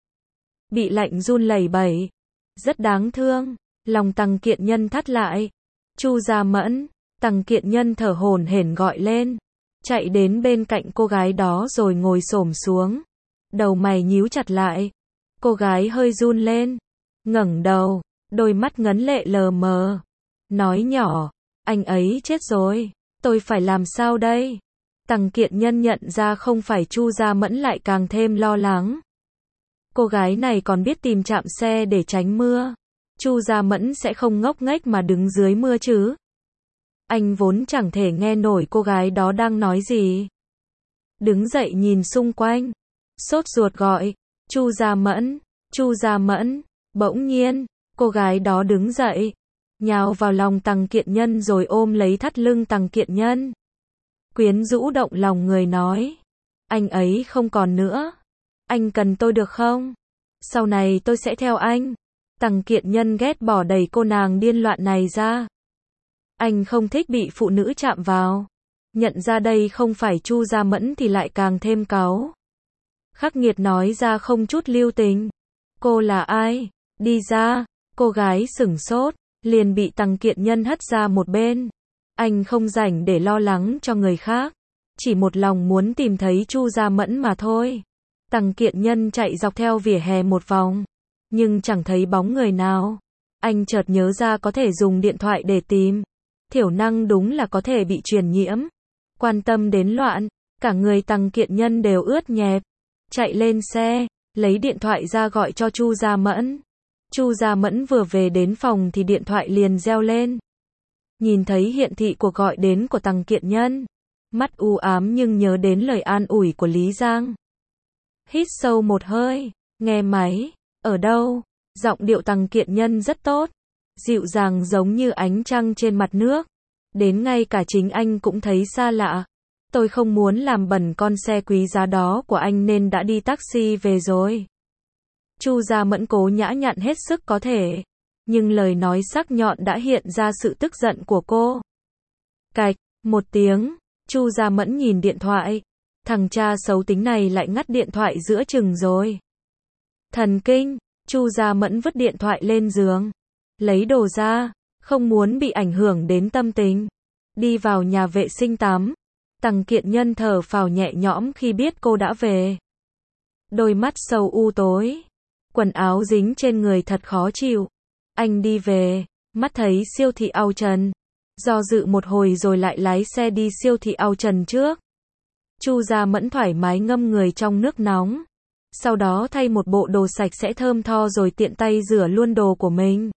Bị lạnh run lẩy bẩy. Rất đáng thương. Lòng Tằng Kiện Nhân thắt lại. Chu Gia Mẫn. Tằng Kiện Nhân thở hổn hển gọi lên. Chạy đến bên cạnh cô gái đó rồi ngồi xổm xuống. Đầu mày nhíu chặt lại. Cô gái hơi run lên. Ngẩng đầu. Đôi mắt ngấn lệ lờ mờ. Nói nhỏ. Anh ấy chết rồi. Tôi phải làm sao đây? Tằng Kiện Nhân nhận ra không phải Chu Gia Mẫn lại càng thêm lo lắng. Cô gái này còn biết tìm trạm xe để tránh mưa. Chu Gia Mẫn sẽ không ngốc nghếch mà đứng dưới mưa chứ. Anh vốn chẳng thể nghe nổi cô gái đó đang nói gì. Đứng dậy nhìn xung quanh. Sốt ruột gọi. Chu Gia Mẫn, Chu Gia Mẫn. Bỗng nhiên, cô gái đó đứng dậy. Nhào vào lòng Tằng Kiện Nhân rồi ôm lấy thắt lưng Tằng Kiện Nhân. Quyến rũ động lòng người nói. Anh ấy không còn nữa. Anh cần tôi được không? Sau này tôi sẽ theo anh. Tằng Kiện Nhân ghét bỏ đẩy cô nàng điên loạn này ra. Anh không thích bị phụ nữ chạm vào. Nhận ra đây không phải Chu Gia Mẫn thì lại càng thêm cáu. Khắc nghiệt nói ra không chút lưu tình. Cô là ai? Đi ra. Cô gái sửng sốt. Liền bị Tằng Kiện Nhân hất ra một bên. Anh không rảnh để lo lắng cho người khác. Chỉ một lòng muốn tìm thấy Chu Gia Mẫn mà thôi. Tằng Kiện Nhân chạy dọc theo vỉa hè một vòng. Nhưng chẳng thấy bóng người nào. Anh chợt nhớ ra có thể dùng điện thoại để tìm. Thiểu năng đúng là có thể bị truyền nhiễm. Quan tâm đến loạn. Cả người Tằng Kiện Nhân đều ướt nhẹp. Chạy lên xe. Lấy điện thoại ra gọi cho Chu Gia Mẫn. Chu Gia Mẫn vừa về đến phòng thì điện thoại liền reo lên. Nhìn thấy hiện thị cuộc gọi đến của Tằng Kiện Nhân. Mắt u ám nhưng nhớ đến lời an ủi của Lý Giang. Hít sâu một hơi. Nghe máy. Ở đâu? Giọng điệu Tằng Kiện Nhân rất tốt. Dịu dàng giống như ánh trăng trên mặt nước. Đến ngay cả chính anh cũng thấy xa lạ. Tôi không muốn làm bẩn con xe quý giá đó của anh nên đã đi taxi về rồi. Chu Gia Mẫn cố nhã nhặn hết sức có thể. Nhưng lời nói sắc nhọn đã hiện ra sự tức giận của cô. Cạch, một tiếng. Chu Gia Mẫn nhìn điện thoại. Thằng cha xấu tính này lại ngắt điện thoại giữa chừng rồi. Thần kinh. Chu Gia Mẫn vứt điện thoại lên giường. Lấy đồ ra. Không muốn bị ảnh hưởng đến tâm tình. Đi vào nhà vệ sinh tắm. Tằng Kiện Nhân thở phào nhẹ nhõm khi biết cô đã về. Đôi mắt sâu u tối. Quần áo dính trên người thật khó chịu. Anh đi về. Mắt thấy siêu thị Ao Trần. Do dự một hồi rồi lại lái xe đi siêu thị Ao Trần trước. Chu Gia Mẫn thoải mái ngâm người trong nước nóng. Sau đó thay một bộ đồ sạch sẽ thơm tho rồi tiện tay rửa luôn đồ của mình.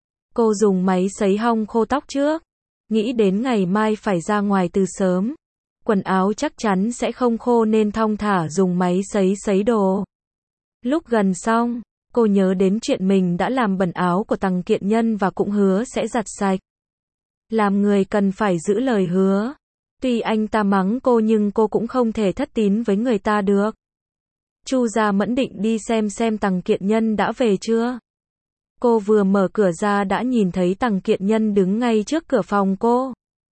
Cô dùng máy sấy hong khô tóc trước. Nghĩ đến ngày mai phải ra ngoài từ sớm. Quần áo chắc chắn sẽ không khô nên thong thả dùng máy sấy sấy đồ. Lúc gần xong, cô nhớ đến chuyện mình đã làm bẩn áo của Tằng Kiện Nhân và cũng hứa sẽ giặt sạch. Làm người cần phải giữ lời hứa. Tuy anh ta mắng cô nhưng cô cũng không thể thất tín với người ta được. Chu Gia Mẫn định đi xem xem Tằng Kiện Nhân đã về chưa. Cô vừa mở cửa ra đã nhìn thấy Tằng Kiện Nhân đứng ngay trước cửa phòng cô.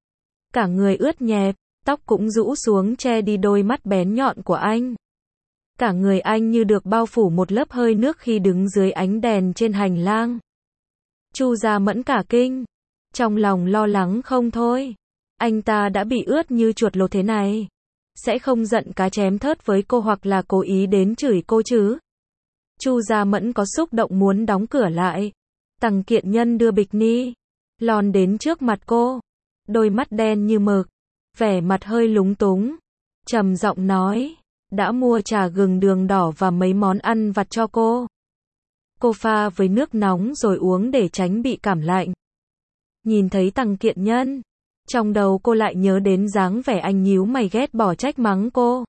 Cả người ướt nhẹp, tóc cũng rũ xuống che đi đôi mắt bén nhọn của anh. Cả người anh như được bao phủ một lớp hơi nước khi đứng dưới ánh đèn trên hành lang. Chu Gia Mẫn cả kinh, trong lòng lo lắng không thôi. Anh ta đã bị ướt như chuột lột thế này, sẽ không giận cá chém thớt với cô hoặc là cố ý đến chửi cô chứ. Chu Gia Mẫn có xúc động muốn đóng cửa lại. Tằng Kiện Nhân đưa bikini lon đến trước mặt cô, đôi mắt đen như mực, vẻ mặt hơi lúng túng, trầm giọng nói, đã mua trà gừng đường đỏ và mấy món ăn vặt cho cô. Cô pha với nước nóng rồi uống để tránh bị cảm lạnh. Nhìn thấy Tằng Kiện Nhân, trong đầu cô lại nhớ đến dáng vẻ anh nhíu mày ghét bỏ trách mắng cô.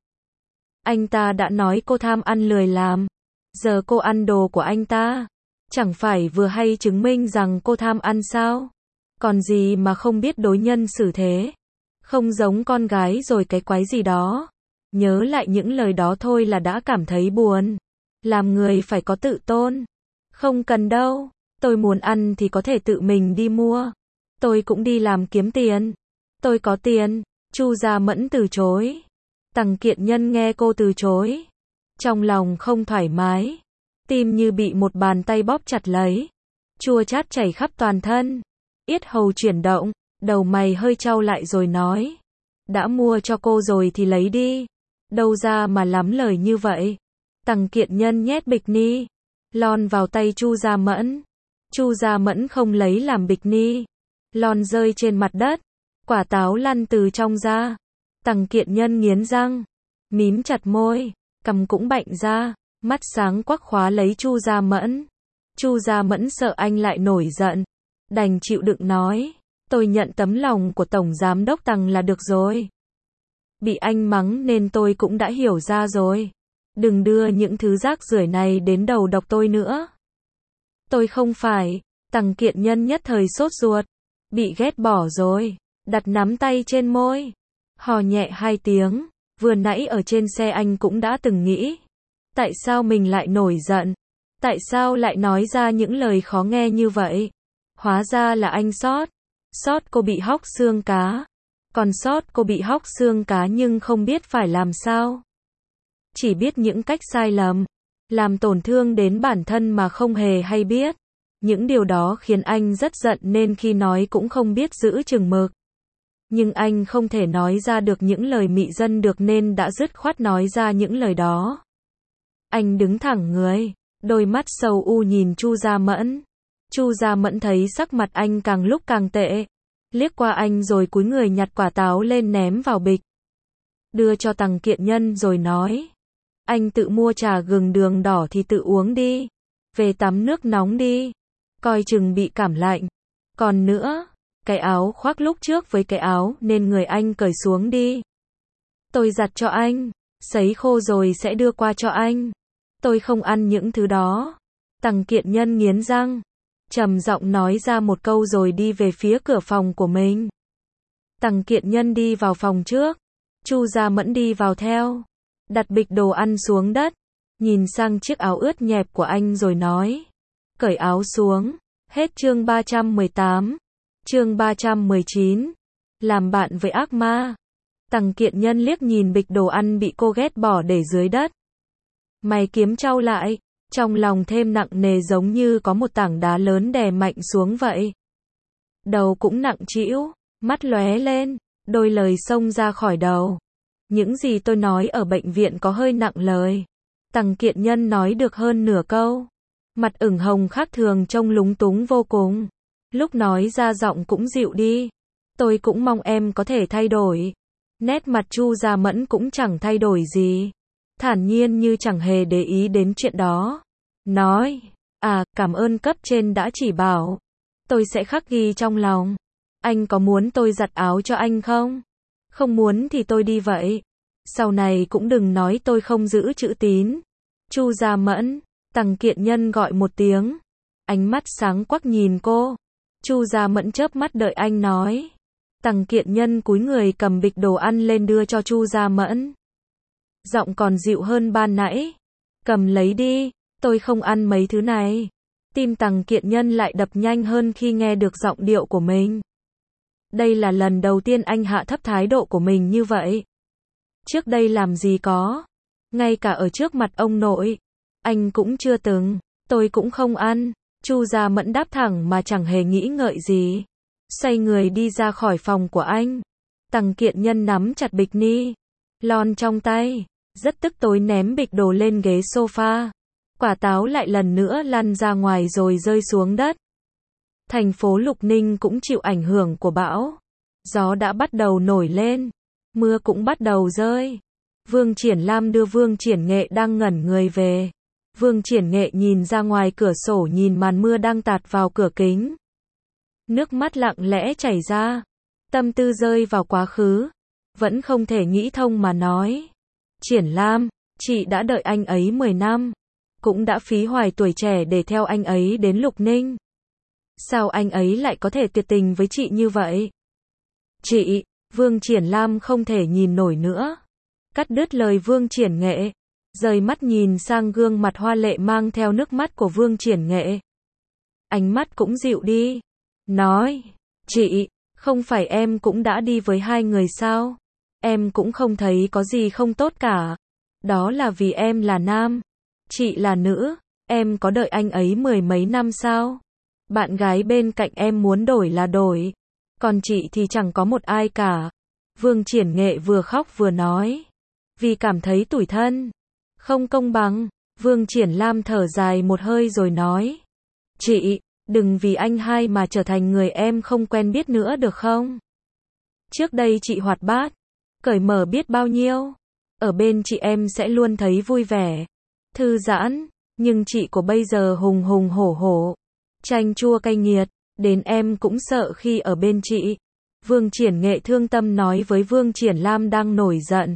Anh ta đã nói cô tham ăn lười làm, giờ cô ăn đồ của anh ta, chẳng phải vừa hay chứng minh rằng cô tham ăn sao? Còn gì mà không biết đối nhân xử thế, không giống con gái rồi cái quái gì đó. Nhớ lại những lời đó thôi là đã cảm thấy buồn. Làm người phải có tự tôn. Không cần đâu, tôi muốn ăn thì có thể tự mình đi mua. Tôi cũng đi làm kiếm tiền. Tôi có tiền. Chu Gia Mẫn từ chối. Tằng Kiện Nhân nghe cô từ chối, trong lòng không thoải mái, tim như bị một bàn tay bóp chặt lấy, chua chát chảy khắp toàn thân, yết hầu chuyển động, đầu mày hơi chau lại rồi nói, đã mua cho cô rồi thì lấy đi, đâu ra mà lắm lời như vậy. Tằng Kiện Nhân nhét bikini lon vào tay Chu Gia Mẫn. Chu Gia Mẫn không lấy làm bikini lon rơi trên mặt đất, quả táo lăn từ trong ra. Tằng Kiện Nhân nghiến răng, mím chặt môi, cằm cũng bạnh ra, mắt sáng quắc khóa lấy Chu Gia Mẫn. Chu Gia Mẫn sợ anh lại nổi giận, đành chịu đựng nói, tôi nhận tấm lòng của Tổng Giám đốc Tằng là được rồi. Bị anh mắng nên tôi cũng đã hiểu ra rồi. Đừng đưa những thứ rác rưởi này đến đầu độc tôi nữa. Tôi không phải. Tằng Kiện Nhân nhất thời sốt ruột, bị ghét bỏ rồi, đặt nắm tay trên môi, hò nhẹ hai tiếng. Vừa nãy ở trên xe anh cũng đã từng nghĩ, tại sao mình lại nổi giận, tại sao lại nói ra những lời khó nghe như vậy. Hóa ra là anh sót, sót cô bị hóc xương cá, còn sót cô bị hóc xương cá nhưng không biết phải làm sao. Chỉ biết những cách sai lầm, làm tổn thương đến bản thân mà không hề hay biết. Những điều đó khiến anh rất giận nên khi nói cũng không biết giữ chừng mực. Nhưng anh không thể nói ra được những lời mị dân được nên đã dứt khoát nói ra những lời đó. Anh đứng thẳng người, đôi mắt sầu u nhìn Chu Gia Mẫn. Chu Gia Mẫn thấy sắc mặt anh càng lúc càng tệ, liếc qua anh rồi cúi người nhặt quả táo lên ném vào bịch, đưa cho Tằng Kiện Nhân rồi nói, anh tự mua trà gừng đường đỏ thì tự uống đi, về tắm nước nóng đi, coi chừng bị cảm lạnh. Còn nữa, cái áo khoác lúc trước với cái áo nên người anh cởi xuống đi. Tôi giặt cho anh, sấy khô rồi sẽ đưa qua cho anh. Tôi không ăn những thứ đó. Tằng Kiện Nhân nghiến răng, trầm giọng nói ra một câu rồi đi về phía cửa phòng của mình. Tằng Kiện Nhân đi vào phòng trước, Chu Gia Mẫn đi vào theo, đặt bịch đồ ăn xuống đất, nhìn sang chiếc áo ướt nhẹp của anh rồi nói, cởi áo xuống. Hết chương ba trăm mười tám. Chương ba trăm mười chín. Làm bạn với ác ma. Tằng Kiện Nhân liếc nhìn bịch đồ ăn bị cô ghét bỏ để dưới đất. Mày kiếm trao lại, trong lòng thêm nặng nề giống như có một tảng đá lớn đè mạnh xuống vậy. Đầu cũng nặng trĩu, mắt lóe lên, đôi lời xông ra khỏi đầu. Những gì tôi nói ở bệnh viện có hơi nặng lời. Tằng Kiện Nhân nói được hơn nửa câu. Mặt ửng hồng khác thường trông lúng túng vô cùng. Lúc nói ra giọng cũng dịu đi. Tôi cũng mong em có thể thay đổi. Nét mặt Chu Gia Mẫn cũng chẳng thay đổi gì. Thản nhiên như chẳng hề để ý đến chuyện đó. Nói, à, cảm ơn cấp trên đã chỉ bảo. Tôi sẽ khắc ghi trong lòng. Anh có muốn tôi giặt áo cho anh không? Không muốn thì tôi đi vậy. Sau này cũng đừng nói tôi không giữ chữ tín. Chu Gia Mẫn. Tằng Kiện Nhân gọi một tiếng, ánh mắt sáng quắc nhìn cô. Chu Gia Mẫn chớp mắt đợi anh nói. Tằng Kiện Nhân cúi người cầm bịch đồ ăn lên đưa cho Chu Gia Mẫn. Giọng còn dịu hơn ban nãy. Cầm lấy đi, tôi không ăn mấy thứ này. Tim Tằng Kiện Nhân lại đập nhanh hơn khi nghe được giọng điệu của mình. Đây là lần đầu tiên anh hạ thấp thái độ của mình như vậy. Trước đây làm gì có. Ngay cả ở trước mặt ông nội. Anh cũng chưa từng. Tôi cũng không ăn. Chu Gia Mẫn đáp thẳng mà chẳng hề nghĩ ngợi gì. Xoay người đi ra khỏi phòng của anh. Tằng Kiện Nhân nắm chặt bịch ni lon trong tay. Rất tức tối ném bịch đồ lên ghế sofa. Quả táo lại lần nữa lăn ra ngoài rồi rơi xuống đất. Thành phố Lục Ninh cũng chịu ảnh hưởng của bão. Gió đã bắt đầu nổi lên. Mưa cũng bắt đầu rơi. Vương Triển Lam đưa Vương Triển Nghệ đang ngẩn người về. Vương Triển Nghệ nhìn ra ngoài cửa sổ nhìn màn mưa đang tạt vào cửa kính. Nước mắt lặng lẽ chảy ra. Tâm tư rơi vào quá khứ. Vẫn không thể nghĩ thông mà nói. Triển Lam, chị đã đợi anh ấy mười năm. Cũng đã phí hoài tuổi trẻ để theo anh ấy đến Lục Ninh. Sao anh ấy lại có thể tuyệt tình với chị như vậy? Chị, Vương Triển Lam không thể nhìn nổi nữa. Cắt đứt lời Vương Triển Nghệ. Rời mắt nhìn sang gương mặt hoa lệ mang theo nước mắt của Vương Triển Nghệ. Ánh mắt cũng dịu đi. Nói, chị, không phải em cũng đã đi với hai người sao? Em cũng không thấy có gì không tốt cả. Đó là vì em là nam. Chị là nữ. Em có đợi anh ấy mười mấy năm sao? Bạn gái bên cạnh em muốn đổi là đổi. Còn chị thì chẳng có một ai cả. Vương Triển Nghệ vừa khóc vừa nói. Vì cảm thấy tủi thân. Không công bằng. Vương Triển Lam thở dài một hơi rồi nói. Chị, đừng vì anh hai mà trở thành người em không quen biết nữa được không? Trước đây chị hoạt bát, cởi mở biết bao nhiêu. Ở bên chị em sẽ luôn thấy vui vẻ, thư giãn. Nhưng chị của bây giờ hùng hùng hổ hổ, chanh chua cay nghiệt, đến em cũng sợ khi ở bên chị. Vương Triển Nghệ thương tâm nói với Vương Triển Lam đang nổi giận.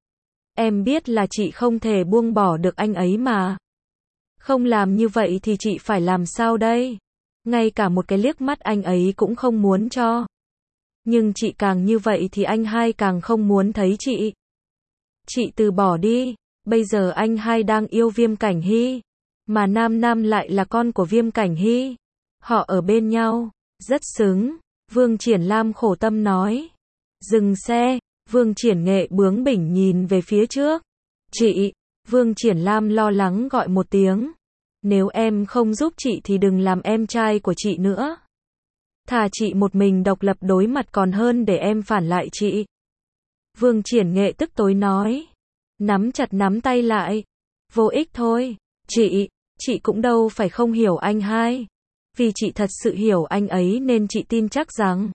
Em biết là chị không thể buông bỏ được anh ấy mà. Không làm như vậy thì chị phải làm sao đây? Ngay cả một cái liếc mắt anh ấy cũng không muốn cho. Nhưng chị càng như vậy thì anh hai càng không muốn thấy chị. Chị từ bỏ đi, bây giờ anh hai đang yêu Viêm Cảnh Hy. Mà Nam Nam lại là con của Viêm Cảnh Hy. Họ ở bên nhau, rất xứng. Vương Triển Lam khổ tâm nói. Dừng xe, Vương Triển Nghệ bướng bỉnh nhìn về phía trước. Chị, Vương Triển Lam lo lắng gọi một tiếng. Nếu em không giúp chị thì đừng làm em trai của chị nữa. Thà chị một mình độc lập đối mặt còn hơn để em phản lại chị. Vương Triển Nghệ tức tối nói. Nắm chặt nắm tay lại. Vô ích thôi. Chị, chị cũng đâu phải không hiểu anh hai. Vì chị thật sự hiểu anh ấy nên chị tin chắc rằng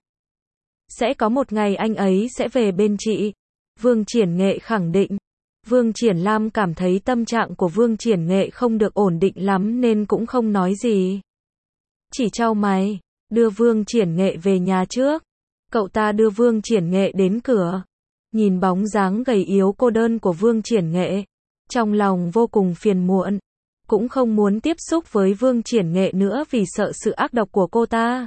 sẽ có một ngày anh ấy sẽ về bên chị. Vương Triển Nghệ khẳng định. Vương Triển Lam cảm thấy tâm trạng của Vương Triển Nghệ không được ổn định lắm nên cũng không nói gì. Chỉ chau mày, đưa Vương Triển Nghệ về nhà trước. Cậu ta đưa Vương Triển Nghệ đến cửa. Nhìn bóng dáng gầy yếu cô đơn của Vương Triển Nghệ. Trong lòng vô cùng phiền muộn. Cũng không muốn tiếp xúc với Vương Triển Nghệ nữa vì sợ sự ác độc của cô ta.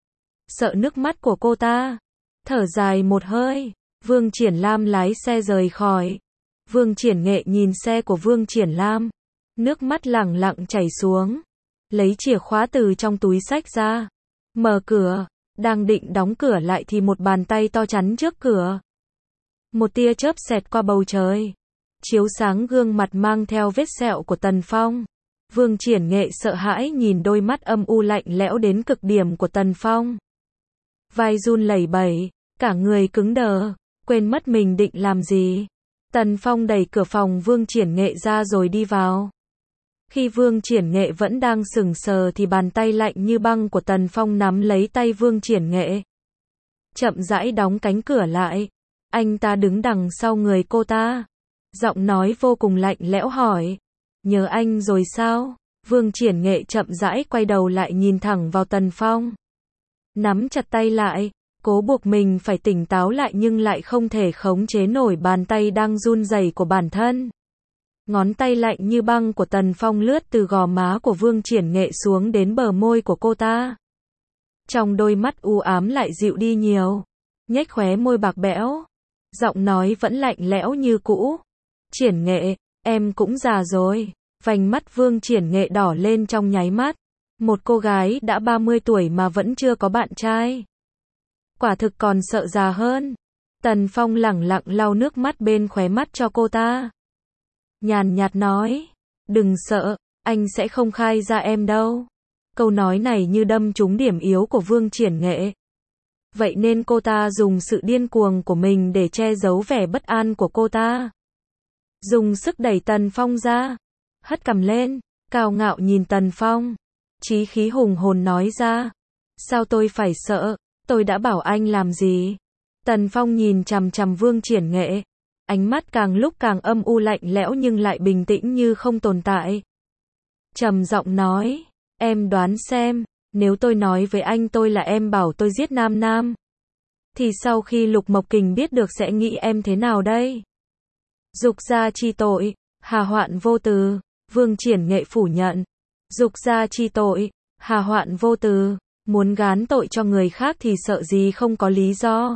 Sợ nước mắt của cô ta. Thở dài một hơi, Vương Triển Lam lái xe rời khỏi. Vương Triển Nghệ nhìn xe của Vương Triển Lam. Nước mắt lẳng lặng chảy xuống. Lấy chìa khóa từ trong túi xách ra. Mở cửa. Đang định đóng cửa lại thì một bàn tay to chắn trước cửa. Một tia chớp xẹt qua bầu trời. Chiếu sáng gương mặt mang theo vết sẹo của Tần Phong. Vương Triển Nghệ sợ hãi nhìn đôi mắt âm u lạnh lẽo đến cực điểm của Tần Phong. Vai run lẩy bẩy, cả người cứng đờ, quên mất mình định làm gì. Tần Phong đẩy cửa phòng Vương Triển Nghệ ra rồi đi vào. Khi Vương Triển Nghệ vẫn đang sững sờ thì bàn tay lạnh như băng của Tần Phong nắm lấy tay Vương Triển Nghệ. Chậm rãi đóng cánh cửa lại. Anh ta đứng đằng sau người cô ta. Giọng nói vô cùng lạnh lẽo hỏi. Nhớ anh rồi sao? Vương Triển Nghệ chậm rãi quay đầu lại nhìn thẳng vào Tần Phong. Nắm chặt tay lại, cố buộc mình phải tỉnh táo lại nhưng lại không thể khống chế nổi bàn tay đang run rẩy của bản thân. Ngón tay lạnh như băng của Tần Phong lướt từ gò má của Vương Triển Nghệ xuống đến bờ môi của cô ta. Trong đôi mắt u ám lại dịu đi nhiều. nhếch khóe môi bạc bẽo. Giọng nói vẫn lạnh lẽo như cũ. Triển Nghệ, em cũng già rồi. Vành mắt Vương Triển Nghệ đỏ lên trong nháy mắt. Một cô gái đã ba mươi tuổi mà vẫn chưa có bạn trai. Quả thực còn sợ già hơn. Tần Phong lẳng lặng lau nước mắt bên khóe mắt cho cô ta. Nhàn nhạt nói, đừng sợ, anh sẽ không khai ra em đâu. Câu nói này như đâm trúng điểm yếu của Vương Triển Nghệ. Vậy nên cô ta dùng sự điên cuồng của mình để che giấu vẻ bất an của cô ta. Dùng sức đẩy Tần Phong ra. Hất cằm lên, cao ngạo nhìn Tần Phong. Chí khí hùng hồn nói ra. Sao tôi phải sợ, tôi đã bảo anh làm gì? Tần Phong nhìn chằm chằm Vương Triển Nghệ. Ánh mắt càng lúc càng âm u lạnh lẽo nhưng lại bình tĩnh như không tồn tại. Trầm giọng nói, em đoán xem, nếu tôi nói với anh tôi là em bảo tôi giết Nam Nam, thì sau khi Lục Mộc Kình biết được sẽ nghĩ em thế nào đây? Dục gia chi tội, hà hoạn vô từ. Vương Triển Nghệ phủ nhận. Dục gia chi tội, hà hoạn vô từ. Muốn gán tội cho người khác thì sợ gì không có lý do.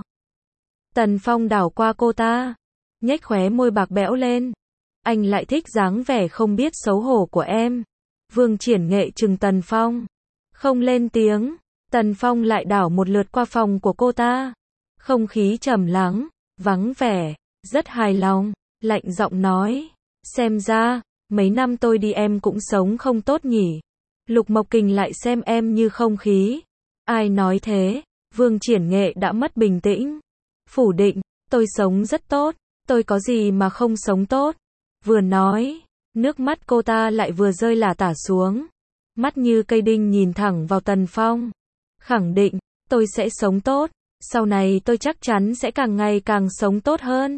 Tần Phong đảo qua cô ta, nhếch khóe môi bạc bẽo lên. Anh lại thích dáng vẻ không biết xấu hổ của em. Vương Triển Nghệ trừng Tần Phong. Không lên tiếng. Tần Phong lại đảo một lượt qua phòng của cô ta. Không khí trầm lắng, vắng vẻ, rất hài lòng. Lạnh giọng nói, xem ra, mấy năm tôi đi em cũng sống không tốt nhỉ. Lục Mộc Kình lại xem em như không khí. Ai nói thế? Vương Triển Nghệ đã mất bình tĩnh. Phủ định, tôi sống rất tốt, tôi có gì mà không sống tốt. Vừa nói, nước mắt cô ta lại vừa rơi lả tả xuống. Mắt như cây đinh nhìn thẳng vào Tần Phong. Khẳng định, tôi sẽ sống tốt, sau này tôi chắc chắn sẽ càng ngày càng sống tốt hơn.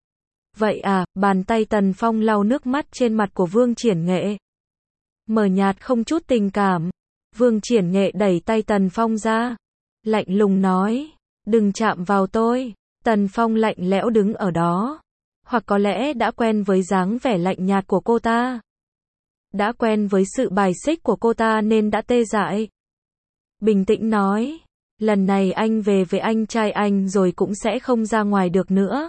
Vậy à, bàn tay Tần Phong lau nước mắt trên mặt của Vương Triển Nghệ. Mờ nhạt không chút tình cảm. Vương Triển Nghệ đẩy tay Tần Phong ra. Lạnh lùng nói, đừng chạm vào tôi. Tần Phong lạnh lẽo đứng ở đó. Hoặc có lẽ đã quen với dáng vẻ lạnh nhạt của cô ta. Đã quen với sự bài xích của cô ta nên đã tê dại. Bình tĩnh nói, lần này anh về với anh trai anh rồi cũng sẽ không ra ngoài được nữa.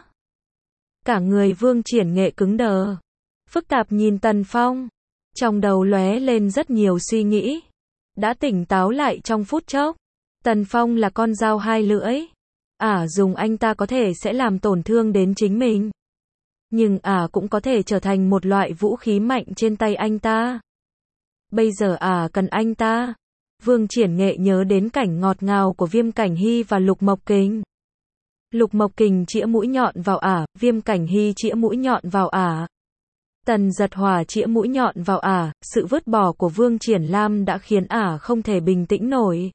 Cả người Vương Triển Nghệ cứng đờ. Phức tạp nhìn Tần Phong. Trong đầu lóe lên rất nhiều suy nghĩ. Đã tỉnh táo lại trong phút chốc. Tần Phong là con dao hai lưỡi. Ả dùng anh ta có thể sẽ làm tổn thương đến chính mình. Nhưng Ả cũng có thể trở thành một loại vũ khí mạnh trên tay anh ta. Bây giờ Ả cần anh ta. Vương Triển Nghệ nhớ đến cảnh ngọt ngào của Viêm Cảnh Hy và Lục Mộc Kình. Lục Mộc Kình chĩa mũi nhọn vào Ả, Viêm Cảnh Hy chĩa mũi nhọn vào Ả. Tần Giật Hòa chĩa mũi nhọn vào Ả, sự vứt bỏ của Vương Triển Lam đã khiến Ả không thể bình tĩnh nổi.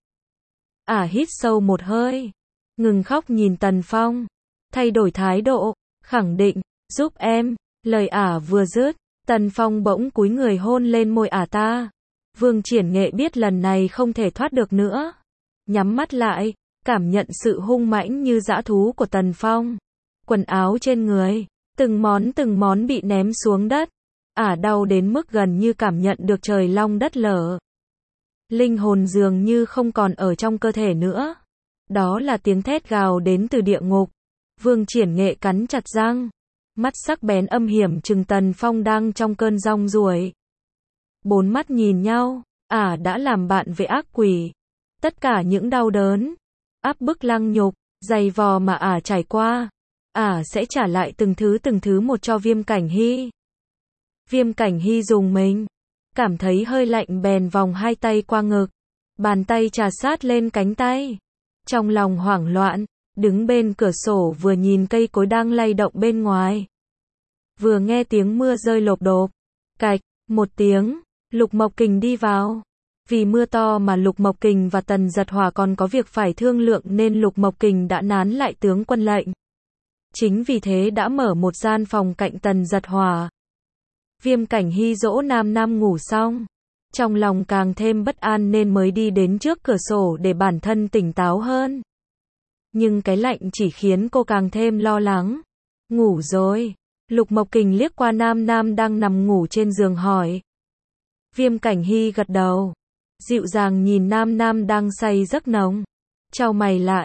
Ả hít sâu một hơi, ngừng khóc nhìn Tần Phong, thay đổi thái độ, khẳng định, giúp em. Lời Ả vừa dứt, Tần Phong bỗng cúi người hôn lên môi Ả ta. Vương Triển Nghệ biết lần này không thể thoát được nữa. Nhắm mắt lại, cảm nhận sự hung mãnh như dã thú của Tần Phong. Quần áo trên người, từng món từng món bị ném xuống đất. Ả đau đến mức gần như cảm nhận được trời long đất lở. Linh hồn dường như không còn ở trong cơ thể nữa. Đó là tiếng thét gào đến từ địa ngục. Vương Triển Nghệ cắn chặt răng. Mắt sắc bén âm hiểm trừng Tần Phong đang trong cơn giông ruổi. Bốn mắt nhìn nhau, Ả đã làm bạn với ác quỷ. Tất cả những đau đớn, áp bức lăng nhục, dày vò mà Ả trải qua, Ả sẽ trả lại từng thứ từng thứ một cho Viêm Cảnh Hy. Viêm Cảnh Hy dùng mình, cảm thấy hơi lạnh bèn vòng hai tay qua ngực, bàn tay trà sát lên cánh tay. Trong lòng hoảng loạn, đứng bên cửa sổ vừa nhìn cây cối đang lay động bên ngoài. Vừa nghe tiếng mưa rơi lộp độp, cạch, một tiếng, Lục Mộc Kình đi vào. Vì mưa to mà Lục Mộc Kình và Tần Giật Hòa còn có việc phải thương lượng nên Lục Mộc Kình đã nán lại tướng quân lệnh. Chính vì thế đã mở một gian phòng cạnh Tần Giật Hòa. Viêm Cảnh Hy dỗ Nam Nam ngủ xong. Trong lòng càng thêm bất an nên mới đi đến trước cửa sổ để bản thân tỉnh táo hơn. Nhưng cái lạnh chỉ khiến cô càng thêm lo lắng. Ngủ rồi. Lục Mộc Kình liếc qua Nam Nam đang nằm ngủ trên giường hỏi. Viêm Cảnh Hy gật đầu. Dịu dàng nhìn Nam Nam đang say giấc nồng. Chau mày lại,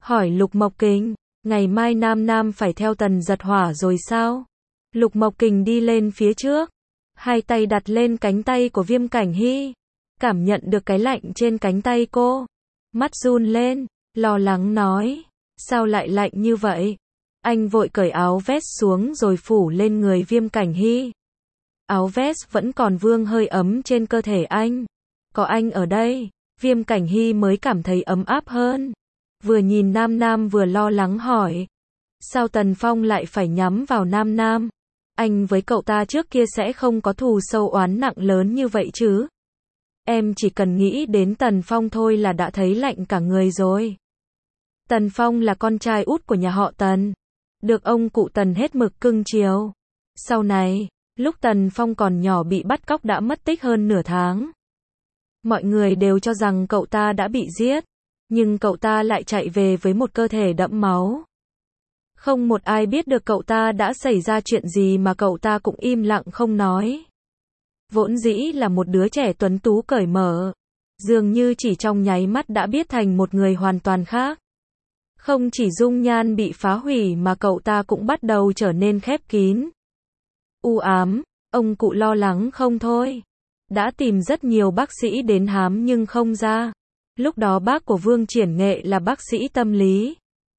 hỏi Lục Mộc Kình, ngày mai Nam Nam phải theo Tần Giật Hỏa rồi sao? Lục Mộc Kình đi lên phía trước, hai tay đặt lên cánh tay của Viêm Cảnh Hy, cảm nhận được cái lạnh trên cánh tay cô, mắt run lên, lo lắng nói, sao lại lạnh như vậy? Anh vội cởi áo vest xuống rồi phủ lên người Viêm Cảnh Hy. Áo vest vẫn còn vương hơi ấm trên cơ thể anh. Có anh ở đây, Viêm Cảnh Hy mới cảm thấy ấm áp hơn. Vừa nhìn Nam Nam vừa lo lắng hỏi, sao Tần Phong lại phải nhắm vào Nam Nam? Anh với cậu ta trước kia sẽ không có thù sâu oán nặng lớn như vậy chứ? Em chỉ cần nghĩ đến Tần Phong thôi là đã thấy lạnh cả người rồi. Tần Phong là con trai út của nhà họ Tần, được ông cụ Tần hết mực cưng chiều. Sau này, lúc Tần Phong còn nhỏ bị bắt cóc đã mất tích hơn nửa tháng. Mọi người đều cho rằng cậu ta đã bị giết, nhưng cậu ta lại chạy về với một cơ thể đẫm máu. Không một ai biết được cậu ta đã xảy ra chuyện gì mà cậu ta cũng im lặng không nói. Vốn dĩ là một đứa trẻ tuấn tú cởi mở, dường như chỉ trong nháy mắt đã biến thành một người hoàn toàn khác. Không chỉ dung nhan bị phá hủy mà cậu ta cũng bắt đầu trở nên khép kín, u ám, ông cụ lo lắng không thôi. Đã tìm rất nhiều bác sĩ đến khám nhưng không ra. Lúc đó bác của Vương Triển Nghệ là bác sĩ tâm lý.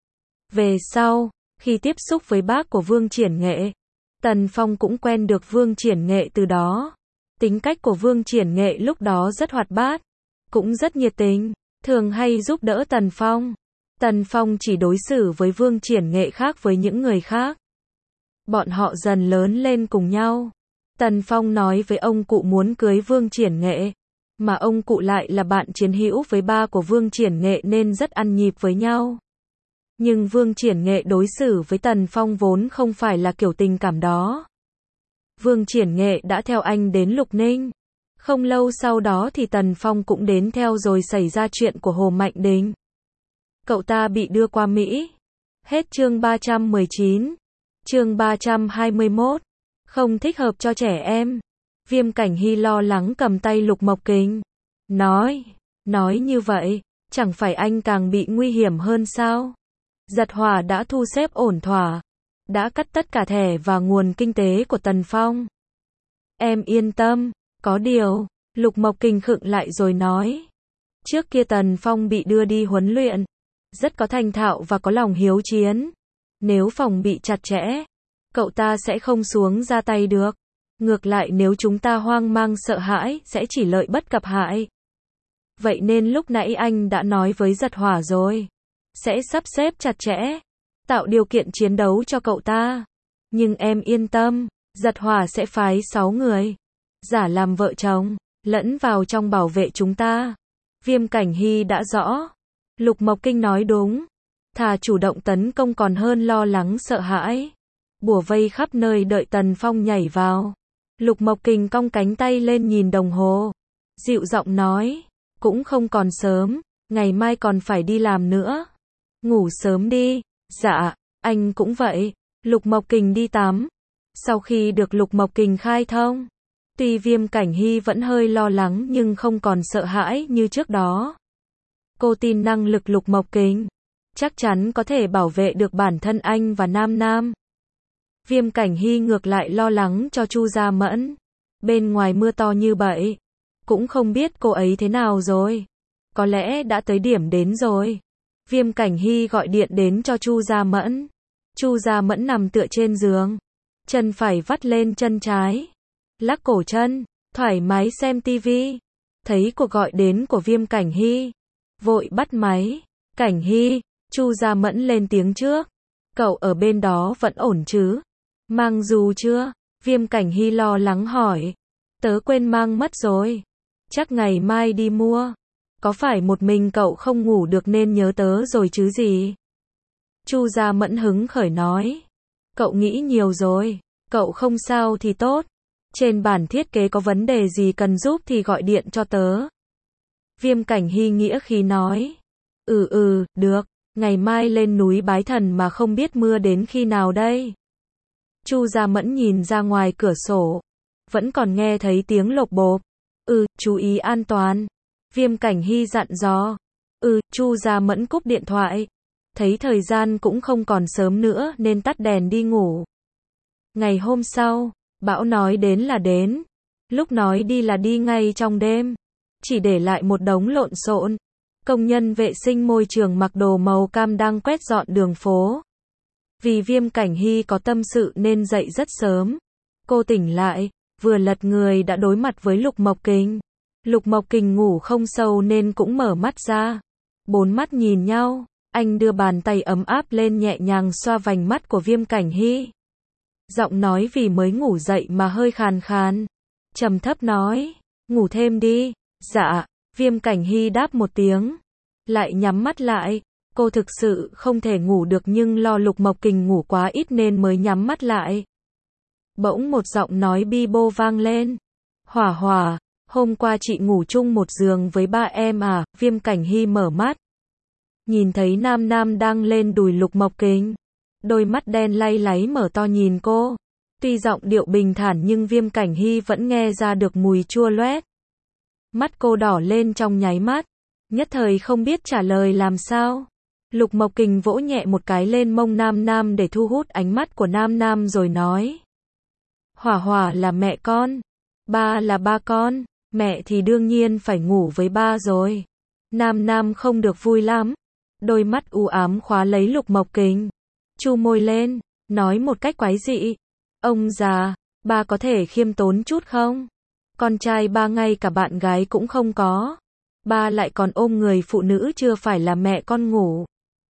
Về sau, khi tiếp xúc với bác của Vương Triển Nghệ, Tần Phong cũng quen được Vương Triển Nghệ từ đó. Tính cách của Vương Triển Nghệ lúc đó rất hoạt bát, cũng rất nhiệt tình, thường hay giúp đỡ Tần Phong. Tần Phong chỉ đối xử với Vương Triển Nghệ khác với những người khác. Bọn họ dần lớn lên cùng nhau. Tần Phong nói với ông cụ muốn cưới Vương Triển Nghệ, mà ông cụ lại là bạn chiến hữu với ba của Vương Triển Nghệ nên rất ăn nhịp với nhau. Nhưng Vương Triển Nghệ đối xử với Tần Phong vốn không phải là kiểu tình cảm đó. Vương Triển Nghệ đã theo anh đến Lục Ninh. Không lâu sau đó thì Tần Phong cũng đến theo rồi xảy ra chuyện của Hồ Mạnh Đình. Cậu ta bị đưa qua Mỹ. Hết chương ba trăm mười chín. Chương ba trăm hai mươi mốt. Không thích hợp cho trẻ em. Viêm Cảnh Hy lo lắng cầm tay Lục Mộc Kình. Nói, nói như vậy, chẳng phải anh càng bị nguy hiểm hơn sao? Giật Hỏa đã thu xếp ổn thỏa, đã cắt tất cả thẻ và nguồn kinh tế của Tần Phong. Em yên tâm, có điều, Lục Mộc Kình khựng lại rồi nói. Trước kia Tần Phong bị đưa đi huấn luyện, rất có thành thạo và có lòng hiếu chiến. Nếu phòng bị chặt chẽ, cậu ta sẽ không xuống ra tay được. Ngược lại nếu chúng ta hoang mang sợ hãi, sẽ chỉ lợi bất cập hại. Vậy nên lúc nãy anh đã nói với Giật Hỏa rồi, sẽ sắp xếp chặt chẽ, tạo điều kiện chiến đấu cho cậu ta. Nhưng em yên tâm, Giật Hỏa sẽ phái sáu người, giả làm vợ chồng, lẫn vào trong bảo vệ chúng ta. Viêm Cảnh Hy đã rõ. Lục Mộc Kinh nói đúng. Thà chủ động tấn công còn hơn lo lắng sợ hãi. Bủa vây khắp nơi đợi Tần Phong nhảy vào. Lục Mộc Kình cong cánh tay lên nhìn đồng hồ, dịu giọng nói, cũng không còn sớm, ngày mai còn phải đi làm nữa. Ngủ sớm đi. Dạ, anh cũng vậy. Lục Mộc Kình đi tắm. Sau khi được Lục Mộc Kình khai thông, tuy Viêm Cảnh Hy vẫn hơi lo lắng nhưng không còn sợ hãi như trước đó. Cô tin năng lực Lục Mộc Kình, chắc chắn có thể bảo vệ được bản thân anh và Nam Nam. Viêm Cảnh Hy ngược lại lo lắng cho Chu Gia Mẫn. Bên ngoài mưa to như vậy, cũng không biết cô ấy thế nào rồi. Có lẽ đã tới điểm đến rồi. Viêm Cảnh Hy gọi điện đến cho Chu Gia Mẫn. Chu Gia Mẫn nằm tựa trên giường, chân phải vắt lên chân trái, lắc cổ chân, thoải mái xem tivi. Thấy cuộc gọi đến của Viêm Cảnh Hy, vội bắt máy. Cảnh Hy, Chu Gia Mẫn lên tiếng trước. Cậu ở bên đó vẫn ổn chứ? Mang dù chưa? Viêm Cảnh Hy lo lắng hỏi. Tớ quên mang mất rồi. Chắc ngày mai đi mua. Có phải một mình cậu không ngủ được nên nhớ tớ rồi chứ gì? Chu Gia Mẫn hứng khởi nói. Cậu nghĩ nhiều rồi. Cậu không sao thì tốt. Trên bản thiết kế có vấn đề gì cần giúp thì gọi điện cho tớ. Viêm Cảnh Hy nghĩa khí nói. Ừ ừ, được. Ngày mai lên núi bái thần mà không biết mưa đến khi nào đây. Chu Gia Mẫn nhìn ra ngoài cửa sổ, vẫn còn nghe thấy tiếng lộc bộp. Ừ, chú ý an toàn. Viêm Cảnh Hy dặn dò. Ừ, Chu Gia Mẫn cúp điện thoại. thấy thời gian cũng không còn sớm nữa nên tắt đèn đi ngủ. Ngày hôm sau, bão nói đến là đến, lúc nói đi là đi ngay trong đêm, chỉ để lại một đống lộn xộn. Công nhân vệ sinh môi trường mặc đồ màu cam đang quét dọn đường phố. Vì Viêm Cảnh Hy có tâm sự nên dậy rất sớm. Cô tỉnh lại, vừa lật người đã đối mặt với Lục Mộc Kình. Lục Mộc Kình ngủ không sâu nên cũng mở mắt ra. Bốn mắt nhìn nhau, anh đưa bàn tay ấm áp lên nhẹ nhàng xoa vành mắt của Viêm Cảnh Hy. Giọng nói vì mới ngủ dậy mà hơi khàn khàn. Trầm thấp nói, ngủ thêm đi. Dạ, Viêm Cảnh Hy đáp một tiếng. Lại nhắm mắt lại. Cô thực sự không thể ngủ được nhưng lo Lục Mộc Kình ngủ quá ít nên mới nhắm mắt lại. Bỗng một giọng nói bi bô vang lên. Hỏa Hỏa, hôm qua chị ngủ chung một giường với ba em à? Viêm Cảnh Hy mở mắt. Nhìn thấy Nam Nam đang lên đùi Lục Mộc Kình. Đôi mắt đen lay láy mở to nhìn cô. Tuy giọng điệu bình thản nhưng Viêm Cảnh Hy vẫn nghe ra được mùi chua loét. Mắt cô đỏ lên trong nháy mắt. Nhất thời không biết trả lời làm sao. Lục Mộc Kình vỗ nhẹ một cái lên mông Nam Nam để thu hút ánh mắt của Nam Nam rồi nói. Hỏa Hỏa là mẹ con. Ba là ba con. Mẹ thì đương nhiên phải ngủ với ba rồi. Nam Nam không được vui lắm. Đôi mắt u ám khóa lấy Lục Mộc Kình. Chu môi lên, nói một cách quái dị. Ông già, ba có thể khiêm tốn chút không? Con trai ba ngay cả bạn gái cũng không có. Ba lại còn ôm người phụ nữ chưa phải là mẹ con ngủ.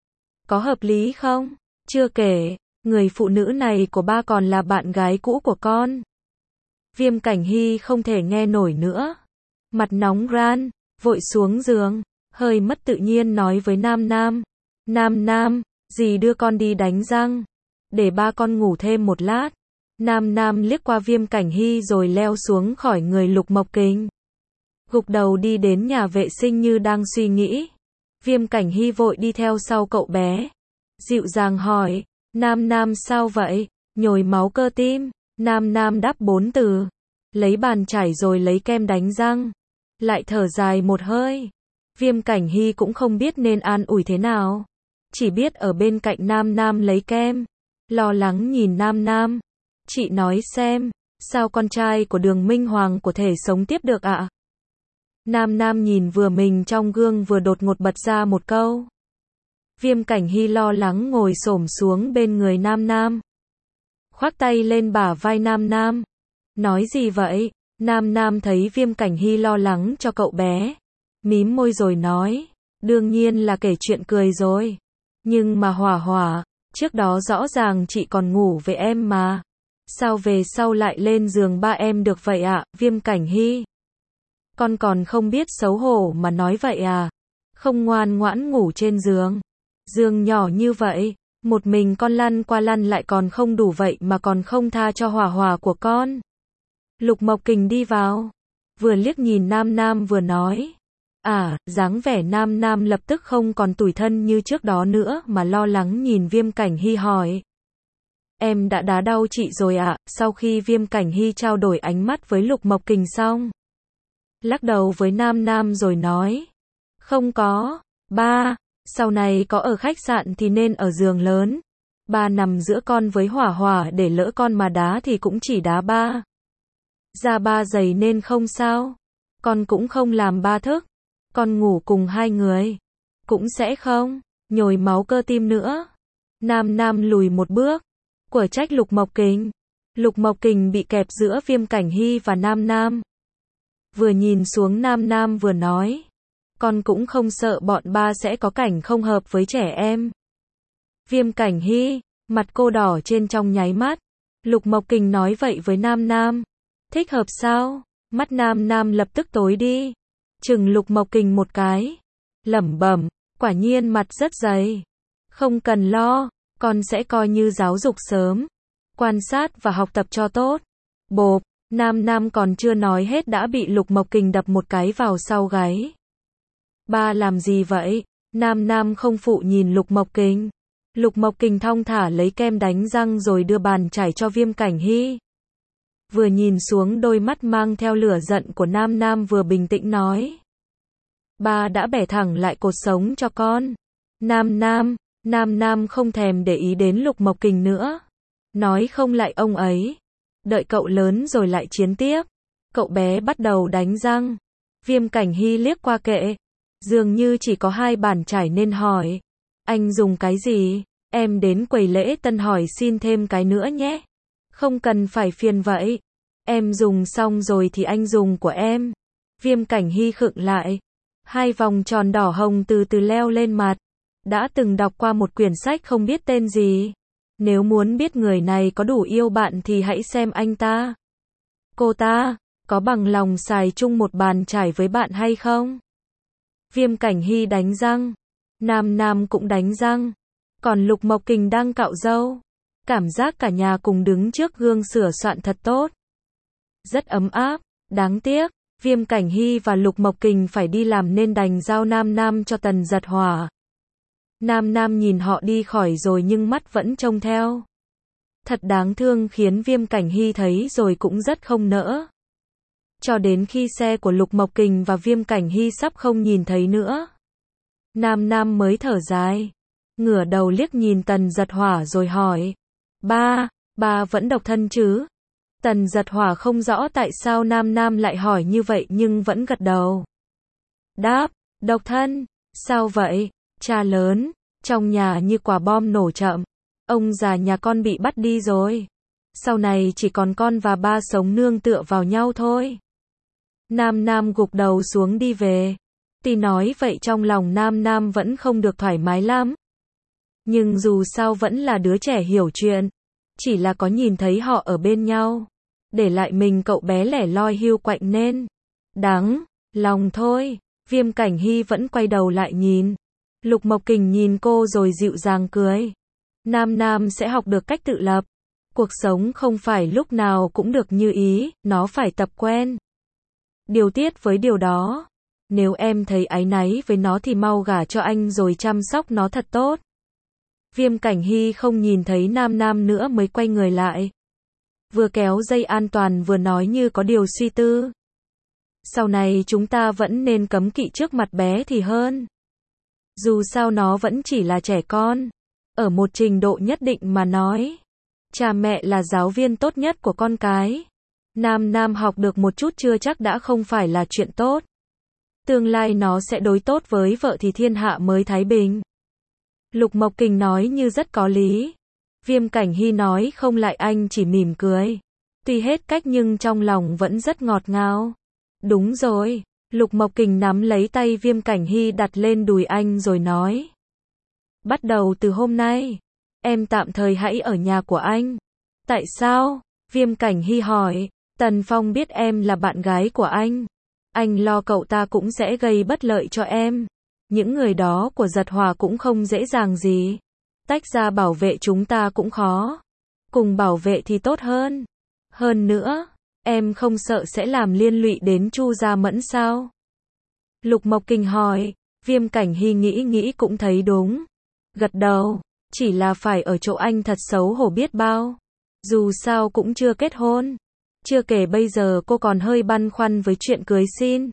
Có hợp lý không? Chưa kể, người phụ nữ này của ba còn là bạn gái cũ của con. Viêm Cảnh Hy không thể nghe nổi nữa. Mặt nóng ran, vội xuống giường, hơi mất tự nhiên nói với Nam Nam. Nam Nam, dì đưa con đi đánh răng. Để ba con ngủ thêm một lát. Nam Nam liếc qua Viêm Cảnh Hy rồi leo xuống khỏi người Lục Mộc Kình. Gục đầu đi đến nhà vệ sinh như đang suy nghĩ. Viêm Cảnh Hy vội đi theo sau cậu bé. Dịu dàng hỏi, Nam Nam sao vậy? Nhồi máu cơ tim. Nam Nam đáp bốn từ. Lấy bàn chải rồi lấy kem đánh răng. Lại thở dài một hơi. Viêm Cảnh Hy cũng không biết nên an ủi thế nào. Chỉ biết ở bên cạnh Nam Nam lấy kem. Lo lắng nhìn Nam Nam. Chị nói xem, sao con trai của Đường Minh Hoàng có thể sống tiếp được ạ? À? Nam Nam nhìn vừa mình trong gương vừa đột ngột bật ra một câu. Viêm Cảnh Hy lo lắng ngồi xổm xuống bên người Nam Nam. Khoác tay lên bả vai Nam Nam. Nói gì vậy? Nam Nam thấy Viêm Cảnh Hy lo lắng cho cậu bé. Mím môi rồi nói. Đương nhiên là kể chuyện cười rồi. Nhưng mà Hỏa Hỏa, trước đó rõ ràng chị còn ngủ với em mà. Sao về sau lại lên giường ba em được vậy ạ? À? Viêm Cảnh Hy. Con còn không biết xấu hổ mà nói vậy à? Không ngoan ngoãn ngủ trên giường. Giường nhỏ như vậy, một mình con lăn qua lăn lại còn không đủ vậy mà còn không tha cho Hỏa Hỏa của con. Lục Mộc Kình đi vào, vừa liếc nhìn Nam Nam vừa nói. À, dáng vẻ Nam Nam lập tức không còn tủi thân như trước đó nữa mà lo lắng nhìn Viêm Cảnh Hy hỏi. Em đã đá đau chị rồi ạ? À? Sau khi Viêm Cảnh Hy trao đổi ánh mắt với Lục Mộc Kình xong, lắc đầu với Nam Nam rồi nói. Không có, ba, sau này có ở khách sạn thì nên ở giường lớn. Ba nằm giữa con với Hỏa Hỏa để lỡ con mà đá thì cũng chỉ đá ba. Da ba dày nên không sao. Con cũng không làm ba thức. Con ngủ cùng hai người. Cũng sẽ không nhồi máu cơ tim nữa. Nam Nam lùi một bước. Của trách Lục Mộc Kình. Lục Mộc Kình bị kẹp giữa Viêm Cảnh Hy và Nam Nam. Vừa nhìn xuống Nam Nam vừa nói. Con cũng không sợ bọn ba sẽ có cảnh không hợp với trẻ em. Viêm Cảnh Hy, mặt cô đỏ trên trong nháy mắt. Lục Mộc Kình nói vậy với Nam Nam. Thích hợp sao? Mắt Nam Nam lập tức tối đi. Chừng Lục Mộc Kình một cái. Lẩm bẩm, quả nhiên mặt rất dày. Không cần lo, con sẽ coi như giáo dục sớm. Quan sát và học tập cho tốt. Bộp, Nam Nam còn chưa nói hết đã bị Lục Mộc Kình đập một cái vào sau gáy. Ba làm gì vậy? Nam Nam không phụ nhìn Lục Mộc Kình. Lục Mộc Kình thong thả lấy kem đánh răng rồi đưa bàn chải cho Viêm Cảnh Hy. Vừa nhìn xuống đôi mắt mang theo lửa giận của Nam Nam vừa bình tĩnh nói. Ba đã bẻ thẳng lại cột sống cho con. Nam Nam, Nam Nam không thèm để ý đến Lục Mộc Kình nữa. Nói không lại ông ấy. Đợi cậu lớn rồi lại chiến tiếp. Cậu bé bắt đầu đánh răng. Viêm Cảnh Hy liếc qua kệ. Dường như chỉ có hai bàn chải nên hỏi. Anh dùng cái gì? Em đến quầy lễ tân hỏi xin thêm cái nữa nhé. Không cần phải phiền vậy. Em dùng xong rồi thì anh dùng của em. Viêm Cảnh Hy khựng lại. Hai vòng tròn đỏ hồng từ từ leo lên mặt. Đã từng đọc qua một quyển sách không biết tên gì. Nếu muốn biết người này có đủ yêu bạn thì hãy xem anh ta. Cô ta, có bằng lòng xài chung một bàn chải với bạn hay không? Viêm Cảnh Hy đánh răng. Nam Nam cũng đánh răng. Còn Lục Mộc Kình đang cạo râu. Cảm giác cả nhà cùng đứng trước gương sửa soạn thật tốt. Rất ấm áp. Đáng tiếc, Viêm Cảnh Hy và Lục Mộc Kình phải đi làm nên đành giao Nam Nam cho Tần Giật Hỏa. Nam Nam nhìn họ đi khỏi rồi nhưng mắt vẫn trông theo. Thật đáng thương khiến Viêm Cảnh Hy thấy rồi cũng rất không nỡ. Cho đến khi xe của Lục Mộc Kình và Viêm Cảnh Hy sắp không nhìn thấy nữa. Nam Nam mới thở dài. Ngửa đầu liếc nhìn Tần Giật Hỏa rồi hỏi. Ba, ba vẫn độc thân chứ? Tần Giật Hỏa không rõ tại sao Nam Nam lại hỏi như vậy nhưng vẫn gật đầu. Đáp, độc thân, sao vậy? Cha lớn, trong nhà như quả bom nổ chậm. Ông già nhà con bị bắt đi rồi. Sau này chỉ còn con và ba sống nương tựa vào nhau thôi. Nam Nam gục đầu xuống đi về. Tuy nói vậy trong lòng Nam Nam vẫn không được thoải mái lắm. Nhưng dù sao vẫn là đứa trẻ hiểu chuyện. Chỉ là có nhìn thấy họ ở bên nhau. Để lại mình cậu bé lẻ loi hiu quạnh nên đáng lòng thôi. Viêm Cảnh Hy vẫn quay đầu lại nhìn. Lục Mộc Kình nhìn cô rồi dịu dàng cười. Nam Nam sẽ học được cách tự lập. Cuộc sống không phải lúc nào cũng được như ý, nó phải tập quen. Điều tiết với điều đó. Nếu em thấy áy náy với nó thì mau gả cho anh rồi chăm sóc nó thật tốt. Viêm Cảnh Hy không nhìn thấy Nam Nam nữa mới quay người lại. Vừa kéo dây an toàn vừa nói như có điều suy tư. Sau này chúng ta vẫn nên cấm kỵ trước mặt bé thì hơn. Dù sao nó vẫn chỉ là trẻ con. Ở một trình độ nhất định mà nói. Cha mẹ là giáo viên tốt nhất của con cái. Nam Nam học được một chút chưa chắc đã không phải là chuyện tốt. Tương lai nó sẽ đối tốt với vợ thì thiên hạ mới thái bình. Lục Mộc Kình nói như rất có lý. Viêm Cảnh Hy nói không lại anh chỉ mỉm cười. Tuy hết cách nhưng trong lòng vẫn rất ngọt ngào. Đúng rồi. Lục Mộc Kình nắm lấy tay Viêm Cảnh Hy đặt lên đùi anh rồi nói. Bắt đầu từ hôm nay, em tạm thời hãy ở nhà của anh. Tại sao? Viêm Cảnh Hy hỏi. Tần Phong biết em là bạn gái của anh. Anh lo cậu ta cũng sẽ gây bất lợi cho em. Những người đó của Giật Hỏa cũng không dễ dàng gì. Tách ra bảo vệ chúng ta cũng khó. Cùng bảo vệ thì tốt hơn. Hơn nữa, em không sợ sẽ làm liên lụy đến Chu Gia Mẫn sao? Lục Mộc Kình hỏi. Viêm Cảnh Hy nghĩ nghĩ cũng thấy đúng. Gật đầu. Chỉ là phải ở chỗ anh thật xấu hổ biết bao. Dù sao cũng chưa kết hôn. Chưa kể bây giờ cô còn hơi băn khoăn với chuyện cưới xin.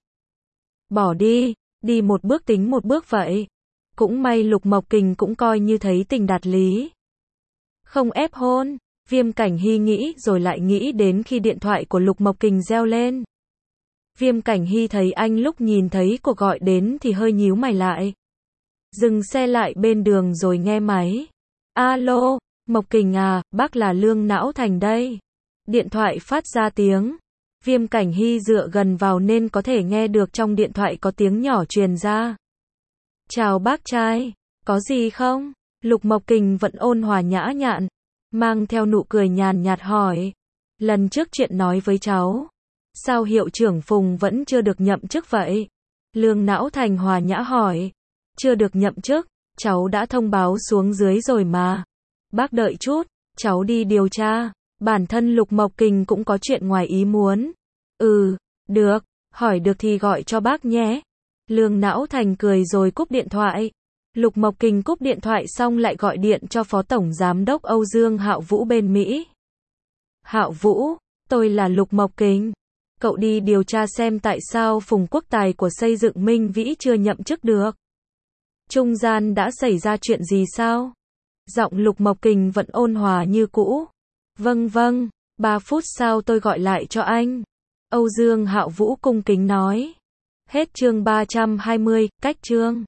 Bỏ đi, đi một bước tính một bước vậy. Cũng may Lục Mộc Kình cũng coi như thấy tình đạt lý. Không ép hôn. Viêm Cảnh Hy nghĩ rồi lại nghĩ đến khi điện thoại của Lục Mộc Kình reo lên. Viêm Cảnh Hy thấy anh lúc nhìn thấy cuộc gọi đến thì hơi nhíu mày lại. Dừng xe lại bên đường rồi nghe máy. Alo, Mộc Kình à, bác là Lương Não Thành đây. Điện thoại phát ra tiếng. Viêm Cảnh Hy dựa gần vào nên có thể nghe được trong điện thoại có tiếng nhỏ truyền ra. Chào bác trai, có gì không? Lục Mộc Kình vẫn ôn hòa nhã nhặn, mang theo nụ cười nhàn nhạt hỏi. Lần trước chuyện nói với cháu. Sao hiệu trưởng Phùng vẫn chưa được nhậm chức vậy? Lương Não Thành hòa nhã hỏi. Chưa được nhậm chức, cháu đã thông báo xuống dưới rồi mà. Bác đợi chút, cháu đi điều tra. Bản thân Lục Mộc Kình cũng có chuyện ngoài ý muốn. Ừ, được, hỏi được thì gọi cho bác nhé. Lương Não Thành cười rồi cúp điện thoại. Lục Mộc Kình cúp điện thoại xong lại gọi điện cho Phó Tổng Giám đốc Âu Dương Hạo Vũ bên Mỹ. Hạo Vũ, tôi là Lục Mộc Kình. Cậu đi điều tra xem tại sao Phùng Quốc Tài của xây dựng Minh Vĩ chưa nhậm chức được. Trung gian đã xảy ra chuyện gì sao? Giọng Lục Mộc Kình vẫn ôn hòa như cũ. Vâng vâng, ba phút sau tôi gọi lại cho anh. Âu Dương Hạo Vũ cung kính nói. Hết chương ba trăm hai mươi, cách chương.